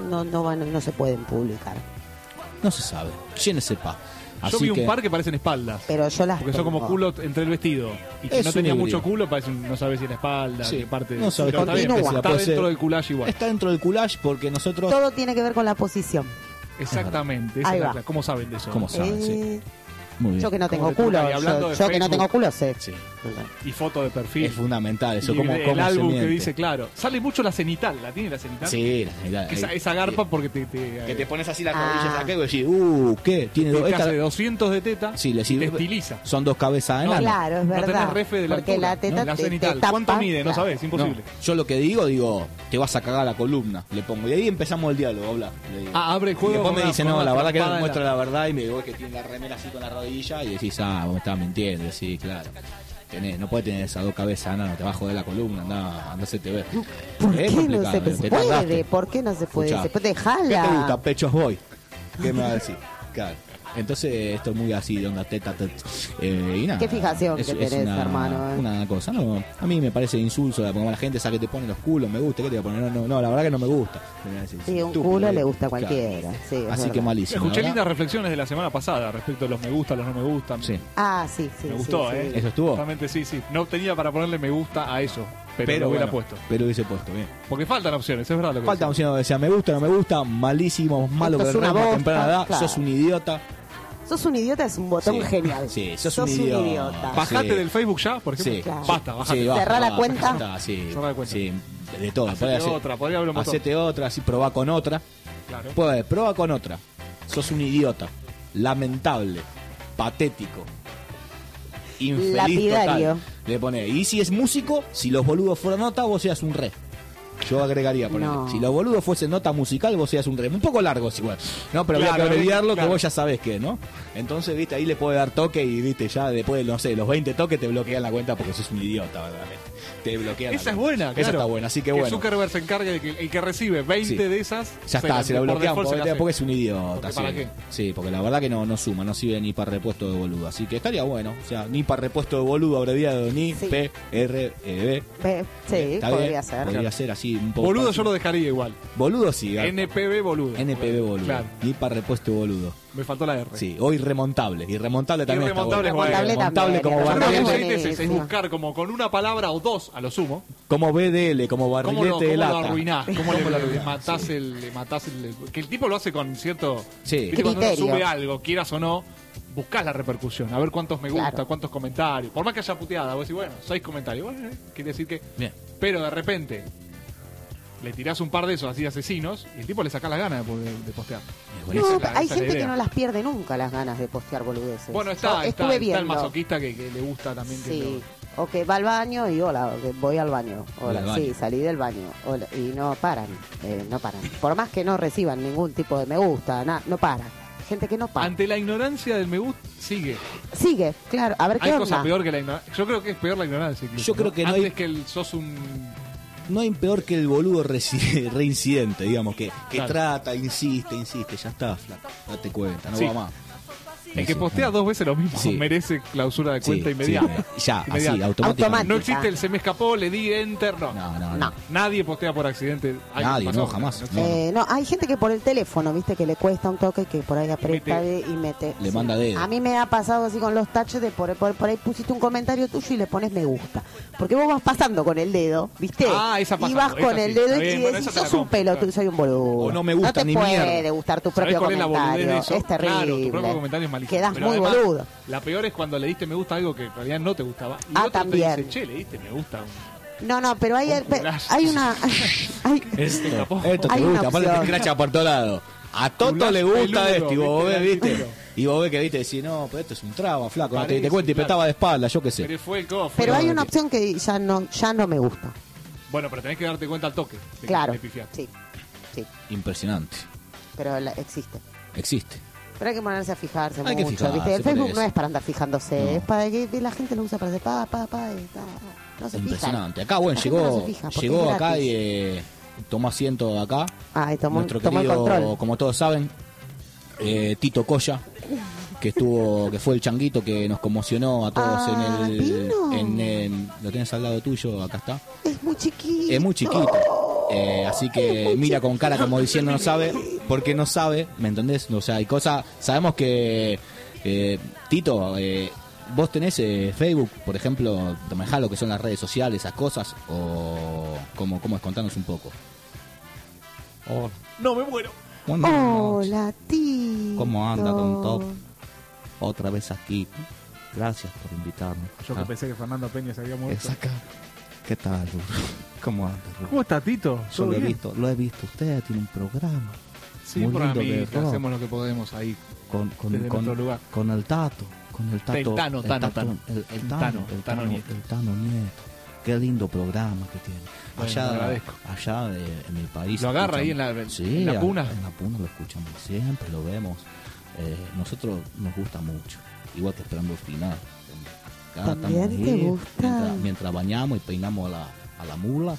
Speaker 2: no se pueden publicar.
Speaker 1: No se sabe. ¿Quién sepa? Así
Speaker 5: Yo vi
Speaker 1: que
Speaker 5: un par que parecen espaldas.
Speaker 2: Pero yo las
Speaker 5: Porque son como
Speaker 2: pongo.
Speaker 5: culo entre el vestido. Y que
Speaker 1: Es
Speaker 5: no
Speaker 1: un
Speaker 5: tenía
Speaker 1: híbrido.
Speaker 5: mucho culo, parece no sabes si en la espalda,
Speaker 1: Sí,
Speaker 5: qué parte.
Speaker 1: no sabes
Speaker 5: Pero
Speaker 1: qué
Speaker 5: está bien,
Speaker 2: continúa.
Speaker 5: está
Speaker 1: Puede
Speaker 5: dentro
Speaker 1: ser.
Speaker 5: del culage igual.
Speaker 1: está dentro del goulash porque nosotros.
Speaker 2: Todo tiene que ver con la posición.
Speaker 5: Exactamente. esa
Speaker 2: Ahí
Speaker 5: es la
Speaker 2: va.
Speaker 5: clave. ¿Cómo saben de eso?
Speaker 1: ¿Cómo saben? Sí.
Speaker 2: Eh,
Speaker 1: Muy bien.
Speaker 2: Yo que no tengo
Speaker 5: ¿Cómo te
Speaker 2: culo.
Speaker 5: toca? Y hablando de
Speaker 2: Yo que no
Speaker 5: Facebook.
Speaker 2: tengo culo sé.
Speaker 1: Sí.
Speaker 5: Y foto de perfil.
Speaker 1: Es fundamental eso.
Speaker 5: Y
Speaker 1: ¿Cómo,
Speaker 5: el
Speaker 1: cómo se
Speaker 5: álbum que
Speaker 1: miente?
Speaker 5: dice, claro. Sale mucho la cenital. ¿La tiene la cenital?
Speaker 1: Sí, mira,
Speaker 5: Esa garpa porque te
Speaker 1: que te pones así las
Speaker 2: Ah.
Speaker 1: rodillas acá y vos decís, ¿qué? Tiene
Speaker 5: te
Speaker 1: esta-
Speaker 5: hace 200 de teta
Speaker 1: Sí, le
Speaker 5: y
Speaker 1: sirve.
Speaker 5: te estiliza.
Speaker 1: Son 2 cabezas de
Speaker 5: No,
Speaker 1: enano.
Speaker 2: Claro, es
Speaker 5: No
Speaker 2: verdad.
Speaker 5: tenés refe de la
Speaker 2: Porque
Speaker 5: altura,
Speaker 2: la teta
Speaker 5: ¿no? La
Speaker 2: te
Speaker 5: cenital.
Speaker 2: tapa,
Speaker 5: ¿Cuánto mide? No
Speaker 2: claro.
Speaker 5: sabes, imposible.
Speaker 1: No, yo lo que digo, te vas a cagar la columna, le pongo. Y ahí empezamos el diálogo, habla. Le digo.
Speaker 5: Ah, abre el
Speaker 1: Y
Speaker 5: juego.
Speaker 1: después
Speaker 5: con
Speaker 1: me
Speaker 5: una-
Speaker 1: dice,
Speaker 5: con
Speaker 1: no,
Speaker 5: una
Speaker 1: la verdad que
Speaker 5: trompada
Speaker 1: no
Speaker 5: en
Speaker 1: muestra la verdad. Y me digo que tiene la remera así con la rodilla. Y decís, vos me estabas mintiendo. Sí, claro. No puedes tener esas 2 cabezas, no, te va a joder la columna, anda a hacerte ver.
Speaker 2: ¿Por
Speaker 1: Es
Speaker 2: qué no
Speaker 1: complicado,
Speaker 2: se
Speaker 1: te
Speaker 2: puede?
Speaker 1: tardaste.
Speaker 2: ¿Por qué no se puede?
Speaker 1: Escuchá,
Speaker 2: Se puede
Speaker 1: ¿Qué te gusta?
Speaker 2: dejarla.
Speaker 1: Pechos voy. ¿Qué me va a decir? Claro. Entonces esto es muy así de onda teta. Y nada.
Speaker 2: Qué fijación que tenés, hermano,
Speaker 1: Una cosa, no. A mí me parece insulso, porque la gente sabe que te pone los culos, me gusta, ¿qué te voy a poner? No, la verdad que no me gusta. Me va a decir,
Speaker 2: Sí, un
Speaker 1: estúpido,
Speaker 2: culo le
Speaker 1: ¿eh?
Speaker 2: gusta a
Speaker 1: Claro.
Speaker 2: cualquiera. Sí, es
Speaker 1: Así que
Speaker 2: verdad.
Speaker 1: malísimo.
Speaker 5: Escuché
Speaker 1: ¿verdad?
Speaker 5: lindas reflexiones de la semana pasada respecto a los me gusta, los no me gustan.
Speaker 1: Sí.
Speaker 2: Ah, sí, sí.
Speaker 5: Me
Speaker 2: sí,
Speaker 5: gustó,
Speaker 2: sí.
Speaker 5: ¿eh?
Speaker 1: ¿Eso estuvo?
Speaker 5: Realmente sí. No tenía para ponerle me gusta a eso, pero lo hubiera
Speaker 1: bueno,
Speaker 5: puesto.
Speaker 1: Pero hubiese puesto, bien.
Speaker 5: Porque faltan opciones, es verdad lo que
Speaker 1: Falta
Speaker 5: decís.
Speaker 1: opción, decía, me gusta, no me gusta, malísimo, malo
Speaker 2: Esto
Speaker 1: que
Speaker 2: es
Speaker 1: el
Speaker 2: una
Speaker 1: remo a
Speaker 2: bosta,
Speaker 1: temprana edad,
Speaker 2: claro.
Speaker 1: sos un idiota.
Speaker 2: Sos un idiota, es un botón
Speaker 1: Sí,
Speaker 2: genial.
Speaker 1: sí, sos un idiota.
Speaker 5: Bajate
Speaker 1: Sí.
Speaker 5: del Facebook ya, por ejemplo.
Speaker 1: Sí.
Speaker 2: Claro.
Speaker 5: Basta, bajate.
Speaker 1: Sí,
Speaker 2: Cerrá la cuenta.
Speaker 1: ya está, sí,
Speaker 5: Cerrá la cuenta.
Speaker 1: sí, de todo.
Speaker 5: Hacete
Speaker 1: Podés hacer-
Speaker 5: otra, podría haber un montón.
Speaker 1: Hacete otra, así probá con otra.
Speaker 5: Claro.
Speaker 1: Puedes, prueba con otra. Sos un idiota, lamentable, patético, infeliz
Speaker 2: Lapidario.
Speaker 1: total. Le pone, y si es músico, si los boludos fueran nota, vos seas un re. Yo agregaría, ponele.
Speaker 2: No.
Speaker 1: Si los boludos fuesen nota musical, vos seas un re. Un poco largos igual. No, pero
Speaker 5: Claro,
Speaker 1: habría que abreviarlo,
Speaker 5: claro.
Speaker 1: que vos ya sabés qué, ¿no? Entonces, viste, ahí le puede dar toque y, viste, ya después de, no sé, los 20 toques te bloquean la cuenta porque sos un idiota, verdaderamente. Te bloquean
Speaker 5: Esa
Speaker 1: la
Speaker 5: es
Speaker 1: cuenta.
Speaker 5: buena, claro.
Speaker 1: Esa está buena, así que bueno.
Speaker 5: Zuckerberg se encargue de que el que recibe 20
Speaker 1: Sí.
Speaker 5: de esas.
Speaker 1: Ya está, se la
Speaker 5: por
Speaker 1: bloquean
Speaker 5: default se la hace.
Speaker 1: porque es un idiota.
Speaker 5: Porque
Speaker 1: sí.
Speaker 5: ¿para qué?
Speaker 1: Sí, porque la verdad que no suma, no sirve ni para repuesto de boludo. Así que estaría bueno. O sea, ni para repuesto de boludo abreviado, ni
Speaker 2: Sí.
Speaker 1: PREB.
Speaker 2: Sí,
Speaker 1: Está
Speaker 2: podría
Speaker 1: bien,
Speaker 2: ser.
Speaker 1: Podría ser así, un poco.
Speaker 5: Boludo yo lo dejaría igual.
Speaker 1: Boludo sí.
Speaker 5: NPB boludo.
Speaker 1: NPB boludo.
Speaker 5: Claro.
Speaker 1: Y para repuesto boludo.
Speaker 5: Me faltó la R.
Speaker 1: Sí, o irremontable. Irremontable también
Speaker 5: Irremontable
Speaker 1: está bueno.
Speaker 5: es bueno.
Speaker 1: Irremontable como
Speaker 2: Yo
Speaker 5: Yo creo que
Speaker 1: barrilete.
Speaker 5: el es
Speaker 2: Buenísimo.
Speaker 5: buscar como con una palabra o dos a lo sumo.
Speaker 1: Como BDL, como barrilete de
Speaker 5: ¿Cómo lo
Speaker 1: lata.
Speaker 5: arruinás? ¿Cómo
Speaker 1: ¿Cómo lo
Speaker 5: le
Speaker 1: arruinás?
Speaker 5: matás
Speaker 1: Sí.
Speaker 5: le matás el... Que el tipo lo hace con cierto...
Speaker 1: Sí.
Speaker 5: ¿Viste? Cuando uno
Speaker 2: Criterio.
Speaker 5: sube algo, quieras o no, buscás la repercusión. A ver cuántos me gusta,
Speaker 2: Claro.
Speaker 5: cuántos comentarios. Por más que haya puteada, vos decís, bueno, 6 comentarios. Bueno, quiere decir que...
Speaker 1: Bien.
Speaker 5: Pero de repente le tirás un par de esos así asesinos y el tipo le sacás las ganas de postear.
Speaker 1: Es buenísimo.
Speaker 2: No,
Speaker 5: Esa es
Speaker 2: hay
Speaker 5: la
Speaker 2: gente que
Speaker 5: idea.
Speaker 2: no las pierde nunca las ganas de postear boludeces.
Speaker 5: Bueno,
Speaker 2: Yo
Speaker 5: está
Speaker 2: estuve
Speaker 5: el
Speaker 2: viendo.
Speaker 5: masoquista que le gusta también. Que
Speaker 2: Sí, o que va al baño y hola, o que voy al baño.
Speaker 1: Voy
Speaker 2: Hola,
Speaker 1: al baño.
Speaker 2: sí, salí del baño. Hola, y no paran, no paran. Por más que no reciban ningún tipo de me gusta, no paran. Gente que no para.
Speaker 5: Ante la ignorancia del me gusta, sigue.
Speaker 2: Sigue, claro, a ver qué
Speaker 5: Hay
Speaker 2: onda.
Speaker 5: cosa peor que la ignorancia. Yo creo que es peor la ignorancia. Incluso,
Speaker 1: Yo creo que no
Speaker 5: Antes
Speaker 1: hay-
Speaker 5: que sos un...
Speaker 1: No hay peor que el boludo reincidente, digamos, que
Speaker 5: Claro.
Speaker 1: trata, insiste, ya está, flaco, date cuenta, no
Speaker 5: Sí.
Speaker 1: va más.
Speaker 5: El que
Speaker 1: Eso,
Speaker 5: postea
Speaker 1: no.
Speaker 5: 2 veces lo mismo
Speaker 1: Sí.
Speaker 5: merece clausura de cuenta
Speaker 1: Sí,
Speaker 5: inmediata.
Speaker 1: sí, ya, así,
Speaker 5: Inmediata.
Speaker 1: automáticamente.
Speaker 5: No existe el se me escapó, le di enter, no.
Speaker 2: No.
Speaker 5: Nadie postea por accidente. Ay,
Speaker 1: Nadie,
Speaker 5: pasó.
Speaker 1: no, jamás.
Speaker 5: existe.
Speaker 2: No, hay gente que por el teléfono, viste, que le cuesta un toque, que por ahí aprieta
Speaker 5: Mete.
Speaker 2: y mete.
Speaker 1: Le manda dedo.
Speaker 2: A mí me ha pasado así con los touches de por ahí pusiste un comentario tuyo y le pones me gusta. Porque vos vas pasando con el dedo, ¿viste?
Speaker 5: Ah, esa pasa,
Speaker 2: y vas
Speaker 5: esa
Speaker 2: con
Speaker 5: sí.
Speaker 2: el dedo
Speaker 5: Está
Speaker 2: y
Speaker 5: bien,
Speaker 2: decís,
Speaker 5: bueno, esa te la
Speaker 2: sos un
Speaker 5: compro,
Speaker 2: pelotudo,
Speaker 5: claro.
Speaker 2: soy un boludo.
Speaker 1: O no me gusta
Speaker 2: no te
Speaker 1: ni
Speaker 2: puede
Speaker 1: mierda.
Speaker 2: gustar tu
Speaker 5: ¿Sabés
Speaker 2: propio
Speaker 5: cuál es la boludez
Speaker 2: comentario.
Speaker 5: de eso?
Speaker 2: Es terrible.
Speaker 5: Claro, tu propio comentario es malísimo.
Speaker 2: Quedás
Speaker 5: Pero
Speaker 2: muy
Speaker 5: además,
Speaker 2: boludo.
Speaker 5: La peor es cuando le diste me gusta a algo que en realidad no te gustaba. Y
Speaker 2: Ah,
Speaker 5: otro
Speaker 2: también.
Speaker 5: te dice, che, le diste me gusta.
Speaker 2: No, pero hay una... hay-
Speaker 1: Esto
Speaker 2: Hay
Speaker 1: te
Speaker 2: una
Speaker 1: gusta, aparte te
Speaker 2: opción.
Speaker 1: escracha por todos lados. A Toto
Speaker 5: Culás
Speaker 1: le gusta
Speaker 5: peludo,
Speaker 1: esto, y vos
Speaker 5: ¿viste?
Speaker 1: ves, ¿viste?
Speaker 5: Peludo.
Speaker 1: Y vos ves que, ¿viste? Decís, no, pero esto es un traba, flaco, no te
Speaker 5: Parece,
Speaker 1: diste cuenta y
Speaker 5: claro.
Speaker 1: petaba de espalda, yo qué sé.
Speaker 5: Pero fue el cof.
Speaker 2: Pero hay
Speaker 1: no,
Speaker 2: una
Speaker 1: que-
Speaker 2: opción que ya no me gusta.
Speaker 5: Bueno, pero tenés que darte cuenta al toque. De que
Speaker 2: Claro.
Speaker 5: le pifiaste.
Speaker 2: Sí,
Speaker 1: Impresionante.
Speaker 2: pero existe.
Speaker 1: Existe.
Speaker 2: Pero hay que ponerse a fijarse
Speaker 1: Hay que
Speaker 2: mucho,
Speaker 1: fijarse,
Speaker 2: ¿viste? El
Speaker 1: por
Speaker 2: Facebook
Speaker 1: eso.
Speaker 2: no es para andar fijándose,
Speaker 1: No.
Speaker 2: es para que la gente lo usa para hacer no se
Speaker 1: Impresionante.
Speaker 2: fijan.
Speaker 1: Acá, bueno,
Speaker 2: La gente no se fija, porque
Speaker 1: llegó
Speaker 2: es
Speaker 1: acá
Speaker 2: gratis.
Speaker 1: y tomó asiento acá.
Speaker 2: Ay, tomó
Speaker 1: Nuestro
Speaker 2: el
Speaker 1: querido,
Speaker 2: control.
Speaker 1: como todos saben, Tito Coya, que fue el changuito que nos conmocionó a todos
Speaker 2: Ah, vino.
Speaker 1: lo tienes al lado tuyo, acá está.
Speaker 2: Es muy chiquito.
Speaker 1: Es muy chiquito. Así que mira con cara como diciendo no sabe, porque no sabe, ¿me entendés? O sea, hay cosas, sabemos que Tito, vos tenés Facebook, por ejemplo, te manejás lo que son las redes sociales, esas cosas, o cómo es, contanos un poco.
Speaker 5: No, me muero.
Speaker 2: Hola, tío.
Speaker 7: ¿Cómo anda, don Top? Otra vez aquí. Gracias por invitarme.
Speaker 5: Yo que
Speaker 7: Ah,
Speaker 5: pensé que Fernando Peña se había muerto.
Speaker 7: es acá. ¿Qué tal, Rubén? ¿Cómo anda, Rubén?
Speaker 5: ¿Cómo está Tito?
Speaker 7: Yo
Speaker 5: ¿Todo
Speaker 7: lo he
Speaker 5: bien?
Speaker 7: visto, Usted tiene un programa
Speaker 5: Sí,
Speaker 7: muy
Speaker 5: por
Speaker 7: lindo
Speaker 5: mí,
Speaker 7: de rock.
Speaker 5: hacemos lo que podemos ahí. Desde nuestro lugar.
Speaker 7: con el Tato. Con el Tato.
Speaker 5: El Tano,
Speaker 7: el
Speaker 5: Tano,
Speaker 7: Tato,
Speaker 5: Tano.
Speaker 7: el
Speaker 5: Tano Nieto.
Speaker 7: El Tano Nieto. Qué lindo programa que tiene.
Speaker 5: Bueno, te agradezco.
Speaker 7: Allá en mi país.
Speaker 5: ¿Lo agarra
Speaker 7: escuchan-
Speaker 5: ahí en la
Speaker 7: Sí,
Speaker 5: cuna?
Speaker 7: En la cuna lo escuchamos siempre, lo vemos. Nosotros nos gusta mucho. Igual que Esperando el Final. Acá
Speaker 2: ¿También
Speaker 7: estamos
Speaker 2: te
Speaker 7: ahí,
Speaker 2: gusta?
Speaker 7: Mientras bañamos y peinamos a la mula,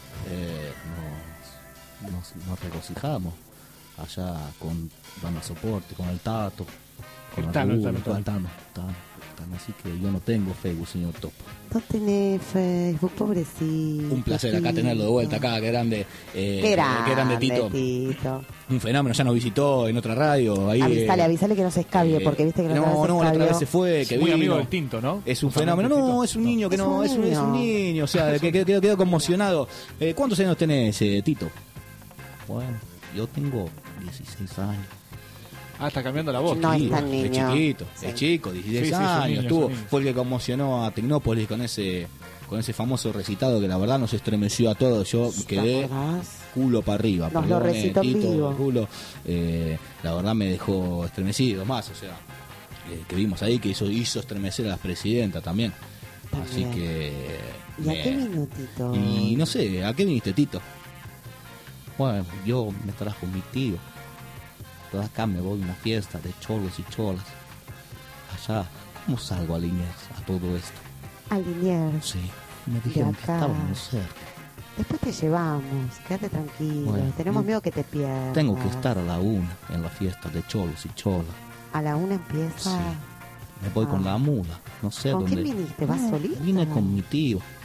Speaker 7: nos regocijamos allá con Dama Soporte, con el Tato, con
Speaker 5: El
Speaker 7: la
Speaker 5: Tano, el
Speaker 7: Rubia,
Speaker 5: Tano,
Speaker 7: con el Tano. Así que yo no tengo Facebook, señor Topo.
Speaker 2: No tenés Facebook, pobrecito.
Speaker 1: Un placer acá tenerlo de vuelta acá, que grande,
Speaker 2: Qué grande,
Speaker 1: Tito.
Speaker 2: Tito.
Speaker 1: Un fenómeno, ya nos visitó en otra radio. Ahí,
Speaker 2: Avisale que no se escabie, porque viste que la otra vez se
Speaker 1: la otra
Speaker 2: escabió.
Speaker 1: vez se fue, que
Speaker 5: Muy
Speaker 1: vino.
Speaker 5: amigo del Tinto, ¿no?
Speaker 1: Es un
Speaker 5: Justamente
Speaker 1: fenómeno,
Speaker 5: Tito.
Speaker 1: no, es un niño que
Speaker 2: Es
Speaker 1: no,
Speaker 2: un
Speaker 1: es un niño, o sea, que quedó conmocionado. ¿Cuántos años tenés, Tito?
Speaker 7: Bueno, yo tengo 16 años.
Speaker 5: Ah, está cambiando la voz.
Speaker 2: No, es
Speaker 1: Chiquito,
Speaker 2: tan niño.
Speaker 1: chiquito,
Speaker 2: Sí.
Speaker 1: es chico, 16
Speaker 5: Sí, sí, es un
Speaker 1: años,
Speaker 5: niño,
Speaker 1: estuvo,
Speaker 5: es un niño.
Speaker 1: fue el que conmocionó a Tecnópolis con ese famoso recitado que la verdad nos estremeció a todos. Yo
Speaker 2: ¿Te
Speaker 1: quedé
Speaker 2: acordás?
Speaker 1: culo para arriba.
Speaker 2: Nos lo
Speaker 1: perdone,
Speaker 2: recitó en
Speaker 1: Tito,
Speaker 2: vivo.
Speaker 1: culo, la verdad me dejó estremecido más, o sea, que vimos ahí que hizo estremecer a la presidenta también. Así
Speaker 2: También.
Speaker 1: que...
Speaker 2: ¿Y a qué minutito?
Speaker 1: Y no sé, ¿a qué viniste, Tito?
Speaker 7: Bueno, yo me trajo mi tío. Pero acá me voy a una fiesta de cholos y cholas. Allá, ¿cómo salgo a Liniers a todo esto?
Speaker 2: A Liniers.
Speaker 7: Sí, me dijeron que
Speaker 2: acá.
Speaker 7: estábamos cerca.
Speaker 2: Después te llevamos, quédate tranquilo.
Speaker 7: Bueno,
Speaker 2: Tenemos miedo que te pierdas.
Speaker 7: Tengo que estar a la 1 en la fiesta de cholos y cholas.
Speaker 2: A la 1 empieza.
Speaker 7: Sí. Me voy con la mula. No sé
Speaker 2: ¿Con
Speaker 7: dónde.
Speaker 2: quién viniste? ¿Vas solito?
Speaker 7: Vine con mi tío.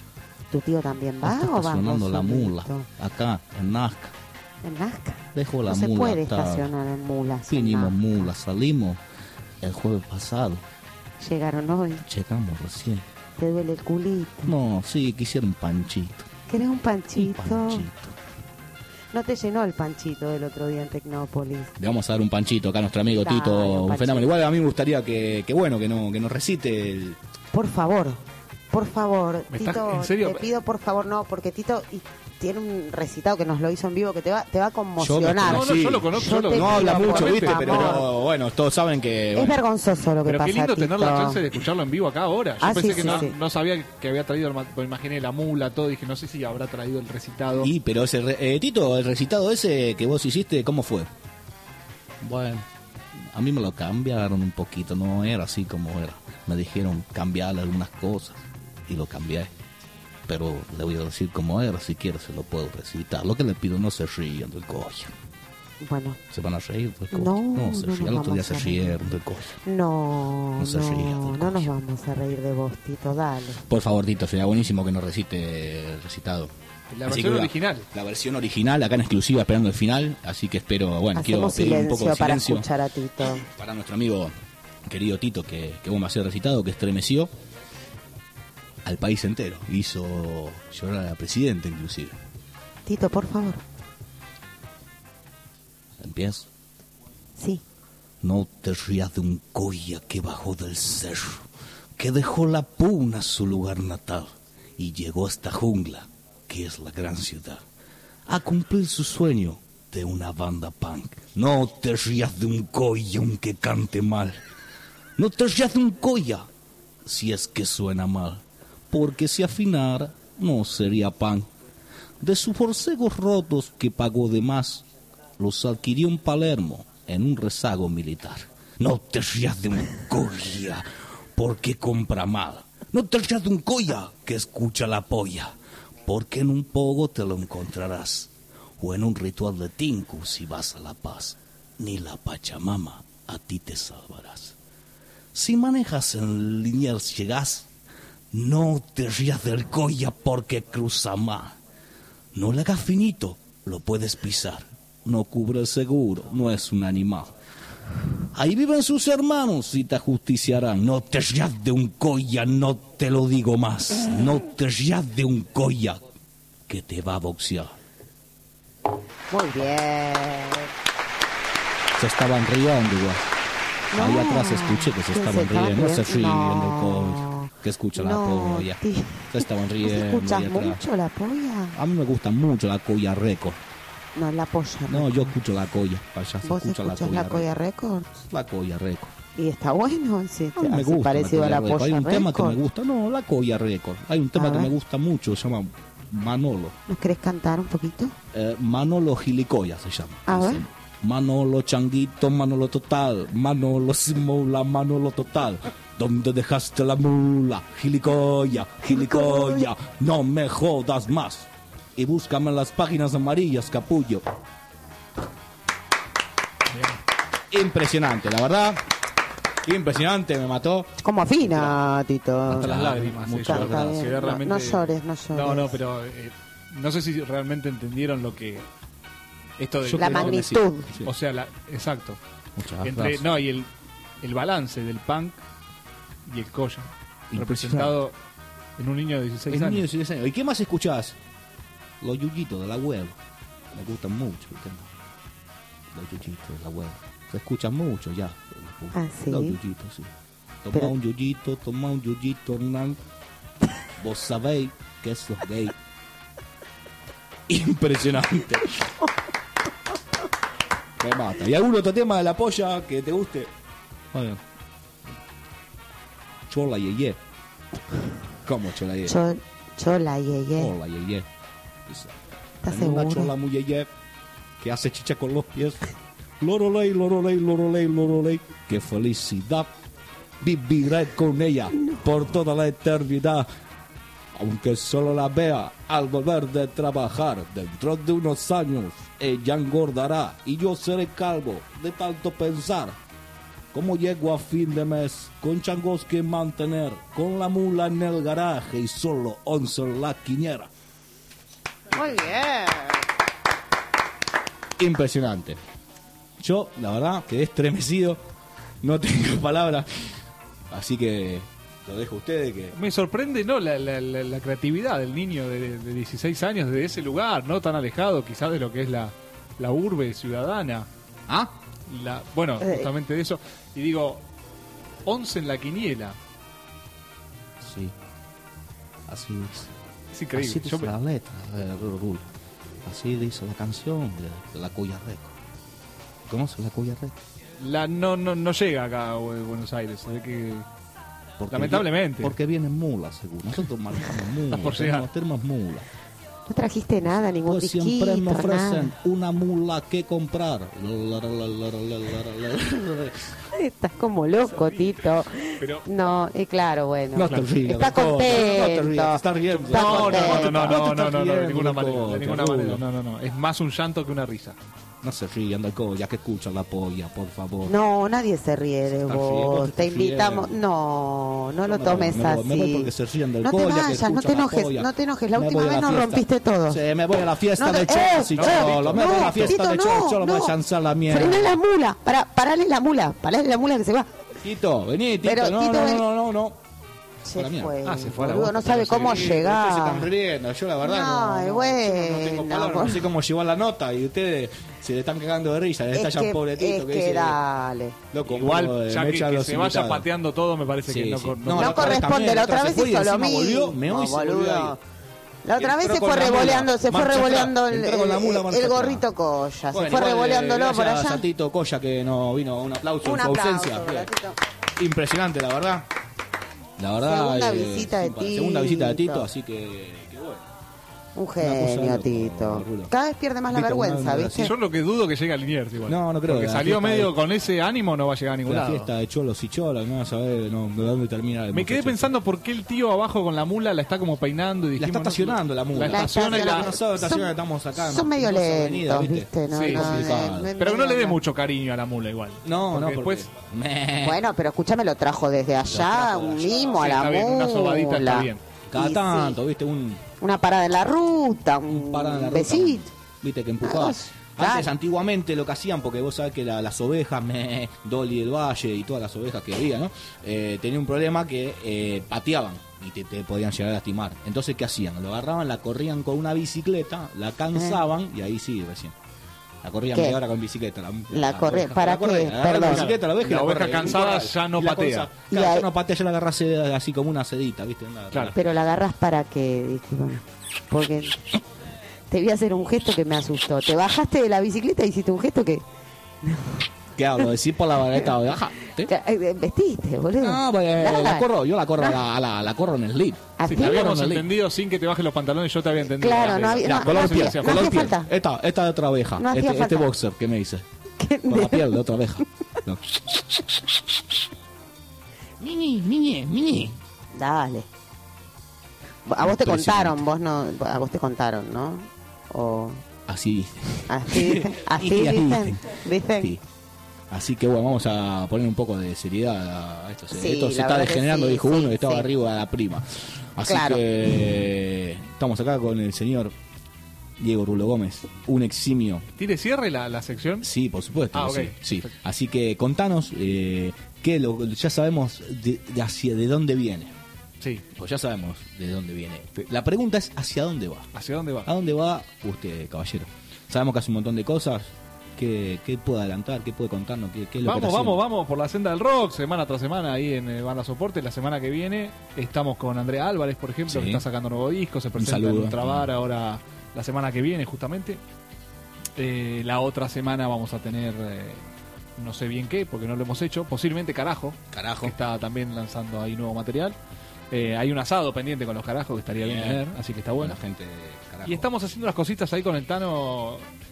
Speaker 2: ¿Tu tío también va
Speaker 7: Está
Speaker 2: o va
Speaker 7: estacionando
Speaker 2: vos
Speaker 7: la mula.
Speaker 2: solito?
Speaker 7: Acá, en Nazca.
Speaker 2: ¿En Nazca?
Speaker 7: Dejo la
Speaker 2: No se
Speaker 7: mula.
Speaker 2: puede
Speaker 7: atada.
Speaker 2: estacionar en mulas. en
Speaker 7: Vinimos
Speaker 2: Nazca.
Speaker 7: mula, salimos el jueves pasado.
Speaker 2: Llegaron hoy.
Speaker 7: Llegamos recién.
Speaker 2: Te duele el culito.
Speaker 7: No, sí, quisiera un panchito.
Speaker 2: ¿Querés un
Speaker 7: Un
Speaker 2: panchito?
Speaker 7: panchito.
Speaker 2: No te llenó el panchito del otro día en Tecnópolis.
Speaker 1: Le vamos a dar un panchito acá a nuestro amigo
Speaker 2: Dale,
Speaker 1: Tito,
Speaker 2: un
Speaker 1: un
Speaker 2: panchito.
Speaker 1: fenómeno. Igual a mí me gustaría que nos recite
Speaker 2: Por favor,
Speaker 5: ¿Me estás-
Speaker 2: Tito,
Speaker 5: en serio?
Speaker 2: te pido por favor, no, porque Tito tiene un recitado que nos lo hizo en vivo que te va a
Speaker 1: Yo
Speaker 2: conmocionar.
Speaker 5: No,
Speaker 1: sí.
Speaker 5: yo lo conozco,
Speaker 2: Yo
Speaker 5: yo lo
Speaker 2: te
Speaker 1: No
Speaker 5: conozco.
Speaker 1: habla
Speaker 2: pido,
Speaker 1: mucho,
Speaker 2: por
Speaker 1: ¿viste?
Speaker 2: favor.
Speaker 1: Pero bueno, todos saben que...
Speaker 2: Es
Speaker 1: bueno,
Speaker 2: vergonzoso lo que
Speaker 5: Pero
Speaker 2: pasa,
Speaker 5: qué lindo tener la
Speaker 2: Tito.
Speaker 5: chance de escucharlo en vivo acá ahora. Yo
Speaker 2: Ah,
Speaker 5: pensé
Speaker 2: sí,
Speaker 5: que
Speaker 2: sí,
Speaker 5: no,
Speaker 2: sí.
Speaker 5: no sabía que había traído, pues imaginé la mula, todo. Dije, no sé si habrá traído el recitado.
Speaker 1: pero ese Tito, el recitado ese que vos hiciste, ¿cómo fue?
Speaker 7: Bueno, a mí me lo cambiaron un poquito, no era así como era. Me dijeron cambiarle algunas cosas y lo cambié. Pero le voy a decir cómo era, si quiere se lo puedo recitar. Lo que le pido, no se rían del coño.
Speaker 2: Bueno,
Speaker 7: ¿Se van a reír del coño?
Speaker 2: No,
Speaker 7: se
Speaker 2: no
Speaker 7: rían.
Speaker 2: nos
Speaker 7: El otro día
Speaker 2: vamos
Speaker 7: se
Speaker 2: a reír.
Speaker 7: rieron del coño.
Speaker 2: no,
Speaker 7: No se ría del
Speaker 2: no nos
Speaker 7: coño.
Speaker 2: vamos a reír de vos, Tito, dale.
Speaker 1: Por favor, Tito, sería buenísimo que nos recite el recitado.
Speaker 5: La
Speaker 1: Así
Speaker 5: versión
Speaker 1: que,
Speaker 5: original.
Speaker 1: La versión original, acá en exclusiva, esperando el final. Así que espero, bueno, quiero
Speaker 2: Hacemos
Speaker 1: pedir un poco
Speaker 2: silencio
Speaker 1: de
Speaker 2: para
Speaker 1: silencio
Speaker 2: escuchar a Tito.
Speaker 1: para nuestro amigo querido Tito, que vos me hacés recitado, que estremeció al país entero. Hizo llorar a la presidenta, inclusive.
Speaker 2: Tito, por favor.
Speaker 7: Empiezo.
Speaker 2: Sí.
Speaker 7: No te rías de un coya que bajó del cerro, que dejó la puna su lugar natal y llegó a esta jungla, que es la gran ciudad, a cumplir su sueño de una banda punk. No te rías de un coya aunque cante mal. No te rías de un coya si es que suena mal, porque si afinara no sería punk. De sus borcegos rotos que pagó de más, los adquirió en Palermo en un rezago militar. No te rías de un coya porque compra mal. No te rías de un coya que escucha la polla, porque en un pogo te lo encontrarás, o en un ritual de tinku si vas a La Paz. Ni la Pachamama a ti te salvarás. Si manejas en Liniers llegás, no te rías del coya porque cruza mal. No le hagas finito, lo puedes pisar. No cubre el seguro, no es un animal. Ahí viven sus hermanos y te ajusticiarán. No te rías de un coya, no te lo digo más. No te rías de un coya que te va a boxear.
Speaker 2: Muy bien.
Speaker 1: Se estaban riendo igual. Ahí
Speaker 2: No,
Speaker 1: atrás escuché que se
Speaker 2: ¿que
Speaker 1: estaban
Speaker 2: se estaban
Speaker 1: riendo. No se ríen
Speaker 2: riendo?
Speaker 1: del coño. Que escucha la polla.
Speaker 2: tío.
Speaker 1: Se estaban
Speaker 2: ¿Vos
Speaker 1: riendo.
Speaker 2: escuchás
Speaker 1: ahí atrás.
Speaker 2: mucho la polla?
Speaker 1: A mí me gusta mucho la colla récord.
Speaker 2: No, la polla.
Speaker 1: No, yo escucho la colla. Allá se
Speaker 2: ¿Vos
Speaker 1: escucha
Speaker 2: escuchás la colla Records?
Speaker 1: La colla récord.
Speaker 2: ¿Y está bueno? Sí,
Speaker 1: A mí me
Speaker 2: así
Speaker 1: gusta
Speaker 2: parecido a la
Speaker 1: Colla Record.
Speaker 2: polla
Speaker 1: Hay un tema que me
Speaker 2: Records.
Speaker 1: gusta. No, la colla récord. Hay un tema
Speaker 2: A
Speaker 1: que
Speaker 2: ver.
Speaker 1: me gusta mucho. Se llama Manolo.
Speaker 2: ¿Nos querés cantar un poquito?
Speaker 1: Manolo Gilicoya se llama.
Speaker 2: A ver.
Speaker 1: Dice, Manolo Changuito, Manolo Total, Manolo Simula, Manolo Total. ¿Dónde dejaste la mula? Gilicoya, Gilicoya, no me jodas más. Y búscame en las páginas amarillas, capullo. Impresionante, la verdad. Impresionante, me mató.
Speaker 2: Como afina, Tito.
Speaker 5: Hasta las lágrimas.
Speaker 1: muchas
Speaker 5: yo,
Speaker 2: Está bien.
Speaker 5: quedé
Speaker 2: No,
Speaker 5: realmente-
Speaker 2: no llores, no llores.
Speaker 5: No, pero no sé si realmente entendieron lo que... Esto de...
Speaker 1: Yo
Speaker 2: La
Speaker 1: creo que
Speaker 2: magnitud.
Speaker 1: sí.
Speaker 5: O sea, exacto.
Speaker 1: Muchas
Speaker 5: Entre,
Speaker 1: gracias.
Speaker 5: no, y el balance del punk y el colla.
Speaker 1: Impresionante.
Speaker 5: Representado en un niño de 16
Speaker 1: Es un niño de
Speaker 5: años.
Speaker 1: 16 años. ¿Y qué más escuchás? Los yuyitos de la abuela. Me gustan mucho. ¿viste? Los yuyitos de la abuela. Se escuchan mucho ya.
Speaker 2: Ah, ¿sí?
Speaker 1: Los yuyitos, sí. Toma
Speaker 2: Pero-
Speaker 1: un yuyito, Hernán. Vos sabéis que eso es gay. Impresionante. Me mata. ¿Y algún otro tema de la polla que te guste?
Speaker 7: Bueno,
Speaker 1: Chola Yeye. ¿Cómo Chola Yeye?
Speaker 2: Chola, yeye.
Speaker 1: Chola Yeye.
Speaker 2: ¿Estás
Speaker 1: En una
Speaker 2: seguro?
Speaker 1: chola muy yeye que hace chicha con los pies. Lorolei, lorolei, lorolei, lorolei. ¡Qué felicidad! Viviré con ella por toda la eternidad. Aunque solo la vea al volver de trabajar, dentro de unos años ella engordará y yo seré calvo de tanto pensar.
Speaker 7: Como llego a fin de mes, con changos que mantener, con la mula en el garaje y solo 11 en la quiniera.
Speaker 2: Muy bien.
Speaker 1: Impresionante. Yo, la verdad, quedé estremecido. No tengo palabras. Así que lo dejo a ustedes que...
Speaker 5: Me sorprende, ¿no? La creatividad del niño de 16 años de ese lugar, ¿no? Tan alejado quizás de lo que es la urbe ciudadana.
Speaker 1: ¿Ah?
Speaker 5: Bueno, justamente de eso. Y digo, 11 en la quiniela.
Speaker 7: Sí, así es.
Speaker 5: Es increíble.
Speaker 7: Así dice la letra, Rulo. Así dice la canción de la Colla Reco. ¿Conoces la Colla Reco?
Speaker 5: No llega acá a Buenos Aires. Se ve que...
Speaker 7: Porque
Speaker 5: lamentablemente.
Speaker 7: Porque vienen mulas, seguro. Nosotros manejamos mulas.
Speaker 5: Por llegar.
Speaker 7: Tenemos mulas.
Speaker 2: No trajiste nada, ningún
Speaker 7: Pues
Speaker 2: disquito,
Speaker 7: siempre me ofrecen
Speaker 2: nada.
Speaker 7: una mula que comprar.
Speaker 2: Estás como loco, Tito.
Speaker 5: Pero-
Speaker 2: No, y claro, bueno.
Speaker 1: No te rías,
Speaker 2: Está
Speaker 1: Colla,
Speaker 2: contento.
Speaker 1: no te rías, te estás riendo.
Speaker 2: Está
Speaker 5: No,
Speaker 2: contento.
Speaker 5: no, de
Speaker 1: riendo,
Speaker 5: ninguna manera.
Speaker 1: loco,
Speaker 5: De ninguna
Speaker 1: te
Speaker 5: manera.
Speaker 1: juro.
Speaker 5: No. Es más un llanto que una risa.
Speaker 1: No se rían del Colla, que escuchan la polla, por favor.
Speaker 2: No, nadie se ríe de
Speaker 1: Está
Speaker 2: vos.
Speaker 1: bien,
Speaker 2: Te
Speaker 1: está
Speaker 2: invitamos.
Speaker 1: bien.
Speaker 2: No lo
Speaker 1: Me
Speaker 2: tomes
Speaker 1: voy,
Speaker 2: así.
Speaker 1: me voy porque se ríen del
Speaker 2: No te
Speaker 1: Colla, que
Speaker 2: vayas, no te
Speaker 1: escuchan la
Speaker 2: enojes,
Speaker 1: polla.
Speaker 2: no te enojes. La
Speaker 1: Me
Speaker 2: última
Speaker 1: voy a
Speaker 2: vez
Speaker 1: la
Speaker 2: nos
Speaker 1: fiesta.
Speaker 2: rompiste todo.
Speaker 1: Sí, me voy a la fiesta
Speaker 2: No,
Speaker 1: de Cholo,
Speaker 2: no,
Speaker 1: Cholo. Me voy a la fiesta
Speaker 2: Tito,
Speaker 1: de Cholo, me voy a chanzar la mierda.
Speaker 2: Frená la mula. Parale la mula que se va.
Speaker 1: Tito, vení, Tito.
Speaker 2: Pero,
Speaker 1: No,
Speaker 2: Tito, vení.
Speaker 1: no.
Speaker 2: Se
Speaker 1: la mierda.
Speaker 2: fue.
Speaker 5: Se fue a la
Speaker 2: Boludo,
Speaker 5: bosta,
Speaker 2: no sabe
Speaker 5: pero
Speaker 2: cómo
Speaker 1: Sí, ustedes se están
Speaker 2: llegar.
Speaker 1: riendo, yo la verdad
Speaker 2: Ay,
Speaker 1: yo no
Speaker 2: bueno,
Speaker 1: tengo palabras, no sé cómo llevar la nota y ustedes se le están cagando de risa, le
Speaker 2: Es
Speaker 1: estallan
Speaker 2: que,
Speaker 1: pobre Tito
Speaker 2: es
Speaker 1: que
Speaker 2: que
Speaker 1: dice,
Speaker 2: dale.
Speaker 1: loco,
Speaker 5: Igual, ya
Speaker 1: me
Speaker 5: que
Speaker 1: echan los
Speaker 5: se vaya
Speaker 1: invitados.
Speaker 5: pateando todo, me parece
Speaker 1: Sí,
Speaker 5: que no,
Speaker 1: sí.
Speaker 2: No
Speaker 1: la otra vez
Speaker 2: corresponde,
Speaker 1: también,
Speaker 2: la otra
Speaker 1: se
Speaker 2: vez
Speaker 1: fue y
Speaker 2: hizo lo
Speaker 1: encima
Speaker 2: mismo.
Speaker 1: volvió, meó y se volvió
Speaker 2: boludo.
Speaker 1: ahí.
Speaker 2: La otra
Speaker 1: Y
Speaker 2: vez
Speaker 1: entró
Speaker 2: se
Speaker 1: con
Speaker 2: fue
Speaker 1: la mula,
Speaker 2: revoleando, se fue
Speaker 1: marcha
Speaker 2: revoleando
Speaker 1: atrás, entró con la mula, marcha
Speaker 2: el
Speaker 1: atrás.
Speaker 2: gorrito Colla, se
Speaker 1: Bueno,
Speaker 2: fue
Speaker 1: igual,
Speaker 2: revoleándolo por
Speaker 1: gracias
Speaker 2: allá.
Speaker 1: a Tito Colla que no vino, un aplauso
Speaker 2: Un
Speaker 1: en su
Speaker 2: aplauso,
Speaker 1: ausencia. Bien.
Speaker 2: Tito.
Speaker 1: Impresionante, la verdad. La verdad.
Speaker 2: Segunda visita de Tito.
Speaker 1: Segunda visita de Tito, así que bueno.
Speaker 2: Un
Speaker 1: cosa
Speaker 2: genio,
Speaker 1: loco,
Speaker 2: Tito.
Speaker 1: Rulo.
Speaker 2: Cada vez pierde más la
Speaker 1: Viste,
Speaker 2: vergüenza,
Speaker 1: una-
Speaker 2: ¿viste?
Speaker 5: Yo lo que dudo que llegue a Liniers igual.
Speaker 1: No, no creo.
Speaker 5: Porque
Speaker 1: La
Speaker 5: salió
Speaker 1: fiesta
Speaker 5: medio
Speaker 1: de-
Speaker 5: con ese ánimo, no va a llegar a ningún
Speaker 1: La
Speaker 5: lado.
Speaker 1: fiesta de cholos y cholas, no vas a ver no, de dónde termina el
Speaker 5: Me quedé
Speaker 1: muchacho.
Speaker 5: pensando por qué el tío abajo con la mula la está como peinando y
Speaker 1: La
Speaker 5: dijimos,
Speaker 1: está estacionando la mula.
Speaker 5: La estaciona y la...
Speaker 1: No sabe, estaciona, estamos acá.
Speaker 2: Son medio
Speaker 1: en dos avenidas,
Speaker 2: lentos, ¿viste? No,
Speaker 5: Sí,
Speaker 2: no,
Speaker 1: complicado.
Speaker 5: Pero no le dé
Speaker 2: medio-
Speaker 5: mucho cariño a la mula igual.
Speaker 1: No,
Speaker 5: Porque
Speaker 1: no,
Speaker 5: después...
Speaker 1: porque...
Speaker 2: Bueno, pero escúchame, lo trajo desde allá,
Speaker 1: trajo de
Speaker 2: un
Speaker 1: allá.
Speaker 2: mimo a
Speaker 5: Sí,
Speaker 2: la
Speaker 5: está bien, una sobadita está
Speaker 2: mula.
Speaker 5: bien.
Speaker 1: Cada
Speaker 2: Y
Speaker 1: tanto,
Speaker 2: sí,
Speaker 1: viste,
Speaker 2: una parada en la ruta, un
Speaker 1: parada en la ruta,
Speaker 2: besito.
Speaker 1: viste que empujaba.
Speaker 2: Claro.
Speaker 1: Antes, antiguamente, lo que hacían, porque vos sabés que las ovejas, Dolly del Valle y todas las ovejas que había, ¿no? Tenía un problema que pateaban y te podían llegar a lastimar. Entonces, ¿qué hacían? Lo agarraban, la corrían con una bicicleta, la cansaban y ahí sí, recién. La corrían
Speaker 2: ¿Qué?
Speaker 1: media hora con bicicleta.
Speaker 2: La corre-
Speaker 1: oveja.
Speaker 2: ¿para
Speaker 1: La corre,
Speaker 2: qué?
Speaker 1: agarra
Speaker 2: Perdón.
Speaker 1: La bicicleta, la oveja, y
Speaker 5: La oveja
Speaker 1: corre,
Speaker 5: cansada
Speaker 1: igual.
Speaker 5: ya no
Speaker 1: Y la
Speaker 5: patea.
Speaker 1: cosa-
Speaker 2: Y
Speaker 1: claro,
Speaker 2: ahí-
Speaker 1: ya no patea, ya la agarras así como una sedita, ¿viste?
Speaker 5: Claro.
Speaker 2: Pero la agarras para qué, discúlpame. Porque te voy a hacer un gesto que me asustó. Te bajaste de la bicicleta y hiciste un gesto que...
Speaker 1: ¿Qué hablo? ¿Decir por la vareta oveja? ¿Sí?
Speaker 2: Vestiste, boludo.
Speaker 1: No, pues
Speaker 2: Dale.
Speaker 1: la corro, yo la corro la corro en el slip.
Speaker 2: Así.
Speaker 5: Si te habíamos
Speaker 1: Corre,
Speaker 5: entendido sin que te bajes los pantalones, yo te había entendido.
Speaker 2: Claro, no había-
Speaker 1: Mira,
Speaker 2: no,
Speaker 1: color
Speaker 2: no
Speaker 1: piel,
Speaker 2: hacía- no
Speaker 1: color
Speaker 2: hacía
Speaker 1: piel.
Speaker 2: falta.
Speaker 1: Esta de otra oveja.
Speaker 2: No hacía
Speaker 1: Este
Speaker 2: falta.
Speaker 1: boxer que me dice. Con la piel de otra oveja. No.
Speaker 7: Mini.
Speaker 2: Dale. A vos te
Speaker 1: Impresionante.
Speaker 2: contaron, vos no... A vos te contaron, ¿no? O...
Speaker 1: Así dice.
Speaker 2: Así dicen. Así
Speaker 1: Y así
Speaker 2: dicen. Dicen.
Speaker 1: Sí. Así que bueno, vamos a poner un poco de seriedad a esto.
Speaker 2: Sí,
Speaker 1: Esto se
Speaker 2: la
Speaker 1: está
Speaker 2: verdad que
Speaker 1: degenerando,
Speaker 2: sí,
Speaker 1: dijo
Speaker 2: sí,
Speaker 1: uno, que estaba
Speaker 2: sí.
Speaker 1: arriba de la prima. Así
Speaker 2: Claro.
Speaker 1: que estamos acá con el señor Diego Rulo Gómez, un eximio.
Speaker 5: ¿Tiene cierre la sección?
Speaker 1: Sí, por supuesto.
Speaker 5: Ah,
Speaker 1: que
Speaker 5: ok.
Speaker 1: sí.
Speaker 5: Perfecto.
Speaker 1: Así que contanos ya sabemos de dónde viene.
Speaker 5: Sí.
Speaker 1: Pues ya sabemos de dónde viene. La pregunta es ¿hacia dónde va?
Speaker 5: ¿Hacia dónde va?
Speaker 1: ¿A dónde va usted, caballero? Sabemos que hace un montón de cosas. ¿Qué puede adelantar? ¿Qué puede contarnos? ¿Qué es lo que está haciendo?
Speaker 5: Vamos por la senda del rock, semana tras semana ahí en Banda Soporte. La semana que viene estamos con Andrea Álvarez, por ejemplo,
Speaker 1: Sí.
Speaker 5: que está sacando nuevo disco, se presenta en
Speaker 1: saludo.
Speaker 5: Ultrabar ahora la semana que viene, justamente. La otra semana vamos a tener, no sé bien qué, porque no lo hemos hecho, posiblemente Carajo,
Speaker 1: Carajo.
Speaker 5: que está también lanzando ahí nuevo material. Hay un asado pendiente con los Carajos que estaría bien tener, así que está bueno.
Speaker 1: La gente, carajo.
Speaker 5: Y estamos haciendo unas cositas ahí con el Tano.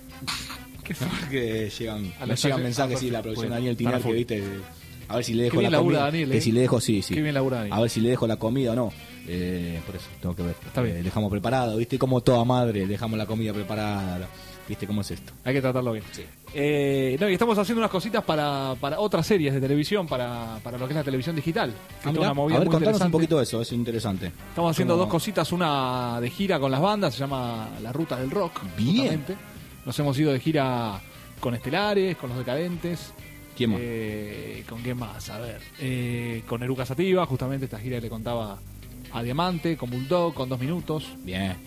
Speaker 1: que llegan,
Speaker 5: A la
Speaker 1: nos
Speaker 5: estación.
Speaker 1: llegan mensajes, sí, la producción
Speaker 5: Bueno,
Speaker 1: Daniel Tinar,
Speaker 5: para
Speaker 1: que
Speaker 5: full.
Speaker 1: viste, a ver si le dejo
Speaker 5: Qué bien
Speaker 1: la
Speaker 5: labura
Speaker 1: comida,
Speaker 5: Daniel,
Speaker 1: que
Speaker 5: ¿eh?
Speaker 1: si le dejo, sí.
Speaker 5: Qué bien labura Daniel.
Speaker 1: A ver si le dejo la comida o no. Por eso tengo que ver.
Speaker 5: Está bien.
Speaker 1: Dejamos preparado, viste, como toda madre, dejamos la comida preparada. ¿Viste cómo es esto?
Speaker 5: Hay que tratarlo bien.
Speaker 1: Sí.
Speaker 5: No, y estamos haciendo unas cositas para otras series de televisión, para lo que es la televisión digital. Que es una movida
Speaker 1: A ver,
Speaker 5: muy
Speaker 1: contanos un
Speaker 5: interesante.
Speaker 1: poquito de eso, es interesante.
Speaker 5: Estamos haciendo
Speaker 1: Como-
Speaker 5: dos cositas, una de gira con las bandas, se llama La Ruta del Rock.
Speaker 1: Bien.
Speaker 5: Justamente. Nos hemos ido de gira con Estelares, con Los Decadentes.
Speaker 1: ¿Quién más?
Speaker 5: ¿Con quién más? A ver. Con Eruca Sativa, justamente esta gira que le contaba a Diamante, con Bulldog, con 2 minutos.
Speaker 1: Bien.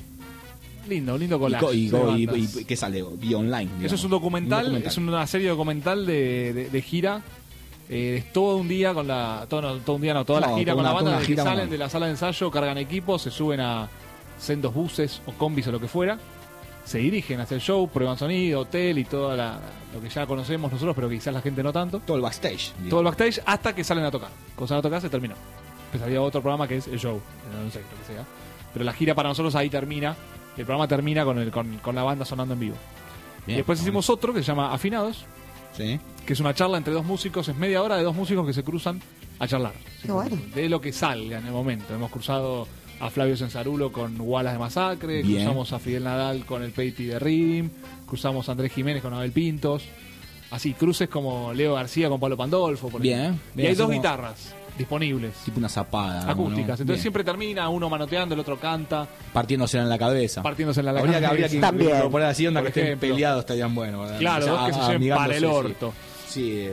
Speaker 5: Lindo collage.
Speaker 1: ¿Y
Speaker 5: de bandas.
Speaker 1: qué sale? Vía online.
Speaker 5: Eso
Speaker 1: digamos.
Speaker 5: es un documental, es una serie documental de gira. Es todo un día con la. Todo un día no, toda la gira con la banda. Desde que salen de la sala de ensayo, cargan equipos, se suben a sendos buses o combis o lo que fuera. Se dirigen hacia el show, prueban sonido, hotel y todo lo que ya conocemos nosotros, pero quizás la gente no tanto.
Speaker 1: Todo el backstage. digamos.
Speaker 5: Todo el backstage hasta que salen a tocar. Cuando salen a tocar se terminó. Pues había otro programa que es el show, no sé, lo que sea. Pero la gira para nosotros ahí termina. El programa termina con la banda sonando en vivo.
Speaker 1: Bien.
Speaker 5: Y después hicimos otro que se llama Afinados,
Speaker 1: Sí.
Speaker 5: que es una charla entre dos músicos, es media hora de dos músicos que se cruzan a charlar.
Speaker 2: Qué bueno.
Speaker 5: De lo que salga en el momento. Hemos cruzado a Flavio Censarulo con Wallace de Masacre,
Speaker 1: Bien.
Speaker 5: cruzamos a Fidel Nadal con el Peiti de Rim, cruzamos a Andrés Jiménez con Abel Pintos. Así, cruces como Leo García con Pablo Pandolfo. Por
Speaker 1: Bien,
Speaker 5: ejemplo.
Speaker 1: bien,
Speaker 5: Y hay
Speaker 1: así
Speaker 5: dos
Speaker 1: como-
Speaker 5: guitarras disponibles,
Speaker 1: Tipo una zapada. digamos,
Speaker 5: acústicas.
Speaker 1: ¿no?
Speaker 5: Entonces
Speaker 1: Bien.
Speaker 5: siempre termina uno manoteando, el otro canta,
Speaker 1: Partiéndose en la cabeza.
Speaker 5: partiéndose en la
Speaker 1: Habría que
Speaker 2: También.
Speaker 1: incorporar así onda
Speaker 5: Por
Speaker 1: que estén
Speaker 5: ejemplo.
Speaker 1: peleados, estarían buenos. ¿verdad?
Speaker 5: Claro,
Speaker 1: O sea,
Speaker 5: dos que se lleven
Speaker 1: amigándose,
Speaker 5: para el
Speaker 1: sí.
Speaker 5: orto.
Speaker 1: Sí,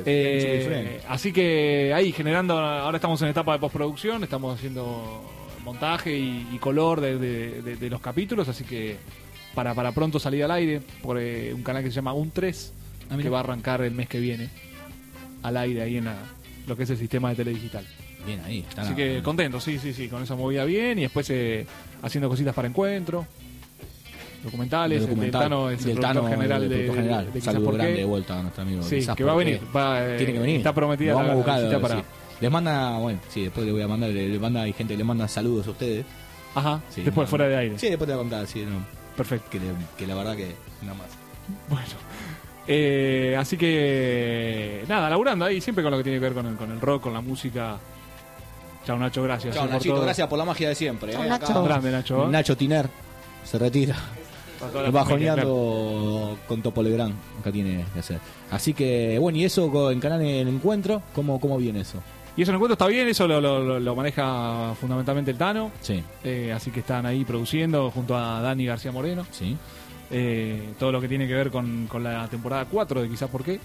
Speaker 5: Así que ahí generando, ahora estamos en etapa de postproducción, estamos haciendo montaje y color de los capítulos, así que para pronto salir al aire por un canal que se llama Un3,
Speaker 1: Ah, mira.
Speaker 5: que va a arrancar el mes que viene al aire ahí en lo que es el sistema de teledigital.
Speaker 1: Bien ahí. Está
Speaker 5: Así que contento, sí, con esa movida bien y después haciendo cositas para Encuentro, documentales, el del Tano es el
Speaker 1: del
Speaker 5: productor
Speaker 1: Tano,
Speaker 5: general
Speaker 1: el
Speaker 5: de
Speaker 1: productor general.
Speaker 5: Quizás
Speaker 1: Saludo
Speaker 5: Por Qué.
Speaker 1: grande de vuelta a nuestro amigo.
Speaker 5: Sí,
Speaker 1: Quizás
Speaker 5: que
Speaker 1: Por
Speaker 5: va a
Speaker 1: Qué.
Speaker 5: venir,
Speaker 1: Tiene que venir.
Speaker 5: está prometida
Speaker 1: Lo vamos a
Speaker 5: la
Speaker 1: buscar,
Speaker 5: visita para...
Speaker 1: sí. Les manda, bueno, sí, después le voy a mandar, le manda, hay gente que le manda saludos a ustedes.
Speaker 5: Ajá,
Speaker 1: Sí,
Speaker 5: después
Speaker 1: no,
Speaker 5: fuera de aire.
Speaker 1: Sí, después te voy a contar, sí, no,
Speaker 5: Perfecto.
Speaker 1: que la verdad que nada más.
Speaker 5: Bueno, así que nada, laburando ahí siempre con lo que tiene que ver con el rock, con la música. Chao Nacho, gracias.
Speaker 1: Chao
Speaker 5: por
Speaker 1: Nachito,
Speaker 5: todo.
Speaker 1: gracias por la magia de siempre.
Speaker 2: Chao,
Speaker 1: Acá
Speaker 2: Nacho.
Speaker 5: Grande Nacho. ¿eh?
Speaker 1: Nacho Tiner se retira.
Speaker 5: Para toda la familia, claro.
Speaker 1: Bajoneando con Topo Legrand. Acá tiene que hacer. Así que, bueno, y eso en Canal en Encuentro, ¿cómo viene eso?
Speaker 5: Y eso en Encuentro está bien, eso lo maneja fundamentalmente el Tano.
Speaker 1: Sí,
Speaker 5: Así que están ahí produciendo junto a Dani García Moreno.
Speaker 1: sí.
Speaker 5: Todo lo que tiene que ver con la temporada 4 de Quizás Por Qué,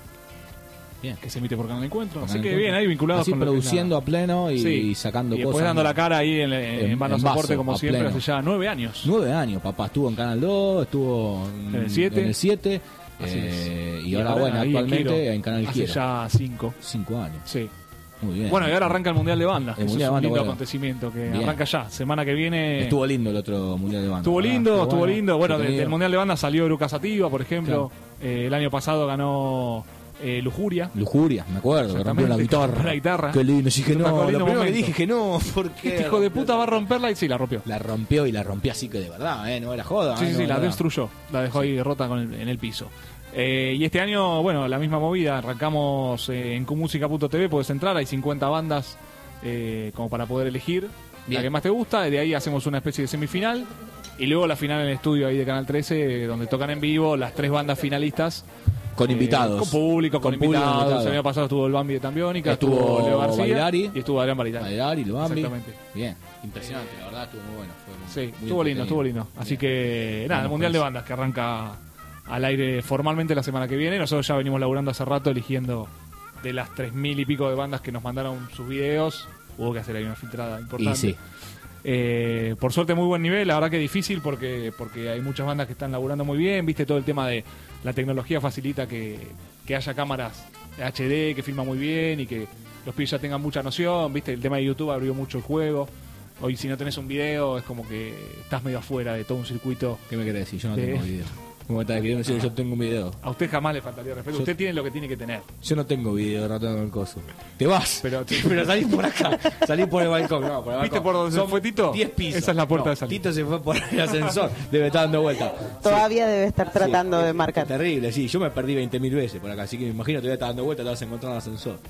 Speaker 1: Bien.
Speaker 5: que se emite por Canal Encuentro.
Speaker 1: Por
Speaker 5: Así
Speaker 1: Canal
Speaker 5: que
Speaker 1: Encuentro.
Speaker 5: bien, ahí vinculados
Speaker 1: Así
Speaker 5: con lo que es
Speaker 1: produciendo a pleno y,
Speaker 5: Sí.
Speaker 1: y sacando
Speaker 5: y después
Speaker 1: cosas.
Speaker 5: dando la cara ahí en Banda
Speaker 1: en
Speaker 5: Soporte,
Speaker 1: vaso,
Speaker 5: como
Speaker 1: a
Speaker 5: siempre,
Speaker 1: pleno.
Speaker 5: hace ya 9 años.
Speaker 1: 9 años, papá. Estuvo en Canal 2, estuvo
Speaker 5: En el 7.
Speaker 1: En el 7
Speaker 5: Así es.
Speaker 1: y ahora, bueno,
Speaker 5: ahí
Speaker 1: actualmente
Speaker 5: Quiero,
Speaker 1: en Canal
Speaker 5: hace
Speaker 1: Quiero.
Speaker 5: ya 5.
Speaker 1: 5 años.
Speaker 5: Sí.
Speaker 1: Muy bien.
Speaker 5: Bueno, y ahora arranca el Mundial de Banda.
Speaker 1: El
Speaker 5: Eso
Speaker 1: Mundial
Speaker 5: es
Speaker 1: de
Speaker 5: un
Speaker 1: Banda,
Speaker 5: lindo
Speaker 1: bueno.
Speaker 5: acontecimiento que
Speaker 1: Bien.
Speaker 5: arranca ya. Semana que viene.
Speaker 1: Estuvo lindo el otro Mundial de Banda.
Speaker 5: Estuvo
Speaker 1: ¿verdad?
Speaker 5: lindo,
Speaker 1: Estuvo
Speaker 5: estuvo lindo. Bueno,
Speaker 1: entretenido.
Speaker 5: del Mundial de Banda salió Eruca Sativa, por ejemplo. El año pasado ganó Lujuria.
Speaker 1: Lujuria, me acuerdo, que rompió la
Speaker 5: Exactamente,
Speaker 1: guitarra.
Speaker 5: rompió la guitarra.
Speaker 1: Qué lindo, sí que
Speaker 5: Me
Speaker 1: no.
Speaker 5: acuerdo,
Speaker 1: Lo
Speaker 5: lindo
Speaker 1: primero que
Speaker 5: momento.
Speaker 1: dije que no, porque.
Speaker 5: Este hijo de puta va a romperla y sí, la rompió.
Speaker 1: La rompió y la rompió así que de verdad, no era joda.
Speaker 5: Sí,
Speaker 1: no
Speaker 5: sí, la
Speaker 1: era-
Speaker 5: destruyó. La dejó ahí rota en el piso. Y este año, bueno, la misma movida. Arrancamos en qmusica.tv, puedes entrar, hay 50 bandas como para poder elegir
Speaker 1: Bien.
Speaker 5: la que más te gusta. De ahí hacemos una especie de semifinal. Y luego la final en el estudio ahí de Canal 13, donde tocan en vivo las 3 bandas finalistas.
Speaker 1: Con invitados.
Speaker 5: Con público, con
Speaker 1: público
Speaker 5: invitados.
Speaker 1: invitado.
Speaker 5: El año pasado estuvo el Bambi de Tambiónica,
Speaker 1: Estuvo
Speaker 5: estuvo Leo García
Speaker 1: Bailari.
Speaker 5: y estuvo Adrián Baritari.
Speaker 1: Bailari, Lubambi.
Speaker 5: Exactamente.
Speaker 1: Bien, impresionante, la verdad estuvo muy bueno. Fue muy
Speaker 5: Sí, estuvo lindo,
Speaker 1: entretenido.
Speaker 5: estuvo lindo. Así
Speaker 1: Bien.
Speaker 5: que nada, el
Speaker 1: Vamos
Speaker 5: Mundial
Speaker 1: con
Speaker 5: de
Speaker 1: eso.
Speaker 5: Bandas que arranca al aire formalmente la semana que viene. Nosotros ya venimos laburando hace rato eligiendo de las 3.000 y pico de bandas que nos mandaron sus videos. Hubo que hacer ahí una filtrada importante.
Speaker 1: Y sí.
Speaker 5: Por suerte muy buen nivel, la verdad que difícil porque hay muchas bandas que están laburando muy bien, viste todo el tema de la tecnología facilita que haya cámaras HD que filman muy bien y que los pibes ya tengan mucha noción, viste el tema de YouTube abrió mucho el juego. Hoy si no tenés un video es como que estás medio afuera de todo un circuito.
Speaker 1: ¿Qué me querés decir? Yo no
Speaker 5: Sí.
Speaker 1: tengo video. ¿Cómo me estás queriendo decir? Yo tengo un video.
Speaker 5: A usted jamás le faltaría respeto,
Speaker 1: Yo-
Speaker 5: usted tiene lo que tiene que tener.
Speaker 1: Yo no tengo video, no tengo el coso. Te vas.
Speaker 5: Pero-
Speaker 1: Pero salís por acá. Salís por el balcón. No, por el balcón.
Speaker 5: ¿Viste por donde se
Speaker 1: Son
Speaker 5: fue Tito?
Speaker 1: 10 pisos.
Speaker 5: Esa es la puerta
Speaker 1: No,
Speaker 5: de salida.
Speaker 1: Tito se fue por el ascensor. Debe estar dando vuelta.
Speaker 2: Todavía debe estar tratando de marcar.
Speaker 1: Terrible, sí. Yo me perdí 20.000 veces por acá. Así que me imagino que te voy a estar dando vuelta, te vas a encontrar en el ascensor.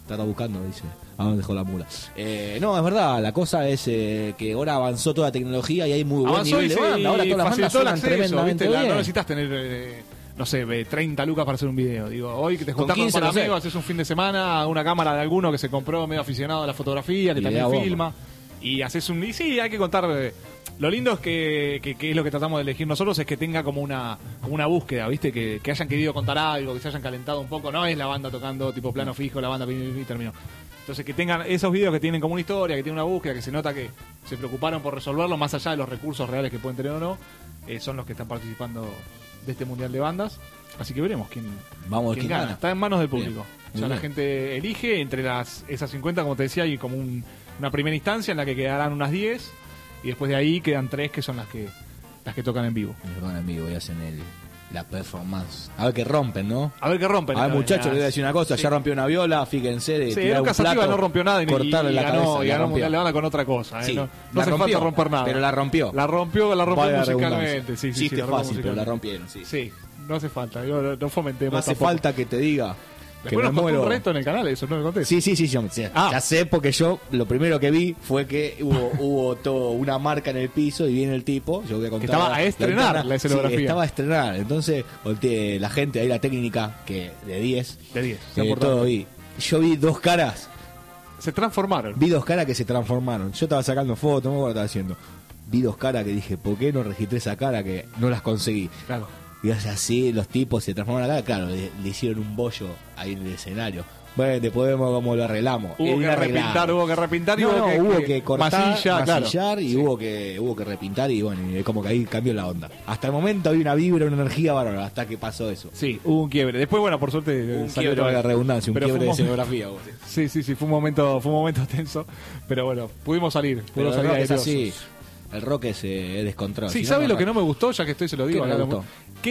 Speaker 1: Está buscando, dice. ¿A dónde dejó la mula? No, es verdad, la cosa es que ahora avanzó toda la tecnología y hay muy buen nivel de banda. Ahora todas las bandas
Speaker 5: facilitó el
Speaker 1: suenan
Speaker 5: acceso,
Speaker 1: tremendamente
Speaker 5: ¿viste?
Speaker 1: bien.
Speaker 5: No necesitas tener, no sé, 30 lucas para hacer un video. Digo, hoy que te juntás con
Speaker 1: 15, no sé.
Speaker 5: amigos, haces un fin de semana, una cámara de alguno que se compró medio aficionado a la fotografía, que
Speaker 1: Y
Speaker 5: también
Speaker 1: le da bomba.
Speaker 5: filma. Y haces un... Y sí, hay que contar... Lo lindo es que es lo que tratamos de elegir nosotros, es que tenga como una búsqueda, ¿viste? Que hayan querido contar algo, que se hayan calentado un poco. No es la banda tocando tipo plano fijo, la banda y terminó. Entonces que tengan esos videos que tienen como una historia, que tienen una búsqueda, que se nota que se preocuparon por resolverlo, más allá de los recursos reales que pueden tener o no, son los que están participando de este Mundial de Bandas. Así que veremos quién
Speaker 1: Quién
Speaker 5: gana.
Speaker 1: gana.
Speaker 5: Está en manos del
Speaker 1: Bien.
Speaker 5: público.
Speaker 1: Muy
Speaker 5: O sea, la
Speaker 1: bien.
Speaker 5: gente elige entre esas 50, como te decía, hay como una primera instancia en la que quedarán unas 10 y después de ahí quedan 3 que son las que tocan en vivo.
Speaker 1: Y tocan en vivo y hacen la performance. A ver qué rompen, ¿no?
Speaker 5: A ver qué rompen.
Speaker 1: A ver,
Speaker 5: esta vez,
Speaker 1: muchachos,
Speaker 5: ya.
Speaker 1: les voy a decir una cosa.
Speaker 5: Sí.
Speaker 1: Ya rompió una viola, fíjense. De
Speaker 5: Sí,
Speaker 1: tirar
Speaker 5: Lucas
Speaker 1: un plato,
Speaker 5: Sativa no rompió nada y
Speaker 1: cortarle la
Speaker 5: ganó,
Speaker 1: cabeza.
Speaker 5: y
Speaker 1: la
Speaker 5: ganó
Speaker 1: rompió.
Speaker 5: Mundial de Banda con otra cosa.
Speaker 1: Sí,
Speaker 5: no
Speaker 1: la
Speaker 5: hace
Speaker 1: rompió,
Speaker 5: falta romper nada.
Speaker 1: pero la rompió.
Speaker 5: La rompió
Speaker 1: Vaya
Speaker 5: musicalmente. Sí,
Speaker 1: Chiste
Speaker 5: la rompió
Speaker 1: fácil, pero la
Speaker 5: musicalmente.
Speaker 1: rompieron, sí.
Speaker 5: Sí, no hace falta. No fomentemos.
Speaker 1: No hace
Speaker 5: tampoco.
Speaker 1: falta que te diga que
Speaker 5: Después
Speaker 1: me
Speaker 5: nos contó
Speaker 1: muero.
Speaker 5: un resto en el canal, eso no me conté.
Speaker 1: Sí,
Speaker 5: Ah.
Speaker 1: ya sé, porque yo lo primero que vi fue que hubo todo una marca en el piso y viene el tipo, yo voy a contar.
Speaker 5: estaba a estrenar la escenografía.
Speaker 1: Sí, estaba a estrenar, entonces volteé, la gente ahí, la técnica, que de 10,
Speaker 5: De 10.
Speaker 1: todo vi. Yo vi dos caras,
Speaker 5: Se transformaron.
Speaker 1: vi dos caras que se transformaron. Yo estaba sacando fotos, no me acuerdo lo que estaba haciendo. Vi dos caras que dije, ¿por qué no registré esa cara que no las conseguí?
Speaker 5: Claro.
Speaker 1: Y así los tipos se transformaron acá, claro, le hicieron un bollo ahí en el escenario. Bueno, después vemos cómo lo arreglamos.
Speaker 5: Hubo
Speaker 1: Era
Speaker 5: que repintar,
Speaker 1: arreglado.
Speaker 5: y
Speaker 1: hubo que cortar,
Speaker 5: masillar,
Speaker 1: masillar y
Speaker 5: Sí.
Speaker 1: hubo que repintar y bueno, y como que ahí cambió la onda. Hasta el momento había una vibra, una energía bárbara, hasta que pasó eso.
Speaker 5: Sí, hubo un quiebre. Después, bueno, por suerte
Speaker 1: Un
Speaker 5: salió
Speaker 1: quiebre
Speaker 5: todo
Speaker 1: de la
Speaker 5: bien.
Speaker 1: redundancia, un
Speaker 5: Pero
Speaker 1: quiebre de
Speaker 5: fue un
Speaker 1: escenografía. vos.
Speaker 5: Sí, fue un momento tenso, pero bueno, pudimos salir.
Speaker 1: Pero el
Speaker 5: Pudimos salir
Speaker 1: rock es
Speaker 5: airosos.
Speaker 1: así. El rock es descontrol.
Speaker 5: Sí,
Speaker 1: Si
Speaker 5: ¿sabe
Speaker 1: no,
Speaker 5: lo que no me gustó? Ya que estoy, se lo digo.
Speaker 1: ¿Qué no
Speaker 5: acá
Speaker 1: le
Speaker 5: lo-
Speaker 1: gustó?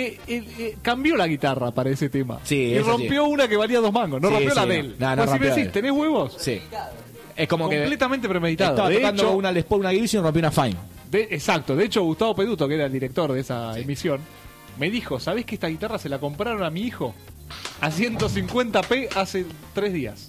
Speaker 5: Que cambió la guitarra para ese tema.
Speaker 1: Sí,
Speaker 5: y
Speaker 1: eso
Speaker 5: rompió una que valía 2 mangos. No
Speaker 1: Sí,
Speaker 5: rompió la
Speaker 1: sí,
Speaker 5: de
Speaker 1: no.
Speaker 5: él.
Speaker 1: No, no
Speaker 5: Pues si me
Speaker 1: rompió la de
Speaker 5: decís,
Speaker 1: él.
Speaker 5: ¿tenés huevos?
Speaker 1: Sí. Es como que
Speaker 5: Completamente premeditado.
Speaker 1: estaba
Speaker 5: De
Speaker 1: tocando
Speaker 5: hecho,
Speaker 1: una Les Paul, una Gibson y rompió una Fine.
Speaker 5: exacto. De hecho, Gustavo Peduto, que era el director de esa emisión, me dijo, ¿sabés que esta guitarra se la compraron a mi hijo a 150p hace 3 días?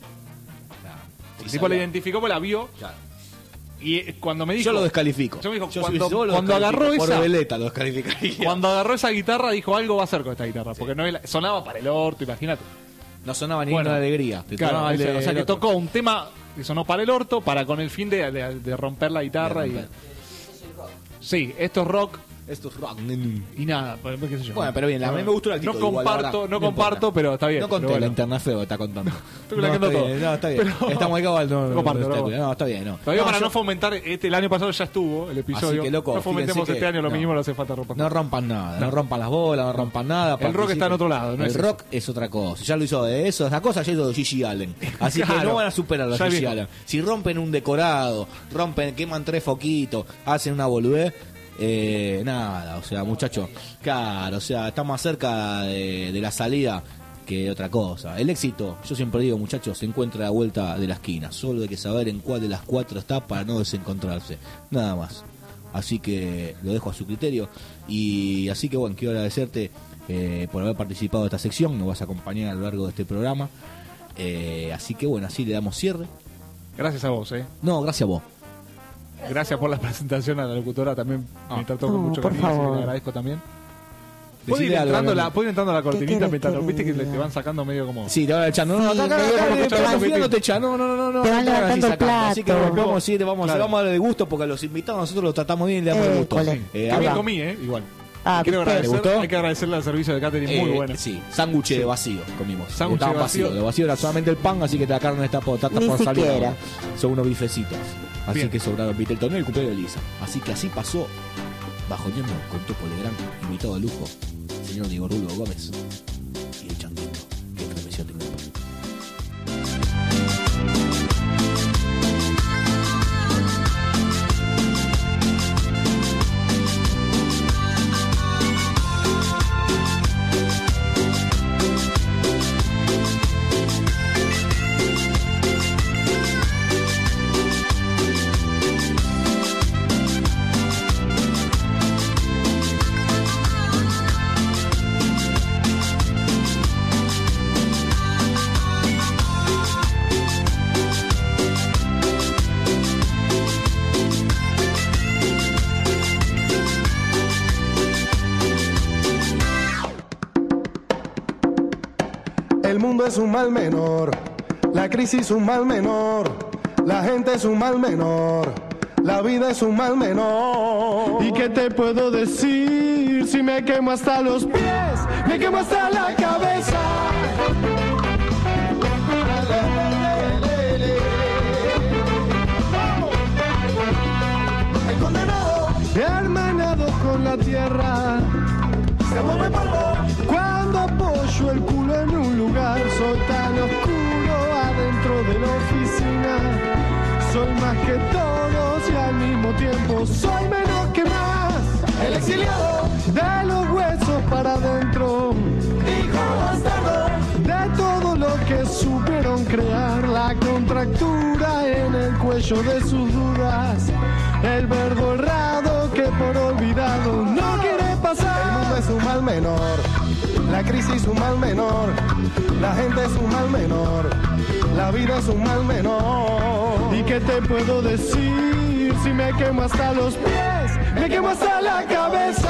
Speaker 5: El tipo la identificó, pues la vio.
Speaker 1: Claro.
Speaker 5: Y cuando me dijo...
Speaker 1: Yo lo descalifico.
Speaker 5: Yo me dijo,
Speaker 1: Yo
Speaker 5: cuando,
Speaker 1: si yo lo
Speaker 5: cuando
Speaker 1: descalifico,
Speaker 5: agarró
Speaker 1: por
Speaker 5: esa...
Speaker 1: veleta lo descalificaría.
Speaker 5: Cuando agarró esa guitarra, dijo, algo va a hacer con esta guitarra. Porque no sonaba para el orto, imagínate.
Speaker 1: No sonaba ni
Speaker 5: Bueno,
Speaker 1: una alegría. Te
Speaker 5: Claro,
Speaker 1: sonaba el
Speaker 5: o sea
Speaker 1: el
Speaker 5: que
Speaker 1: otro.
Speaker 5: tocó un tema que sonó para el orto, para con el fin de romper la guitarra.
Speaker 1: De
Speaker 5: Y...
Speaker 1: romper.
Speaker 5: Sí, esto es rock
Speaker 1: Esto es rock.
Speaker 5: y nada, pues, qué sé yo.
Speaker 1: Bueno, pero bien, a mí me gustó la actitud.
Speaker 5: No
Speaker 1: igual, la
Speaker 5: comparto,
Speaker 1: verdad,
Speaker 5: no
Speaker 1: no
Speaker 5: comparto,
Speaker 1: importa.
Speaker 5: pero está bien.
Speaker 1: No conté
Speaker 5: pero bueno.
Speaker 1: la internet feo que está contando.
Speaker 5: Estoy blanqueando
Speaker 1: está
Speaker 5: todo.
Speaker 1: bien, no, está bien.
Speaker 5: Pero-
Speaker 1: Estamos acá, no,
Speaker 5: comparto,
Speaker 1: está
Speaker 5: no.
Speaker 1: bien. No, está bien, no.
Speaker 5: Todavía
Speaker 1: No,
Speaker 5: para
Speaker 1: yo-
Speaker 5: no fomentar, el año pasado ya estuvo el episodio.
Speaker 1: Así que, loco,
Speaker 5: no fomentemos
Speaker 1: fíjense
Speaker 5: este
Speaker 1: que-
Speaker 5: año lo
Speaker 1: no.
Speaker 5: mínimo, no hace falta romper.
Speaker 1: No rompan nada, no rompan las bolas, no rompan nada.
Speaker 5: El rock está en otro lado, no
Speaker 1: El
Speaker 5: es
Speaker 1: rock es otra cosa. Ya lo hizo de eso, esa cosa ya hizo Gigi Allen. Así que
Speaker 5: Claro.
Speaker 1: no van a superar a
Speaker 5: Ya
Speaker 1: Gigi
Speaker 5: vino.
Speaker 1: Allen. Si rompen un decorado, queman 3 foquitos, hacen una boludez, nada, o sea, muchachos, claro, o sea, está más cerca de la salida que otra cosa. El éxito, yo siempre digo, muchachos, se encuentra a la vuelta de la esquina. Solo hay que saber en cuál de las 4 está para no desencontrarse. Nada más. Así que lo dejo a su criterio. Y así que bueno, quiero agradecerte por haber participado de esta sección. Nos vas a acompañar a lo largo de este programa. Así que bueno, así le damos cierre.
Speaker 5: Gracias a vos,
Speaker 1: No, gracias a vos.
Speaker 5: Gracias por la presentación a la locutora, también me trató con
Speaker 2: No,
Speaker 5: mucho
Speaker 2: por
Speaker 5: cariño, así que
Speaker 2: favor.
Speaker 5: le agradezco también. ¿Puedo ir
Speaker 1: Decile algo,
Speaker 5: entrando
Speaker 1: Gaby.
Speaker 5: puedo ir entrando a la cortinita
Speaker 2: querés
Speaker 5: mientras
Speaker 2: que
Speaker 5: viste que
Speaker 2: diga?
Speaker 5: te van sacando medio como...
Speaker 1: Sí, te van echando. No,
Speaker 2: Sí,
Speaker 1: acá,
Speaker 2: medio como
Speaker 1: acá,
Speaker 2: que te van
Speaker 1: confía, no
Speaker 2: metiendo.
Speaker 1: te echan. No,
Speaker 2: Te van
Speaker 1: te hagan así
Speaker 2: levantando el
Speaker 1: sacando. Así que
Speaker 2: plato.
Speaker 1: vamos a ir, vamos a
Speaker 5: Claro.
Speaker 1: darle de gusto porque a los invitados nosotros los tratamos bien y le damos de gusto.
Speaker 2: Cole.
Speaker 5: Que
Speaker 1: ahí
Speaker 5: bien
Speaker 1: va.
Speaker 5: comí, igual.
Speaker 2: Ah,
Speaker 5: Quiero
Speaker 2: ¿viste?
Speaker 5: agradecer,
Speaker 1: ¿Te gustó?
Speaker 5: hay que agradecerle al servicio de catering muy bueno.
Speaker 1: Sí, sándwich de vacío comimos.
Speaker 5: Sándwich
Speaker 1: Estaban
Speaker 5: de vacío.
Speaker 1: vacíos. Lo vacío era solamente el pan, así que la carne está por
Speaker 2: Ni
Speaker 1: salir.
Speaker 2: siquiera.
Speaker 1: ahora. Son unos bifecitos. Así
Speaker 5: Bien.
Speaker 1: que sobraron. Viste el torneo y el cumpleaños de Elisa. Así que así pasó. Bajoneando con Topo Legrand, invitado a lujo, señor Diego Rulo Gómez y el Changuito, que estremeció a Tecnopop.
Speaker 8: mundo es un mal menor, la crisis un mal menor, la gente es un mal menor, la vida es un mal menor. ¿Y qué te puedo decir si me quemo hasta los pies, me quemo hasta la cabeza? El condenado, hermanado con la tierra, se vuelve polvo cuando apoyo el culo en un lugar. Soy tan oscuro adentro de la oficina, soy más que todos y al mismo tiempo soy menos que más. El exiliado de los huesos para adentro, hijo bastardo de todo lo que supieron crear. La contractura en el cuello de sus dudas, el verbo errado que por olvidado no quiere pasar. El mundo es un mal menor, la crisis un mal menor, la gente es un mal menor, la vida es un mal menor. ¿Y qué te puedo decir si me quemo hasta los pies, me quemo hasta la cabeza?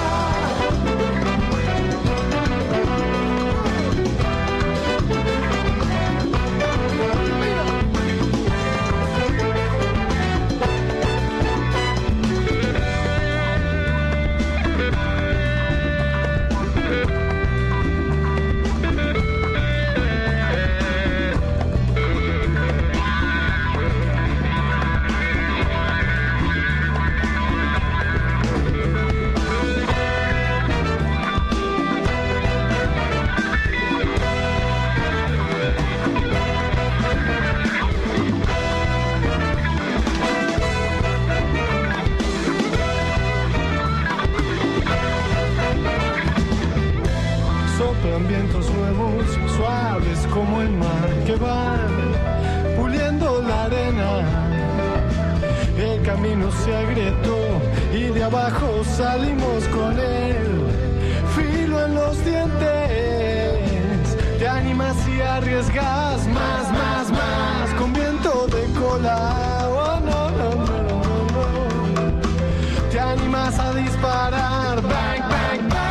Speaker 8: Soplan vientos nuevos, suaves como el mar, que van puliendo la arena. El camino se agrietó y de abajo salimos con el filo en los dientes. Te animas y arriesgas más, más, más, con viento de cola. Oh, no, no, no, no, no. Te animas a disparar, bang, bang, bang.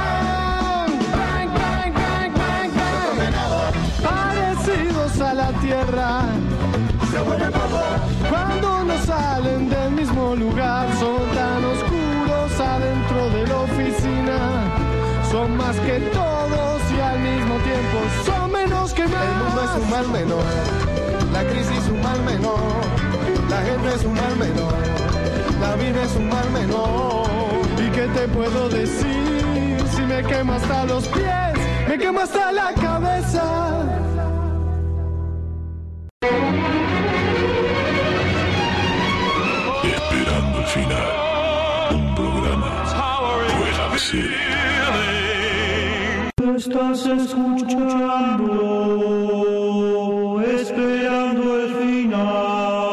Speaker 8: A la tierra se vuelve polvo cuando no salen del mismo lugar. Son tan oscuros adentro de la oficina, son más que todos y al mismo tiempo son menos que más. El mundo es un mal menor, la crisis un mal menor, la gente es un mal menor, la vida es un mal menor. ¿Y qué te puedo decir si me quemo hasta los pies, me quemo hasta la cabeza?
Speaker 6: Esperando el final, un programa fuera de serie.
Speaker 3: Estás escuchando, esperando el final.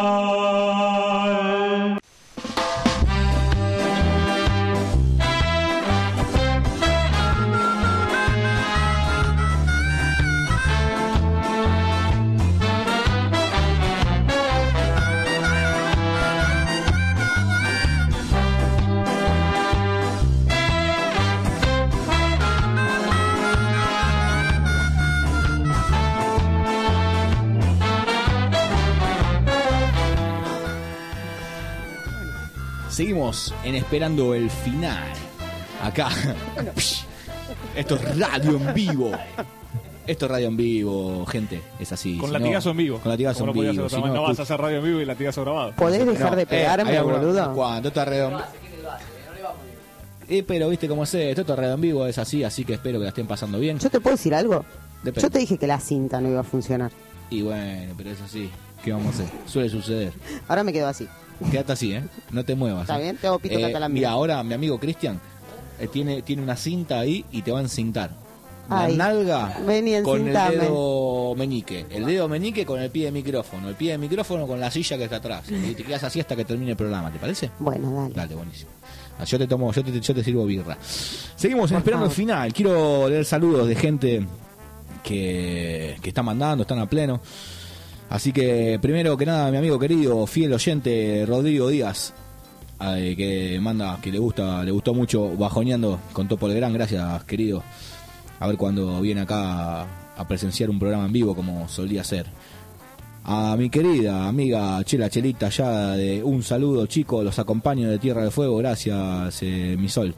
Speaker 1: Seguimos en Esperando el Final. Acá. Esto es radio en vivo. Esto es radio en vivo, gente. Es así.
Speaker 5: Con
Speaker 1: Si
Speaker 5: latigazo
Speaker 1: no,
Speaker 5: en vivo.
Speaker 1: Con latigazo en vivo. Si
Speaker 5: no vas a hacer radio en vivo y latigazo grabado.
Speaker 2: ¿Podés dejar de pegarme, boludo?
Speaker 1: ¿Cuándo? Esto es radio en vivo. Pero viste cómo es esto es radio en vivo, es así, así que espero que la estén pasando bien.
Speaker 2: ¿Yo te puedo decir algo?
Speaker 1: Depende.
Speaker 2: Yo te dije que la cinta no iba a funcionar.
Speaker 1: Y bueno, pero es así. ¿Qué vamos a hacer? Suele suceder.
Speaker 2: Ahora me quedo así.
Speaker 1: Quédate así, No te muevas.
Speaker 2: ¿Está bien? Te hago pito catalán.
Speaker 1: Mira, ahora mi amigo Cristian tiene una cinta ahí y te va a encintar. La
Speaker 2: Ay,
Speaker 1: nalga
Speaker 2: vení,
Speaker 1: con el
Speaker 2: encintame.
Speaker 1: dedo meñique. El dedo meñique con el pie de micrófono. El pie de micrófono con la silla que está atrás. Y te quedas así hasta que termine el programa, ¿te parece?
Speaker 2: Bueno, dale.
Speaker 1: Dale, buenísimo. Yo te sirvo birra. Seguimos
Speaker 2: Por
Speaker 1: esperando el
Speaker 2: favor.
Speaker 1: final. Quiero leer saludos de gente que está mandando, están a pleno. Así que, primero que nada, mi amigo querido, fiel oyente, Rodrigo Díaz, que manda, que le gustó mucho Bajoneando con Topo Legrand. Gracias, querido. A ver cuando viene acá a presenciar un programa en vivo como solía ser. A mi querida amiga Chela Chelita, ya de un saludo, chicos, los acompaño de Tierra del Fuego, gracias, mi sol.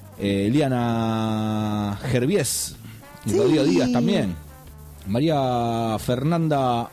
Speaker 1: Liana Gervies, y Rodrigo Díaz también. María Fernanda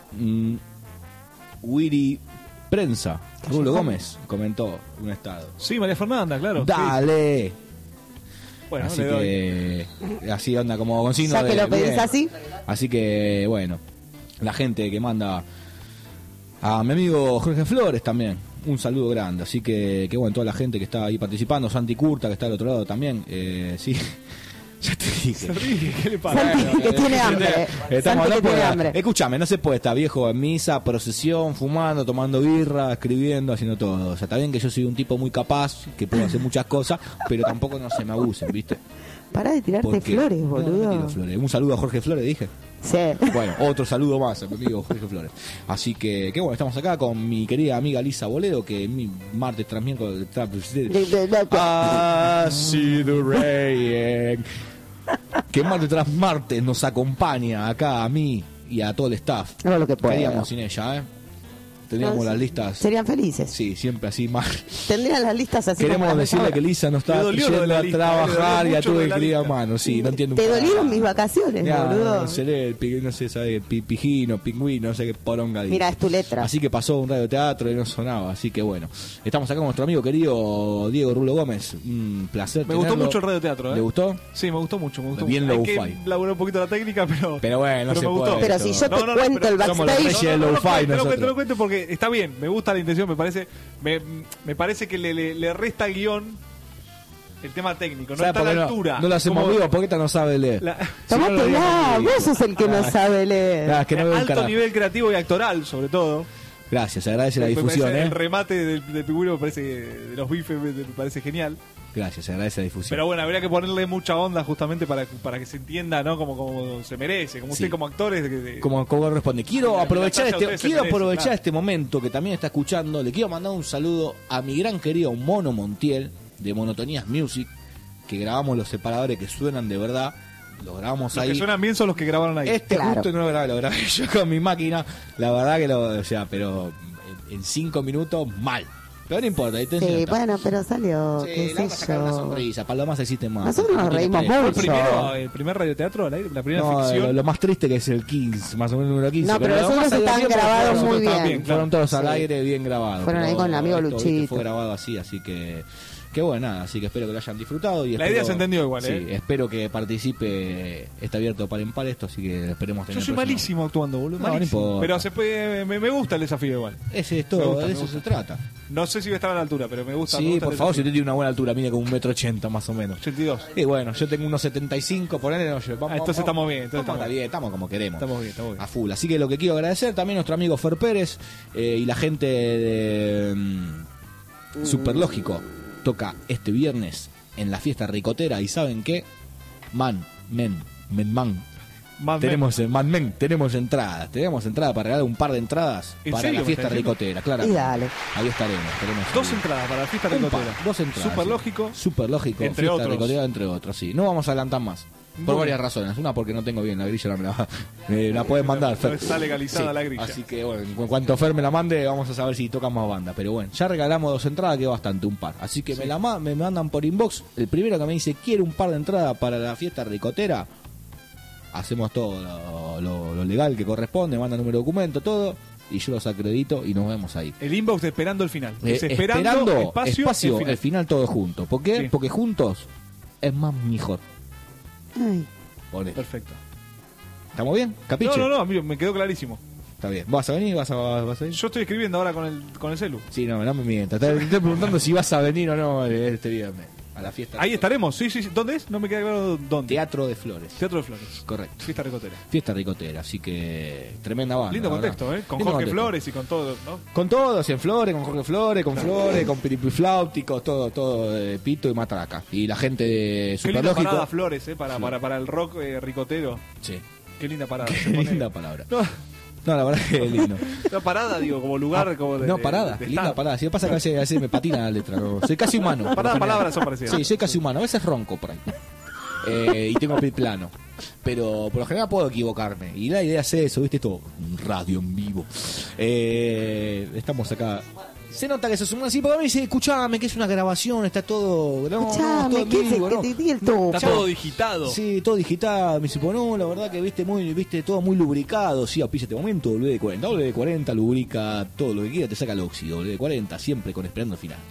Speaker 1: Wiri Prensa, Rulo Gómez comentó un estado.
Speaker 5: Sí, María Fernanda, claro.
Speaker 1: ¡Dale!
Speaker 5: Sí. Bueno,
Speaker 1: así que así onda como con signo
Speaker 2: ya que lo pedís
Speaker 1: bien.
Speaker 2: así.
Speaker 1: Así que bueno, la gente que manda a mi amigo Jorge Flores también, un saludo grande. Así que bueno, toda la gente que está ahí participando, Santi Curta que está al otro lado también, sí. Ya te dije.
Speaker 5: Se ríe, ¿qué le pasa?
Speaker 2: Santi que tiene hambre.
Speaker 1: Estamos
Speaker 2: Santi que tiene hambre.
Speaker 1: Escúchame, no se puede estar viejo en misa, procesión, fumando, tomando birra, escribiendo, haciendo todo. O sea, está bien que yo soy un tipo muy capaz, que puedo hacer muchas cosas, pero tampoco no se me abusen, ¿viste?
Speaker 2: Pará de tirarte
Speaker 1: Porque-
Speaker 2: flores,
Speaker 1: No,
Speaker 2: boludo.
Speaker 1: no tiro flores. Un saludo a Jorge Flores, dije.
Speaker 2: Sí.
Speaker 1: Bueno, otro saludo más a mi amigo Jorge Flores. Así que bueno, estamos acá con mi querida amiga Lisa Boledo, que mi martes tras miércoles... I see the rain. Que martes tras martes nos acompaña acá a mí y a todo el staff.
Speaker 2: Hago lo que
Speaker 1: ¿Qué
Speaker 2: puedo.
Speaker 1: haríamos sin ella, Teníamos las listas.
Speaker 2: Serían felices.
Speaker 1: Sí, siempre así más.
Speaker 2: Tendrían las listas así. como
Speaker 1: Queremos
Speaker 2: las
Speaker 1: decirle
Speaker 2: mejores.
Speaker 1: que Lisa no está
Speaker 5: Le dolió lo de
Speaker 1: yendo
Speaker 5: la
Speaker 1: a
Speaker 5: lista,
Speaker 1: trabajar
Speaker 5: le
Speaker 1: y a
Speaker 5: dolió
Speaker 1: tuve
Speaker 5: mucho
Speaker 1: que
Speaker 5: la
Speaker 1: escribir a
Speaker 5: lista.
Speaker 1: mano. Sí, no entiendo un
Speaker 2: Te
Speaker 1: carajo.
Speaker 2: dolieron mis vacaciones,
Speaker 1: Ya,
Speaker 2: boludo.
Speaker 1: no sé, no sé, sabe, pijino, pingüino, no sé qué poronga dice.
Speaker 2: Mira, es tu letra.
Speaker 1: Así que pasó un radioteatro y no sonaba. Así que bueno, estamos acá con nuestro amigo querido Diego Rulo Gómez. Un placer
Speaker 5: Me gustó
Speaker 1: tenerlo.
Speaker 5: mucho el radioteatro,
Speaker 1: ¿Le gustó?
Speaker 5: Sí, me gustó mucho, me gustó
Speaker 1: Bien
Speaker 5: mucho.
Speaker 1: low-fi.
Speaker 5: Hay que laburar un poquito la técnica,
Speaker 1: Pero bueno, no
Speaker 5: pero
Speaker 1: se
Speaker 5: me gustó.
Speaker 1: puede.
Speaker 2: Pero
Speaker 1: esto.
Speaker 2: si yo te
Speaker 5: No,
Speaker 2: cuento
Speaker 5: pero
Speaker 2: el
Speaker 1: somos los
Speaker 2: backstage.
Speaker 1: reyes del lo-fi nosotros.
Speaker 5: te lo cuento porque está bien, me gusta la intención, me parece que le resta al guión el tema técnico, no
Speaker 1: ¿Sabe
Speaker 5: está a
Speaker 1: por qué
Speaker 5: la altura.
Speaker 1: no lo hacemos
Speaker 5: Como
Speaker 1: vivo porque esta no sabe leer.
Speaker 5: la-
Speaker 1: Si no lo
Speaker 2: Tomátela,
Speaker 1: haríamos
Speaker 2: vos sos el que no sabe leer.
Speaker 1: Nah, es que no veo un
Speaker 5: alto
Speaker 1: carajo.
Speaker 5: nivel creativo y actoral, sobre todo.
Speaker 1: Gracias, se agradece la
Speaker 5: Me
Speaker 1: difusión,
Speaker 5: parece El remate del pingüino me parece, de los bifes me parece genial.
Speaker 1: Gracias, se agradece la difusión.
Speaker 5: Pero bueno, habría que ponerle mucha onda justamente para que se entienda, ¿no? Como se merece, como
Speaker 1: Sí.
Speaker 5: usted como actores.
Speaker 1: Como corresponde. Quiero
Speaker 5: La
Speaker 1: aprovechar
Speaker 5: militancia ustedes se merecen, claro.
Speaker 1: este momento que también está escuchando. Le quiero mandar un saludo a mi gran querido Mono Montiel de Monotonías Music, que grabamos los separadores que suenan de verdad. Los grabamos
Speaker 5: Los
Speaker 1: ahí.
Speaker 5: que suenan bien son los que grabaron ahí.
Speaker 2: Claro.
Speaker 1: Justo no lo grabé yo con mi máquina. La verdad que pero en 5 minutos mal. Pero no importa, ahí te
Speaker 2: Sí,
Speaker 1: enseño.
Speaker 2: bueno, pero salió.
Speaker 1: Sí,
Speaker 2: qué
Speaker 1: la vamos a
Speaker 2: sé
Speaker 1: sacar una
Speaker 2: yo.
Speaker 1: sonrisa. Para lo más existe más.
Speaker 2: Nosotros nos
Speaker 1: No tiene
Speaker 2: reímos
Speaker 1: precio.
Speaker 2: mucho.
Speaker 5: El primer radioteatro al aire, la primera
Speaker 1: No,
Speaker 5: ficción.
Speaker 1: lo más triste que es el 15, más o menos el número 15.
Speaker 2: No, pero
Speaker 1: lo
Speaker 2: los
Speaker 1: más
Speaker 2: otros están
Speaker 1: divertido
Speaker 2: grabados
Speaker 1: porque
Speaker 2: muy
Speaker 1: nosotros
Speaker 2: bien.
Speaker 1: Fueron todos al
Speaker 2: Sí.
Speaker 1: aire bien grabados.
Speaker 2: Fueron ahí
Speaker 1: pero
Speaker 2: con el amigo
Speaker 1: esto, viste,
Speaker 2: Luchito.
Speaker 1: Fue grabado así que bueno, nada, así que espero que lo hayan disfrutado. Y
Speaker 5: La
Speaker 1: espero-
Speaker 5: idea se entendió igual,
Speaker 1: Sí, espero que participe. Está abierto par en par esto, así que esperemos tener
Speaker 5: Yo soy
Speaker 1: el próximo.
Speaker 5: malísimo actuando, boludo.
Speaker 1: No, no
Speaker 5: malísimo.
Speaker 1: importa.
Speaker 5: Pero se puede, me gusta el desafío igual.
Speaker 1: Ese es
Speaker 5: Me
Speaker 1: todo,
Speaker 5: gusta,
Speaker 1: de
Speaker 5: me
Speaker 1: eso
Speaker 5: gusta.
Speaker 1: se trata.
Speaker 5: No sé si voy a estar a la altura, pero me gusta. me
Speaker 1: Sí,
Speaker 5: gusta
Speaker 1: por
Speaker 5: el
Speaker 1: favor, si
Speaker 5: desafío.
Speaker 1: usted tiene una buena altura, mide como 1,80 m más o menos.
Speaker 5: 82.
Speaker 1: Y bueno, yo tengo unos 75, ponele, no, vamos,
Speaker 5: Entonces estamos bien, entonces
Speaker 1: estamos
Speaker 5: estamos
Speaker 1: bien, estamos como queremos.
Speaker 5: Estamos bien, estamos bien.
Speaker 1: A full. Así que lo que quiero agradecer también a nuestro amigo Fer Pérez y la gente de Superlógico toca este viernes en la fiesta ricotera. ¿Y saben qué? Man.
Speaker 5: Más
Speaker 1: Tenemos tenemos entradas para regalar un par de entradas
Speaker 5: ¿En
Speaker 1: para
Speaker 5: serio
Speaker 1: la
Speaker 5: me
Speaker 1: fiesta
Speaker 5: está diciendo?
Speaker 1: ricotera, claro.
Speaker 2: Y dale.
Speaker 1: Ahí estaremos. tenemos
Speaker 5: dos
Speaker 1: ahí.
Speaker 5: entradas para la fiesta
Speaker 1: Un par,
Speaker 5: ricotera.
Speaker 1: dos entradas.
Speaker 5: Superlógico.
Speaker 1: Sí. Superlógico,
Speaker 5: Entre
Speaker 1: fiesta
Speaker 5: otros.
Speaker 1: ricotera, entre otros, sí. No vamos a adelantar más. Por
Speaker 5: Bueno.
Speaker 1: varias razones. Una porque no tengo bien la grilla, no me la pueden mandar.
Speaker 5: No
Speaker 1: Fer.
Speaker 5: está legalizada la grilla.
Speaker 1: Así que bueno, en cuanto Fer me la mande, vamos a saber si tocan más banda. Pero bueno, ya regalamos 2 entradas, que es bastante, un par. Así que me mandan por inbox. El primero que me dice, quiere un par de entradas para la fiesta ricotera. Hacemos todo lo legal que corresponde, manda número de documento, todo. Y yo los acredito y nos vemos ahí.
Speaker 5: El inbox de esperando el final. Es esperando,
Speaker 1: Esperando
Speaker 5: espacio,
Speaker 1: el final todo junto. ¿Por qué?
Speaker 5: Sí.
Speaker 1: Porque juntos es más mejor.
Speaker 2: Ay,
Speaker 1: Poné.
Speaker 5: Perfecto.
Speaker 1: ¿Estamos bien? ¿Capiche?
Speaker 5: No, amigo, me quedó clarísimo.
Speaker 1: Está bien. ¿Vas a venir? ¿Vas a ir?
Speaker 5: Yo estoy escribiendo ahora con el celu.
Speaker 1: Sí, no me mientas. Te estoy preguntando si vas a venir o no este viernes a la fiesta.
Speaker 5: Ahí estaremos, sí. ¿Dónde es? No me queda claro dónde.
Speaker 1: Teatro de Flores.
Speaker 5: Teatro de Flores.
Speaker 1: Correcto.
Speaker 5: Fiesta ricotera.
Speaker 1: Fiesta ricotera, así que tremenda banda.
Speaker 5: Lindo
Speaker 1: la verdad.
Speaker 5: contexto, ¿eh? Con
Speaker 1: Lindo
Speaker 5: Jorge
Speaker 1: contexto.
Speaker 5: Flores y con todo, ¿no?
Speaker 1: Con todos, en Flores, con Jorge Flores, con piripifláuticos, todo pito y matraca. Y la gente de
Speaker 5: Qué linda
Speaker 1: Superlógico.
Speaker 5: parada Flores, para el rock ricotero.
Speaker 1: Sí.
Speaker 5: Qué linda parada.
Speaker 1: Qué
Speaker 5: se pone-
Speaker 1: linda palabra.
Speaker 5: No,
Speaker 1: No, la verdad que es lindo.
Speaker 5: una parada, digo, como lugar como de.
Speaker 1: No, parada,
Speaker 5: de
Speaker 1: linda
Speaker 5: estar.
Speaker 1: parada. Si me pasa que a veces me patina la letra. No. Soy casi humano. por lo
Speaker 5: Parada,
Speaker 1: general.
Speaker 5: palabras son parecidas.
Speaker 1: Sí, soy casi humano. A veces ronco por ahí. y tengo pie plano. Pero por lo general puedo equivocarme. Y la idea es eso, ¿viste? Esto, radio en vivo. Estamos acá. Se nota que se suman así, porque a mí dice, escuchame, que es una grabación, está todo... No,
Speaker 2: Escuchame,
Speaker 1: todo en
Speaker 2: ¿qué es
Speaker 1: vivo, ¿no?
Speaker 2: el tubo?
Speaker 5: Está todo digitado.
Speaker 1: Sí, todo digitado. Me dice, pues no, la verdad que viste todo muy lubricado. Sí, a este momento, WD-40. WD-40 lubrica todo lo que quiera, te saca el óxido. WD-40 siempre con esperando el final.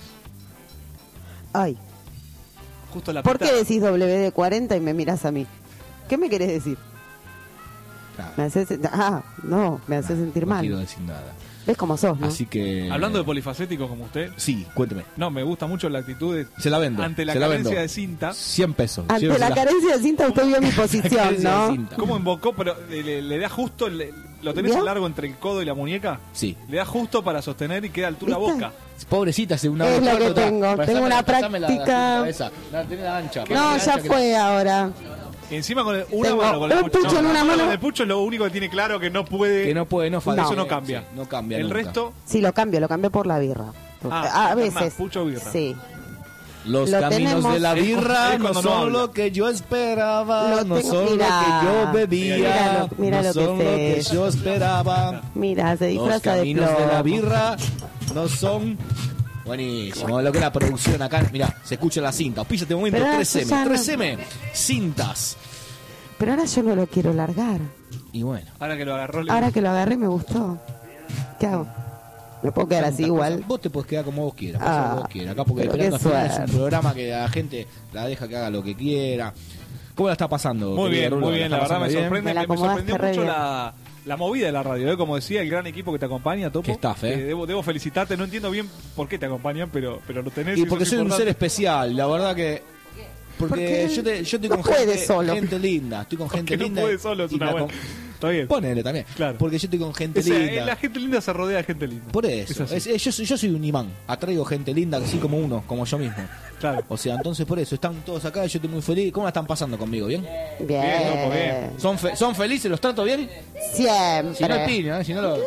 Speaker 2: Ay,
Speaker 5: Justo la
Speaker 2: ¿por qué
Speaker 5: pita.
Speaker 2: decís WD-40 y me mirás a mí? ¿Qué me querés decir?
Speaker 1: Claro,
Speaker 2: Me haces... me haces sentir
Speaker 1: no
Speaker 2: mal.
Speaker 1: quiero decir nada.
Speaker 2: ¿Ves cómo sos, no?
Speaker 1: Así que...
Speaker 5: Hablando de polifacéticos como usted,
Speaker 1: Sí, cuénteme.
Speaker 5: no, me gusta mucho la actitud de...
Speaker 1: Se la vendo.
Speaker 5: Ante la
Speaker 1: se la
Speaker 5: carencia
Speaker 1: vendo.
Speaker 5: de cinta,
Speaker 1: 100 pesos.
Speaker 2: Ante
Speaker 1: Llévesela.
Speaker 2: la carencia de cinta usted vio mi posición,
Speaker 1: Carencia de
Speaker 2: ¿no?
Speaker 1: cinta.
Speaker 5: ¿cómo invocó? Pero le da justo, lo tenés
Speaker 2: ¿Vio?
Speaker 5: largo entre el codo y la muñeca,
Speaker 1: Sí.
Speaker 5: le da justo para sostener y queda a altura
Speaker 2: ¿Viste?
Speaker 5: boca.
Speaker 1: Pobrecita, hace una
Speaker 2: Es lo que tengo. Tengo una
Speaker 1: pasame la
Speaker 2: práctica-
Speaker 1: cabeza. Tenés la ancha.
Speaker 2: No, ya fue ahora.
Speaker 5: Y encima con una
Speaker 2: Tengo
Speaker 5: mano con el
Speaker 2: un
Speaker 5: pucho.
Speaker 2: pucho en una mano.
Speaker 5: Con el pucho es lo único que tiene claro que no puede.
Speaker 1: Que no puede, no falta.
Speaker 5: Eso no cambia.
Speaker 1: Sí, no cambia.
Speaker 5: El
Speaker 1: nunca.
Speaker 5: resto,
Speaker 2: Sí, lo cambio por la birra.
Speaker 5: Ah,
Speaker 2: A
Speaker 5: más,
Speaker 2: veces.
Speaker 5: pucho o birra.
Speaker 2: Sí.
Speaker 1: Los
Speaker 2: Lo
Speaker 1: caminos
Speaker 2: tenemos-
Speaker 1: de la birra
Speaker 5: Es
Speaker 1: no
Speaker 5: cuando no
Speaker 1: son
Speaker 5: habla.
Speaker 1: lo que yo esperaba,
Speaker 2: Lo
Speaker 1: no
Speaker 2: tengo-
Speaker 1: son
Speaker 2: mira.
Speaker 1: lo que yo bebía,
Speaker 2: Mira
Speaker 1: no
Speaker 2: lo que
Speaker 1: son lo que
Speaker 2: es.
Speaker 1: yo esperaba.
Speaker 2: Mira, se
Speaker 1: Los
Speaker 2: disfraza de
Speaker 1: caminos de la
Speaker 2: plomo.
Speaker 1: birra no son... Buenísimo, lo que es la producción acá, mira, se escucha la cinta. Píllate un momento,
Speaker 2: Pero ahora
Speaker 1: 3M,
Speaker 2: Susana-
Speaker 1: 3M, cintas.
Speaker 2: Pero ahora yo no lo quiero largar.
Speaker 1: Y bueno.
Speaker 5: ahora que lo agarró,
Speaker 2: Ahora que lo agarré me gustó. ¿Qué hago? ¿Me puedo quedar así
Speaker 1: Tantas
Speaker 2: igual?
Speaker 1: cosas. Vos te podés quedar como vos quieras,
Speaker 2: Ah,
Speaker 1: como vos quieras. Acá porque
Speaker 2: pero
Speaker 1: Esperando
Speaker 2: qué
Speaker 1: al Final es un
Speaker 2: suerte.
Speaker 1: programa que la gente la deja que haga lo que quiera. ¿Cómo la está pasando?
Speaker 5: Muy
Speaker 1: querido
Speaker 5: bien,
Speaker 1: Rulo?
Speaker 5: muy bien,
Speaker 1: está
Speaker 5: la verdad me
Speaker 1: pasando bien?
Speaker 5: sorprende.
Speaker 2: Me la
Speaker 5: Me
Speaker 2: acomodaste
Speaker 5: sorprendió
Speaker 2: re
Speaker 5: mucho
Speaker 2: bien.
Speaker 5: la movida de la radio, como decía, el gran equipo que te acompaña, Topo.
Speaker 1: Qué staff,
Speaker 5: Que debo felicitarte, no entiendo bien por qué te acompañan, pero lo tenés.
Speaker 1: Y
Speaker 5: eso
Speaker 1: porque
Speaker 5: es
Speaker 1: soy un
Speaker 5: importante.
Speaker 1: ser especial, la verdad que... Porque
Speaker 2: Porque
Speaker 1: yo estoy
Speaker 2: no
Speaker 1: con
Speaker 2: puede
Speaker 1: gente,
Speaker 2: solo.
Speaker 1: gente linda, estoy con gente
Speaker 5: Que no
Speaker 1: linda.
Speaker 5: puede solo, es
Speaker 1: y
Speaker 5: una
Speaker 1: la
Speaker 5: buena.
Speaker 1: con-
Speaker 5: Está bien.
Speaker 1: Ponele también.
Speaker 5: Claro.
Speaker 1: Porque yo estoy con gente
Speaker 5: O sea,
Speaker 1: linda.
Speaker 5: la gente linda se rodea de gente linda.
Speaker 1: Por eso.
Speaker 5: Es así.
Speaker 1: Yo soy un imán. Atraigo gente linda, así como uno, como yo mismo.
Speaker 5: Claro.
Speaker 1: O sea, entonces por eso. Están todos acá y yo estoy muy feliz. ¿Cómo la están pasando conmigo? ¿Bien?
Speaker 2: Bien.
Speaker 5: Loco, bien.
Speaker 1: ¿Son felices? ¿Los trato bien?
Speaker 2: Siempre.
Speaker 1: Si no, el piña, si no lo...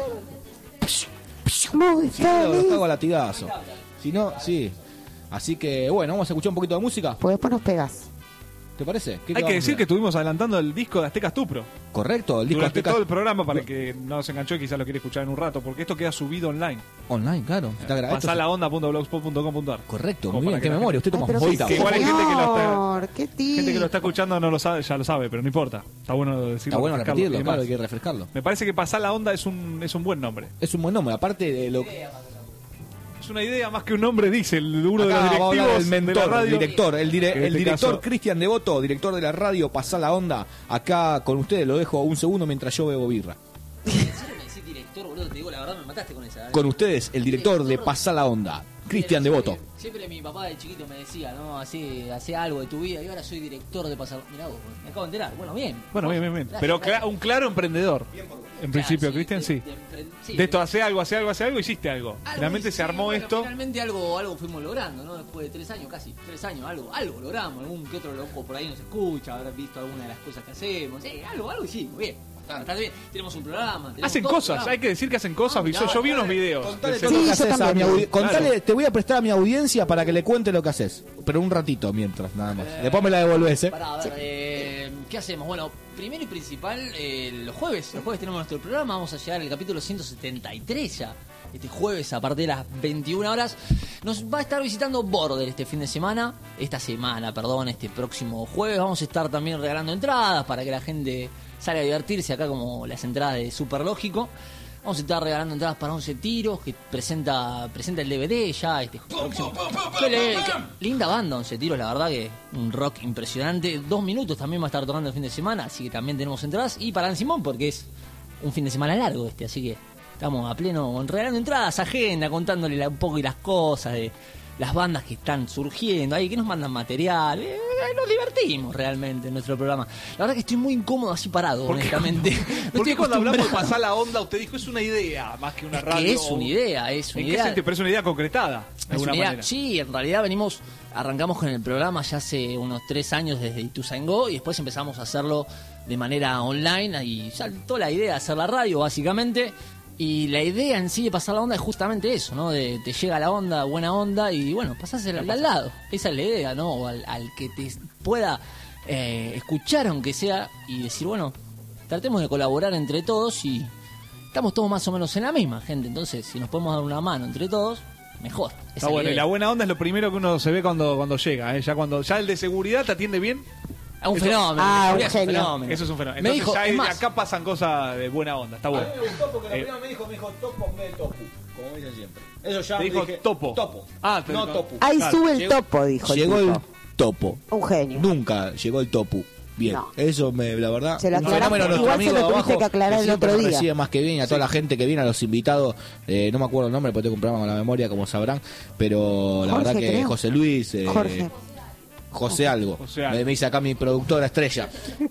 Speaker 2: Muy
Speaker 1: Si no, los
Speaker 2: feliz.
Speaker 1: cago a latigazo. Si no, sí. Así que, bueno, vamos a escuchar un poquito de música.
Speaker 2: Pues después nos pegas.
Speaker 1: ¿Te parece? ¿Qué
Speaker 5: Hay que
Speaker 1: vamos a
Speaker 5: decir
Speaker 1: hacer?
Speaker 5: que estuvimos adelantando el disco de Aztecas Tupro
Speaker 1: Correcto, el disco
Speaker 5: durante
Speaker 1: Azteca
Speaker 5: todo el programa para el que no se enganchó y quizás lo quiere escuchar en un rato, porque esto queda subido online.
Speaker 1: online, claro. Está grabado.
Speaker 5: Pasalaonda.blogspot.com.ar.
Speaker 1: Correcto,
Speaker 5: Como
Speaker 1: muy bien.
Speaker 5: para
Speaker 1: Qué
Speaker 5: que la
Speaker 1: memoria. Usted
Speaker 2: Ay,
Speaker 1: toma
Speaker 2: pero
Speaker 1: bolita.
Speaker 2: qué
Speaker 5: igual hay gente que lo está-
Speaker 2: señor, qué
Speaker 5: Gente que lo está
Speaker 2: tipo.
Speaker 5: escuchando no lo sabe, ya lo sabe, pero no importa. Está bueno decirlo.
Speaker 1: Está bueno
Speaker 5: refrescarlo y
Speaker 1: repetirlo,
Speaker 5: demás.
Speaker 1: claro, hay que refrescarlo.
Speaker 5: Me parece que Pasar la Onda es un buen nombre.
Speaker 1: Es un buen nombre, aparte de lo
Speaker 5: Es una idea más que un nombre, dice uno de los
Speaker 1: Acá va a hablar
Speaker 5: directivos
Speaker 1: el mentor,
Speaker 5: de la radio.
Speaker 1: el director, el
Speaker 5: En este
Speaker 1: director
Speaker 5: caso-
Speaker 1: Cristian Devoto, director de la radio, Pasá la Onda, acá con ustedes, lo dejo un segundo mientras yo bebo birra.
Speaker 9: ¿En serio me decís director, boludo? Te digo la verdad, me mataste con esa.
Speaker 1: Con ustedes, el director de Pasá la Onda, Cristian Devoto.
Speaker 9: Siempre mi papá de chiquito me decía, ¿no? Hacé algo de tu vida y ahora soy director de Pasar. Mirá vos, me acabo de enterar. Bueno, bien.
Speaker 5: Bueno, bien.
Speaker 9: Gracias,
Speaker 5: Pero
Speaker 9: gracias.
Speaker 5: un claro emprendedor. En principio, Cristian, sí.
Speaker 9: Sí,
Speaker 5: De esto hace algo, hiciste algo. Finalmente
Speaker 9: sí,
Speaker 5: se armó
Speaker 9: bueno,
Speaker 5: esto.
Speaker 9: Finalmente algo fuimos logrando, ¿no? Después de 3 años, casi 3 años, algo logramos. Algún que otro loco por ahí nos escucha, habrás visto alguna de las cosas que hacemos. Algo hicimos, bien. Está bien. Tenemos un programa. tenemos
Speaker 5: Hacen
Speaker 9: dos
Speaker 5: cosas,
Speaker 9: programas.
Speaker 5: hay que decir que hacen cosas. Yo vi unos videos.
Speaker 1: Contale
Speaker 5: de
Speaker 1: todo lo
Speaker 2: Sí,
Speaker 1: que
Speaker 2: yo
Speaker 1: haces a
Speaker 2: también.
Speaker 1: mi Contale,
Speaker 5: Claro.
Speaker 1: te voy a prestar a mi audiencia para que le cuente lo que haces. Pero un ratito mientras, nada más. Después me la devolvés,
Speaker 9: Pará, a ver, ¿qué hacemos? Bueno, primero y principal, los jueves tenemos nuestro programa, vamos a llegar al capítulo 173 ya. Este jueves a partir de las 21 horas nos va a estar visitando Border este semana, este próximo jueves. Vamos a estar también regalando entradas para que la gente salga a divertirse acá, como las entradas de Superlógico. Vamos a estar regalando entradas para 11 tiros, que presenta el DVD ya este próximo. Qué linda banda, 11 tiros, la verdad que un rock impresionante. 2 minutos también va a estar tocando el fin de semana, así que también tenemos entradas. Y para Dan Simón, porque es un fin de semana largo así que estamos a pleno regalando entradas, agenda, contándole un poco y las cosas de las bandas que están surgiendo ahí, que nos mandan material. Nos divertimos realmente en nuestro programa. La verdad que estoy muy incómodo así parado, honestamente. No
Speaker 5: Porque
Speaker 9: estoy
Speaker 5: cuando hablamos de
Speaker 9: acostumbrado.
Speaker 5: pasar la onda, usted dijo es una idea más que una
Speaker 9: Es
Speaker 5: radio.
Speaker 9: que es una idea, es una
Speaker 5: ¿En qué
Speaker 9: idea.
Speaker 5: sentido? Pero es una idea concretada, de
Speaker 9: Es
Speaker 5: alguna
Speaker 9: una idea-
Speaker 5: manera.
Speaker 9: Sí, en realidad arrancamos con el programa ya hace unos 3 años desde Ituzaingó y después empezamos a hacerlo de manera online y saltó la idea de hacer la radio básicamente. Y la idea en sí de pasar la onda es justamente eso, ¿no? De te llega la onda, buena onda y bueno, pasás al lado. Esa es la idea, ¿no? O al que te pueda escuchar aunque sea y decir, bueno, tratemos de colaborar entre todos y estamos todos más o menos en la misma, gente. Entonces, si nos podemos dar una mano entre todos, mejor.
Speaker 5: Está bueno, y la buena onda es lo primero que uno se ve cuando llega, ¿eh? Ya el de seguridad te atiende bien.
Speaker 9: Un fenómeno.
Speaker 2: un genio.
Speaker 5: Eso es un fenómeno.
Speaker 9: Me
Speaker 5: Entonces
Speaker 9: dijo,
Speaker 5: ya
Speaker 9: es más,
Speaker 5: acá pasan cosas de buena onda, está bueno.
Speaker 1: A mí me gustó porque lo primero me dijo topo en vez de topu, como dicen siempre. Eso ya
Speaker 5: Te dijo
Speaker 1: dije,
Speaker 5: topo.
Speaker 1: Topo.
Speaker 5: Ah,
Speaker 1: no topu.
Speaker 2: Ahí
Speaker 5: Claro,
Speaker 2: sube el
Speaker 1: llegó-
Speaker 2: topo, dijo el
Speaker 1: Llegó
Speaker 2: tipo.
Speaker 1: el topo.
Speaker 2: Un genio.
Speaker 1: Nunca llegó el topu. Bien,
Speaker 2: No.
Speaker 1: eso la verdad.
Speaker 2: Se lo
Speaker 1: un
Speaker 2: aclaraste,
Speaker 1: fenómeno nuestro
Speaker 2: igual
Speaker 1: amigo
Speaker 2: se lo
Speaker 1: de
Speaker 2: tuviste
Speaker 1: abajo,
Speaker 2: que aclarar el
Speaker 1: siempre
Speaker 2: otro
Speaker 1: nos
Speaker 2: día.
Speaker 1: recibe más que bien, y a toda la gente que viene, a los invitados, no me acuerdo el nombre porque tengo un programa con la memoria, como sabrán, pero la
Speaker 2: Jorge,
Speaker 1: verdad que
Speaker 2: creo.
Speaker 1: José Luis,
Speaker 2: Jorge.
Speaker 1: algo,
Speaker 5: José algo.
Speaker 1: me dice acá mi productora estrella,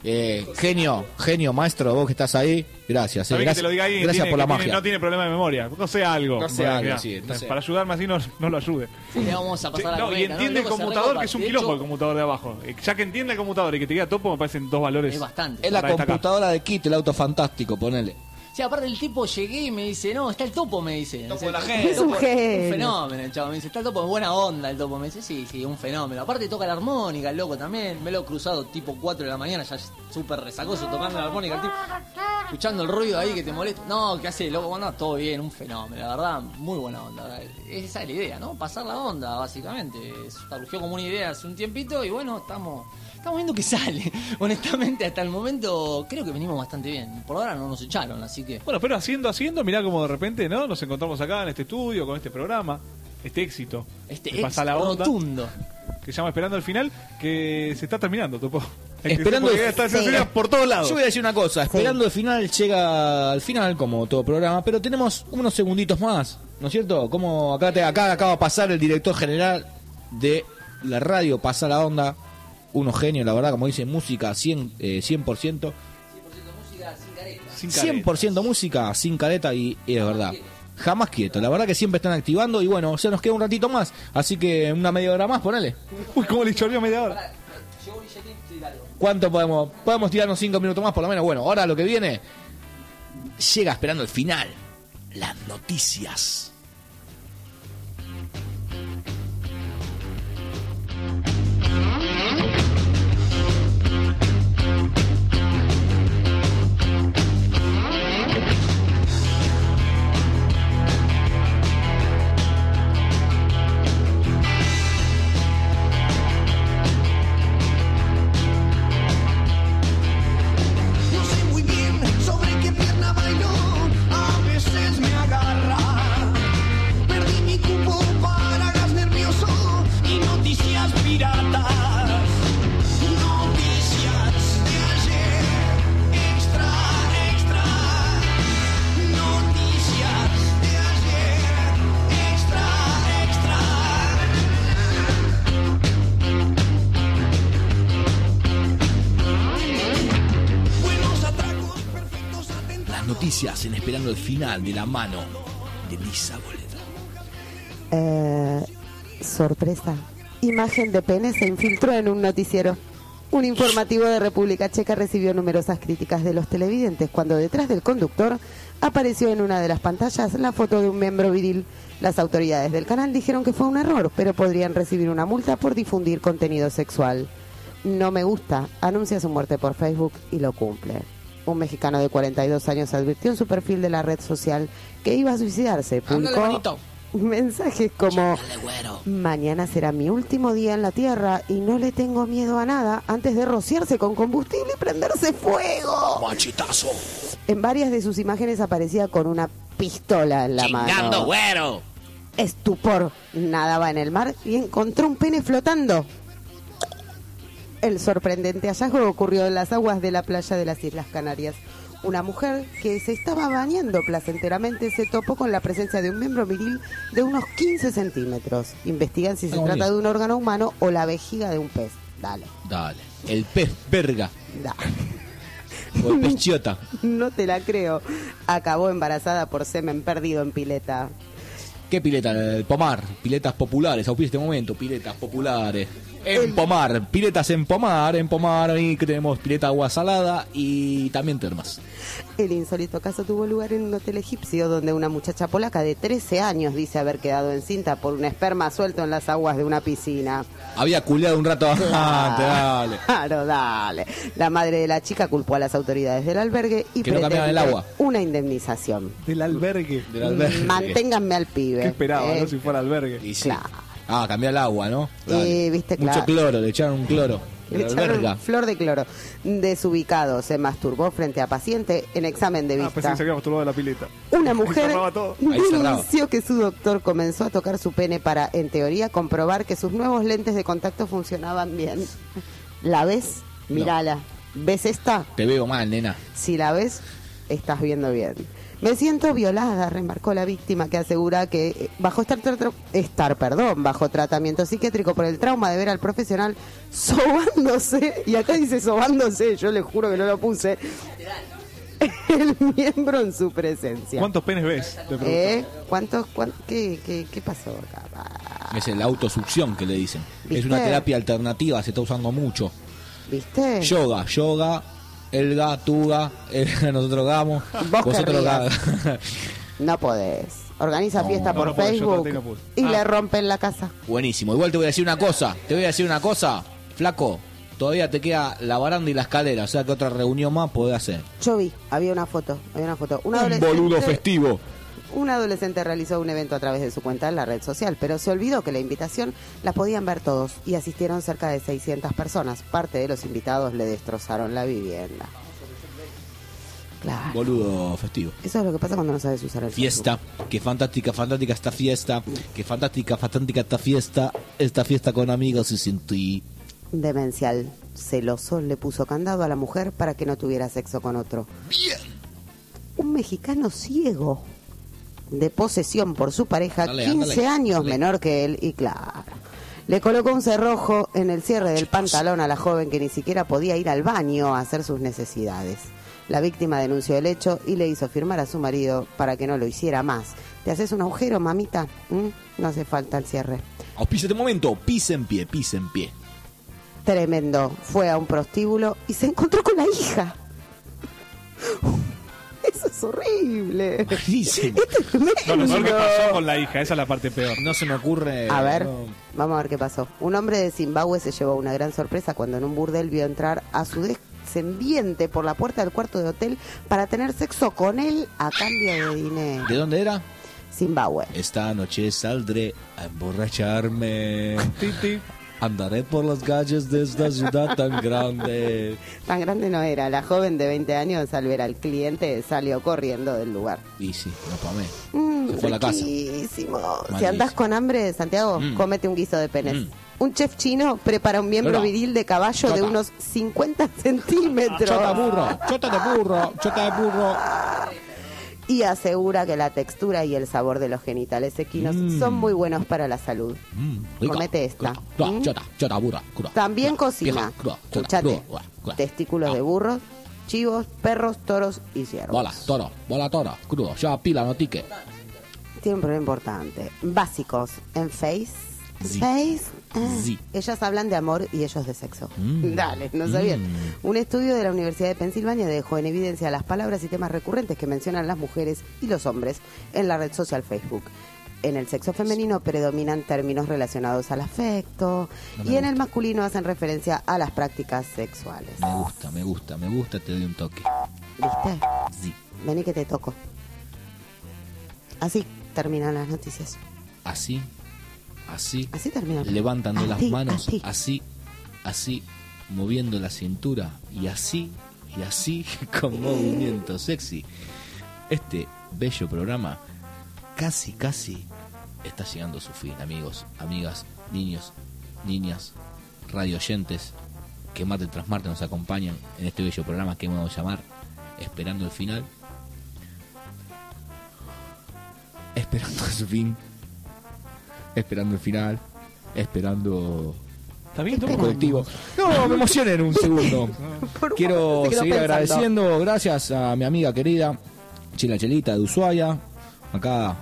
Speaker 1: genio, maestro, vos que estás ahí, gracias,
Speaker 5: Está bien que te
Speaker 1: gracias,
Speaker 5: lo diga alguien
Speaker 1: gracias
Speaker 5: que
Speaker 1: por la
Speaker 5: tiene-
Speaker 1: magia.
Speaker 5: no tiene problema de memoria. No sé algo.
Speaker 1: No sé
Speaker 5: Bueno,
Speaker 1: algo,
Speaker 5: mirá,
Speaker 1: sí, no sé.
Speaker 5: Para ayudarme así no lo ayude.
Speaker 9: le vamos a pasar la
Speaker 5: No, y
Speaker 9: cuenta,
Speaker 5: entiende el
Speaker 9: Loco, se
Speaker 5: conmutador,
Speaker 9: recopa.
Speaker 5: que es un
Speaker 9: De
Speaker 5: quilombo
Speaker 9: hecho,
Speaker 5: el conmutador de abajo. Ya que entiende el conmutador y que te diga topo, me parecen dos valores.
Speaker 9: es bastante.
Speaker 1: Es la
Speaker 5: para destacar.
Speaker 1: computadora de Kit, el auto fantástico, ponele.
Speaker 9: Sí, aparte el tipo llegué y me dice, no, está el topo, me dice.
Speaker 1: Topo
Speaker 9: O sea,
Speaker 1: de la gente.
Speaker 2: Es un genio.
Speaker 9: Un fenómeno, el chavo. Me dice, está el topo, es buena onda el topo. Me dice, sí, un fenómeno. Aparte toca la armónica, el loco también. Me lo he cruzado tipo 4 de la mañana, ya es súper resacoso tocando la armónica. El tipo, escuchando el ruido ahí que te molesta. No, ¿qué hace, loco? Bueno, todo bien, un fenómeno. La verdad, muy buena onda. Esa es la idea, ¿no? Pasar la onda, básicamente. Surgió como una idea hace un tiempito y bueno, estamos viendo que sale. Honestamente, hasta el momento creo que venimos bastante bien. Por ahora no nos echaron, así que...
Speaker 5: Bueno, pero haciendo, mirá como de repente, ¿no? Nos encontramos acá en este estudio con este programa, este éxito.
Speaker 9: Este
Speaker 5: que pasa la onda,
Speaker 9: rotundo.
Speaker 5: que se llama Esperando el Final, que se está terminando, topo.
Speaker 1: Esperando
Speaker 5: Porque
Speaker 1: el-
Speaker 5: está
Speaker 2: sí.
Speaker 5: por todos lados.
Speaker 1: Yo voy a decir una cosa, esperando el final, llega al final como todo programa, pero tenemos unos segunditos más, ¿no es cierto? Como acá acaba de pasar el director general de la radio, Pasa la Onda, unos genios, la verdad, como dice, música 100%,
Speaker 5: Sin careta.
Speaker 1: 100% música sin careta y es verdad. Jamás quieto, la verdad que siempre están activando y bueno, se nos queda un ratito más, así que una media hora más, ponele.
Speaker 5: Uy, cómo le chorreó media hora.
Speaker 1: ¿Cuánto podemos tirarnos 5 minutos más por lo menos? Bueno, ahora lo que viene llega esperando el final, las noticias.
Speaker 10: No sé muy bien sobre qué pierna bailó, a veces me agarra. Perdí mi cupo para gas nervioso y noticias piratas. Noticias de ayer, extra. Noticias de ayer, extra. Buenos atracos, perfectos atentados.
Speaker 1: Las noticias en esperando el final de la mano de Lisa Boleda.
Speaker 2: Sorpresa. Imagen de pene se infiltró en un noticiero. Un informativo de República Checa recibió numerosas críticas de los televidentes cuando detrás del conductor apareció en una de las pantallas la foto de un miembro viril. Las autoridades del canal dijeron que fue un error, pero podrían recibir una multa por difundir contenido sexual. No me gusta, anuncia su muerte por Facebook y lo cumple. Un mexicano de 42 años advirtió en su perfil de la red social que iba a suicidarse. Publicó mensajes como: mañana será mi último día en la tierra y no le tengo miedo a nada, antes de rociarse con combustible y prenderse fuego.
Speaker 1: ¡Machetazo!
Speaker 2: En varias de sus imágenes aparecía con una pistola en la mano.
Speaker 1: güero!
Speaker 2: Estupor. Nadaba en el mar y encontró un pene flotando. El sorprendente hallazgo ocurrió en las aguas de la playa de las Islas Canarias. Una mujer que se estaba bañando placenteramente se topó con la presencia de un miembro viril de unos 15 centímetros. Investigan si se
Speaker 1: Muy
Speaker 2: trata
Speaker 1: bien.
Speaker 2: de un órgano humano o la vejiga de un pez. Dale.
Speaker 1: El pez verga
Speaker 2: Da.
Speaker 1: o el pez chiota.
Speaker 2: No te la creo. Acabó embarazada por semen perdido en pileta.
Speaker 1: ¿Qué pileta? El Pomar, piletas populares, auspicia este momento, piletas populares. En Pomar, piletas en Pomar, ahí que tenemos pileta agua salada y también termas.
Speaker 2: El insólito caso tuvo lugar en un hotel egipcio donde una muchacha polaca de 13 años dice haber quedado encinta por un esperma suelto en las aguas de una piscina.
Speaker 1: Había culeado un rato antes, dale.
Speaker 2: Claro, dale. La madre de la chica culpó a las autoridades del albergue y
Speaker 1: Que no cambiaban el agua.
Speaker 2: una indemnización.
Speaker 5: Del albergue.
Speaker 2: Manténganme al pibe.
Speaker 5: ¿Qué esperaba, no? Si fuera albergue.
Speaker 1: Y sí.
Speaker 2: Claro.
Speaker 1: Cambiar el agua, ¿no?
Speaker 2: Viste,
Speaker 1: Mucho
Speaker 2: claro.
Speaker 1: cloro, le echaron un cloro.
Speaker 2: Le echaron flor de cloro. Desubicado, se masturbó frente a paciente en examen de
Speaker 5: Pensé
Speaker 2: vista.
Speaker 5: que se había masturbado de la pileta.
Speaker 2: Una mujer
Speaker 5: cerraba todo.
Speaker 1: Ahí cerraba.
Speaker 2: denunció que su doctor comenzó a tocar su pene para, en teoría, comprobar que sus nuevos lentes de contacto funcionaban bien. ¿La ves? Mírala. ¿Ves esta?
Speaker 1: Te veo mal, nena.
Speaker 2: Si la ves, estás viendo bien. Me siento violada, remarcó la víctima, que asegura que bajo bajo tratamiento psiquiátrico por el trauma de ver al profesional sobándose, y acá dice sobándose, yo le juro que no lo puse, el miembro en su presencia.
Speaker 5: ¿Cuántos penes ves? Te pregunto.
Speaker 2: ¿Qué pasó acá?
Speaker 1: Es la autosucción que le dicen.
Speaker 2: ¿Viste?
Speaker 1: Es una terapia alternativa, se está usando mucho.
Speaker 2: ¿Viste?
Speaker 1: Yoga, Elga, Tuga, nosotros gamos,
Speaker 2: Vos
Speaker 1: vosotros
Speaker 2: querrías. No podés. Organiza fiesta por
Speaker 5: no podés, yo
Speaker 2: Facebook
Speaker 5: traté y no pude.
Speaker 2: y le rompen la casa.
Speaker 1: Buenísimo. Igual te voy a decir una cosa, flaco. Todavía te queda la baranda y la escalera, o sea que otra reunión más podés hacer.
Speaker 2: Yo vi, había una foto.
Speaker 1: Un boludo festivo.
Speaker 2: Un adolescente realizó un evento a través de su cuenta en la red social, pero se olvidó que la invitación la podían ver todos y asistieron cerca de 600 personas. Parte de los invitados le destrozaron la vivienda. Claro.
Speaker 1: Boludo festivo.
Speaker 2: Eso es lo que pasa cuando no sabes usar el
Speaker 1: Fiesta, qué fantástica esta fiesta, qué fantástica esta fiesta con amigos y sin ti.
Speaker 2: Facebook. Demencial. Celoso le puso candado a la mujer para que no tuviera sexo con otro.
Speaker 1: Bien.
Speaker 2: Un mexicano ciego, de posesión por su pareja,
Speaker 1: Dale,
Speaker 2: 15
Speaker 1: ándale,
Speaker 2: años
Speaker 1: dale.
Speaker 2: menor que él, y claro, le colocó un cerrojo en el cierre del pantalón a la joven que ni siquiera podía ir al baño a hacer sus necesidades. La víctima denunció el hecho y le hizo firmar a su marido para que no lo hiciera más. ¿Te haces un agujero, mamita? No hace falta el cierre.
Speaker 1: Auspicia este momento, pis en pie.
Speaker 2: Tremendo. Fue a un prostíbulo y se encontró con la hija. Eso es horrible.
Speaker 1: Buenísimo.
Speaker 2: Esto es tremendo.
Speaker 5: No, lo peor que pasó con la hija, esa es la parte peor.
Speaker 1: No se me ocurre.
Speaker 2: A ver,
Speaker 1: no.
Speaker 2: vamos a ver qué pasó. Un hombre de Zimbabue se llevó una gran sorpresa cuando en un burdel vio entrar a su descendiente por la puerta del cuarto de hotel para tener sexo con él a cambio de dinero.
Speaker 1: ¿De dónde era?
Speaker 2: Zimbabue.
Speaker 1: Esta noche saldré a emborracharme.
Speaker 5: Titi.
Speaker 1: Andaré por las calles de esta ciudad tan grande.
Speaker 2: Tan grande no era. La joven de 20 años, al ver al cliente, salió corriendo del lugar.
Speaker 1: Y sí, no pamé. Se fue a la casa.
Speaker 2: Riquísimo. Si
Speaker 1: Malísimo.
Speaker 2: andás con hambre, Santiago, cómete un guiso de penes. Un chef chino prepara un miembro
Speaker 1: Mira.
Speaker 2: viril de caballo de
Speaker 1: Chota.
Speaker 2: unos 50 centímetros.
Speaker 1: Chota de burro.
Speaker 2: Y asegura que la textura y el sabor de los genitales equinos son muy buenos para la salud.
Speaker 1: Rico.
Speaker 2: Comete esta.
Speaker 1: Chota, burra. Cruda.
Speaker 2: También
Speaker 1: Cruda,
Speaker 2: cocina.
Speaker 1: vieja, cruda, chota,
Speaker 2: Escuchate.
Speaker 1: cruda, cruda.
Speaker 2: Testículos de burros, chivos, perros, toros y ciervos.
Speaker 1: Bola toro, crudo. Ya pila, no tique.
Speaker 2: Tiene un problema importante. Básicos en Face.
Speaker 1: Sí.
Speaker 2: Face.
Speaker 1: Sí.
Speaker 2: Ellas hablan de amor y ellos de sexo.
Speaker 1: Mm.
Speaker 2: Dale, no sabían. Un estudio de la Universidad de Pensilvania dejó en evidencia las palabras y temas recurrentes que mencionan las mujeres y los hombres en la red social Facebook. En el sexo femenino predominan términos relacionados al afecto y en el masculino hacen referencia a las prácticas sexuales.
Speaker 1: Me gusta, te doy un toque.
Speaker 2: ¿Viste?
Speaker 1: Sí.
Speaker 2: Vení que te toco. Así terminan las noticias.
Speaker 1: Así,
Speaker 2: Así terminan.
Speaker 1: levantando las
Speaker 2: Así,
Speaker 1: manos,
Speaker 2: así.
Speaker 1: así, moviendo la cintura, y así, con movimiento sexy. Este bello programa casi está llegando a su fin, amigos, amigas, niños, niñas, radio oyentes que martes tras martes nos acompañan en este bello programa que vamos a llamar Esperando el Final. Esperando su fin, esperando el final, esperando
Speaker 5: ¿Está bien?
Speaker 1: el colectivo. No, me emocioné en un segundo. Quiero
Speaker 2: se quedó
Speaker 1: seguir
Speaker 2: pensando.
Speaker 1: agradeciendo, gracias a mi amiga querida Chila Chelita de Ushuaia, acá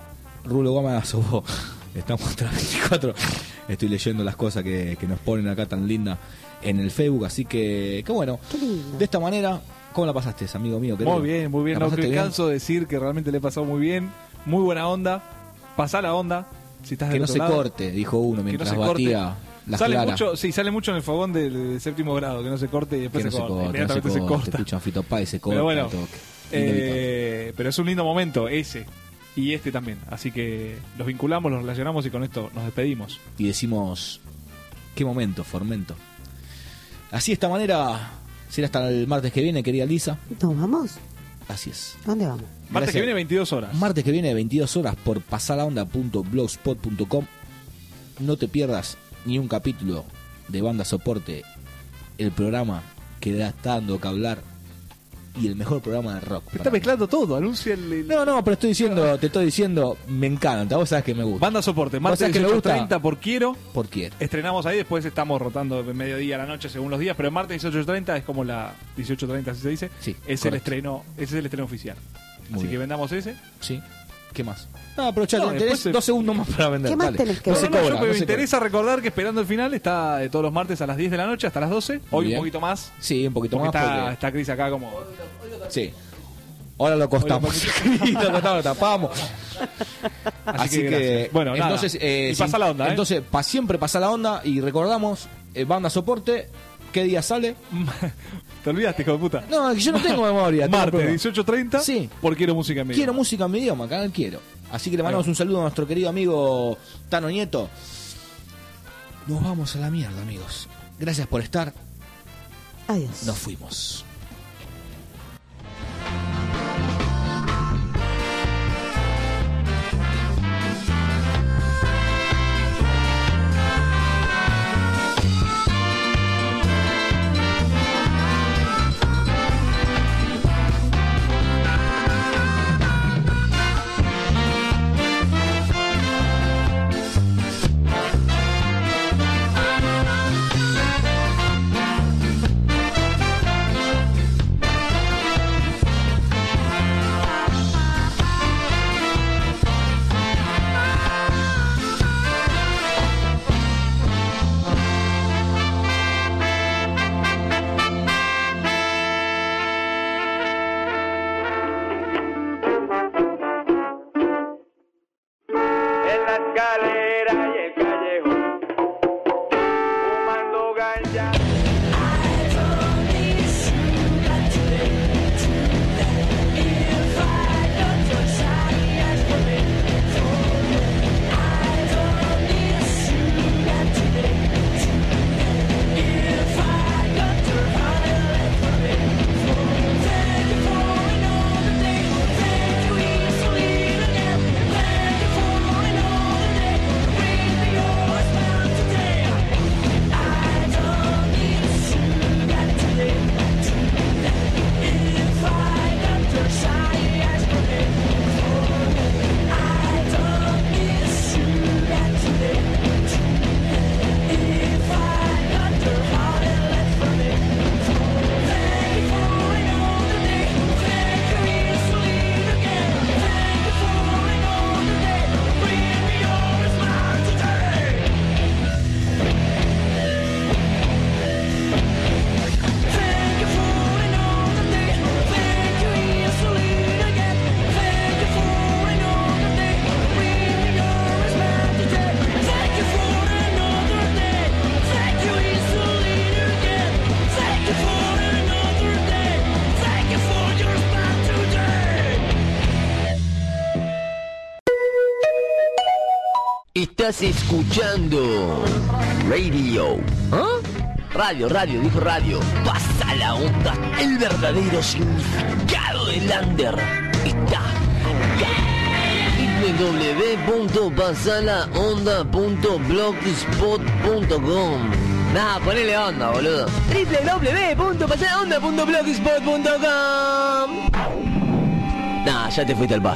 Speaker 1: Rulo Gómez, sos vos. Estamos tras 24. Estoy leyendo las cosas que nos ponen acá tan lindas en el Facebook. Así que bueno.
Speaker 2: Qué lindo.
Speaker 1: De esta manera, ¿cómo la pasaste, amigo mío? Querido?
Speaker 5: Muy bien, muy bien.
Speaker 1: ¿La
Speaker 5: No te
Speaker 1: pasaste bien?
Speaker 5: canso de decir que realmente le he pasado muy bien. Muy buena onda. Pasá la onda. Si estás
Speaker 1: Que
Speaker 5: del
Speaker 1: no
Speaker 5: otro
Speaker 1: se
Speaker 5: lado.
Speaker 1: corte, dijo uno
Speaker 5: Que no
Speaker 1: mientras
Speaker 5: se
Speaker 1: batía las
Speaker 5: Sale
Speaker 1: claras.
Speaker 5: mucho, sí, sale mucho en el fogón del séptimo grado, que no se corte y después
Speaker 1: Que no
Speaker 5: se corta.
Speaker 1: que no
Speaker 5: Inmediatamente se
Speaker 1: corte.
Speaker 5: corta.
Speaker 1: Escuchan Fito Páez, se corta.
Speaker 5: Pero bueno,
Speaker 1: al toque.
Speaker 5: pero es un lindo momento ese y este también. Así que los vinculamos, los relacionamos y con esto nos despedimos.
Speaker 1: Y decimos, qué momento, Formento. Así de esta manera, será hasta el martes que viene, querida Lisa.
Speaker 2: ¿Nos vamos?
Speaker 1: Así es.
Speaker 2: ¿Dónde vamos?
Speaker 5: Martes
Speaker 1: Gracias.
Speaker 5: que viene 22 horas.
Speaker 1: Martes que viene 22 horas por pasalaonda.blogspot.com. No te pierdas ni un capítulo de Banda Soporte, el programa que está dando que hablar y el mejor programa de rock.
Speaker 5: Te está mezclando todo, anuncia el...
Speaker 1: No, pero te estoy diciendo, me encanta, vos sabés que me gusta.
Speaker 5: Banda Soporte,
Speaker 1: ¿Vos
Speaker 5: martes
Speaker 1: sabés que me gusta?
Speaker 5: 18:30 por Quiero.
Speaker 1: Por quién.
Speaker 5: Estrenamos ahí, después estamos rotando de mediodía a la noche según los días, pero el martes 18:30 es como la 18:30 así se dice.
Speaker 1: Sí,
Speaker 5: es
Speaker 1: correcto.
Speaker 5: el estreno, ese es el estreno oficial.
Speaker 1: Muy
Speaker 5: Así
Speaker 1: bien.
Speaker 5: que vendamos ese.
Speaker 1: Sí. ¿Qué más? No, pero ya
Speaker 5: No,
Speaker 1: tenés
Speaker 5: después se-
Speaker 1: 2 segundos más para vender.
Speaker 2: ¿Qué más
Speaker 1: dale.
Speaker 2: tenés que
Speaker 1: No
Speaker 2: ver?
Speaker 1: se
Speaker 5: No,
Speaker 1: cobra,
Speaker 5: yo me
Speaker 1: no se
Speaker 5: interesa recordar que Esperando el Final está todos los martes a las 10 de la noche hasta las 12. Hoy
Speaker 1: bien.
Speaker 5: un poquito más.
Speaker 1: cobra. Sí, un poquito
Speaker 5: Porque
Speaker 1: más.
Speaker 5: está Cris acá como...
Speaker 1: Sí. Ahora lo costamos. Lo tapamos. Así que
Speaker 5: gracias. Bueno, nada.
Speaker 1: entonces,
Speaker 5: Y pasa la onda, ¿eh?
Speaker 1: Entonces, siempre pasa la onda y recordamos, Banda Soporte, ¿qué día sale?
Speaker 5: ¿Te olvidaste, hijo de puta?
Speaker 1: No, es que yo no tengo memoria. tengo
Speaker 5: Martes,
Speaker 1: problema.
Speaker 5: 18:30.
Speaker 1: Sí.
Speaker 5: Por Quiero Música en Vivo.
Speaker 1: Quiero música en mi idioma, canal Quiero. Así que le mandamos
Speaker 5: Ahí va.
Speaker 1: un saludo a nuestro querido amigo Tano Nieto. Nos vamos a la mierda, amigos. Gracias por estar.
Speaker 2: Adiós.
Speaker 1: Nos fuimos.
Speaker 3: En la escalera y el callejón, fumando ganja.
Speaker 11: Estás escuchando Radio. ¿Ah? Radio, dijo radio. Pasa la onda. El verdadero significado del under está acá. www.pasalaonda.blogspot.com. Nah, ponele onda, boludo. www.pasalaonda.blogspot.com. Nah, ya te fuiste al bar.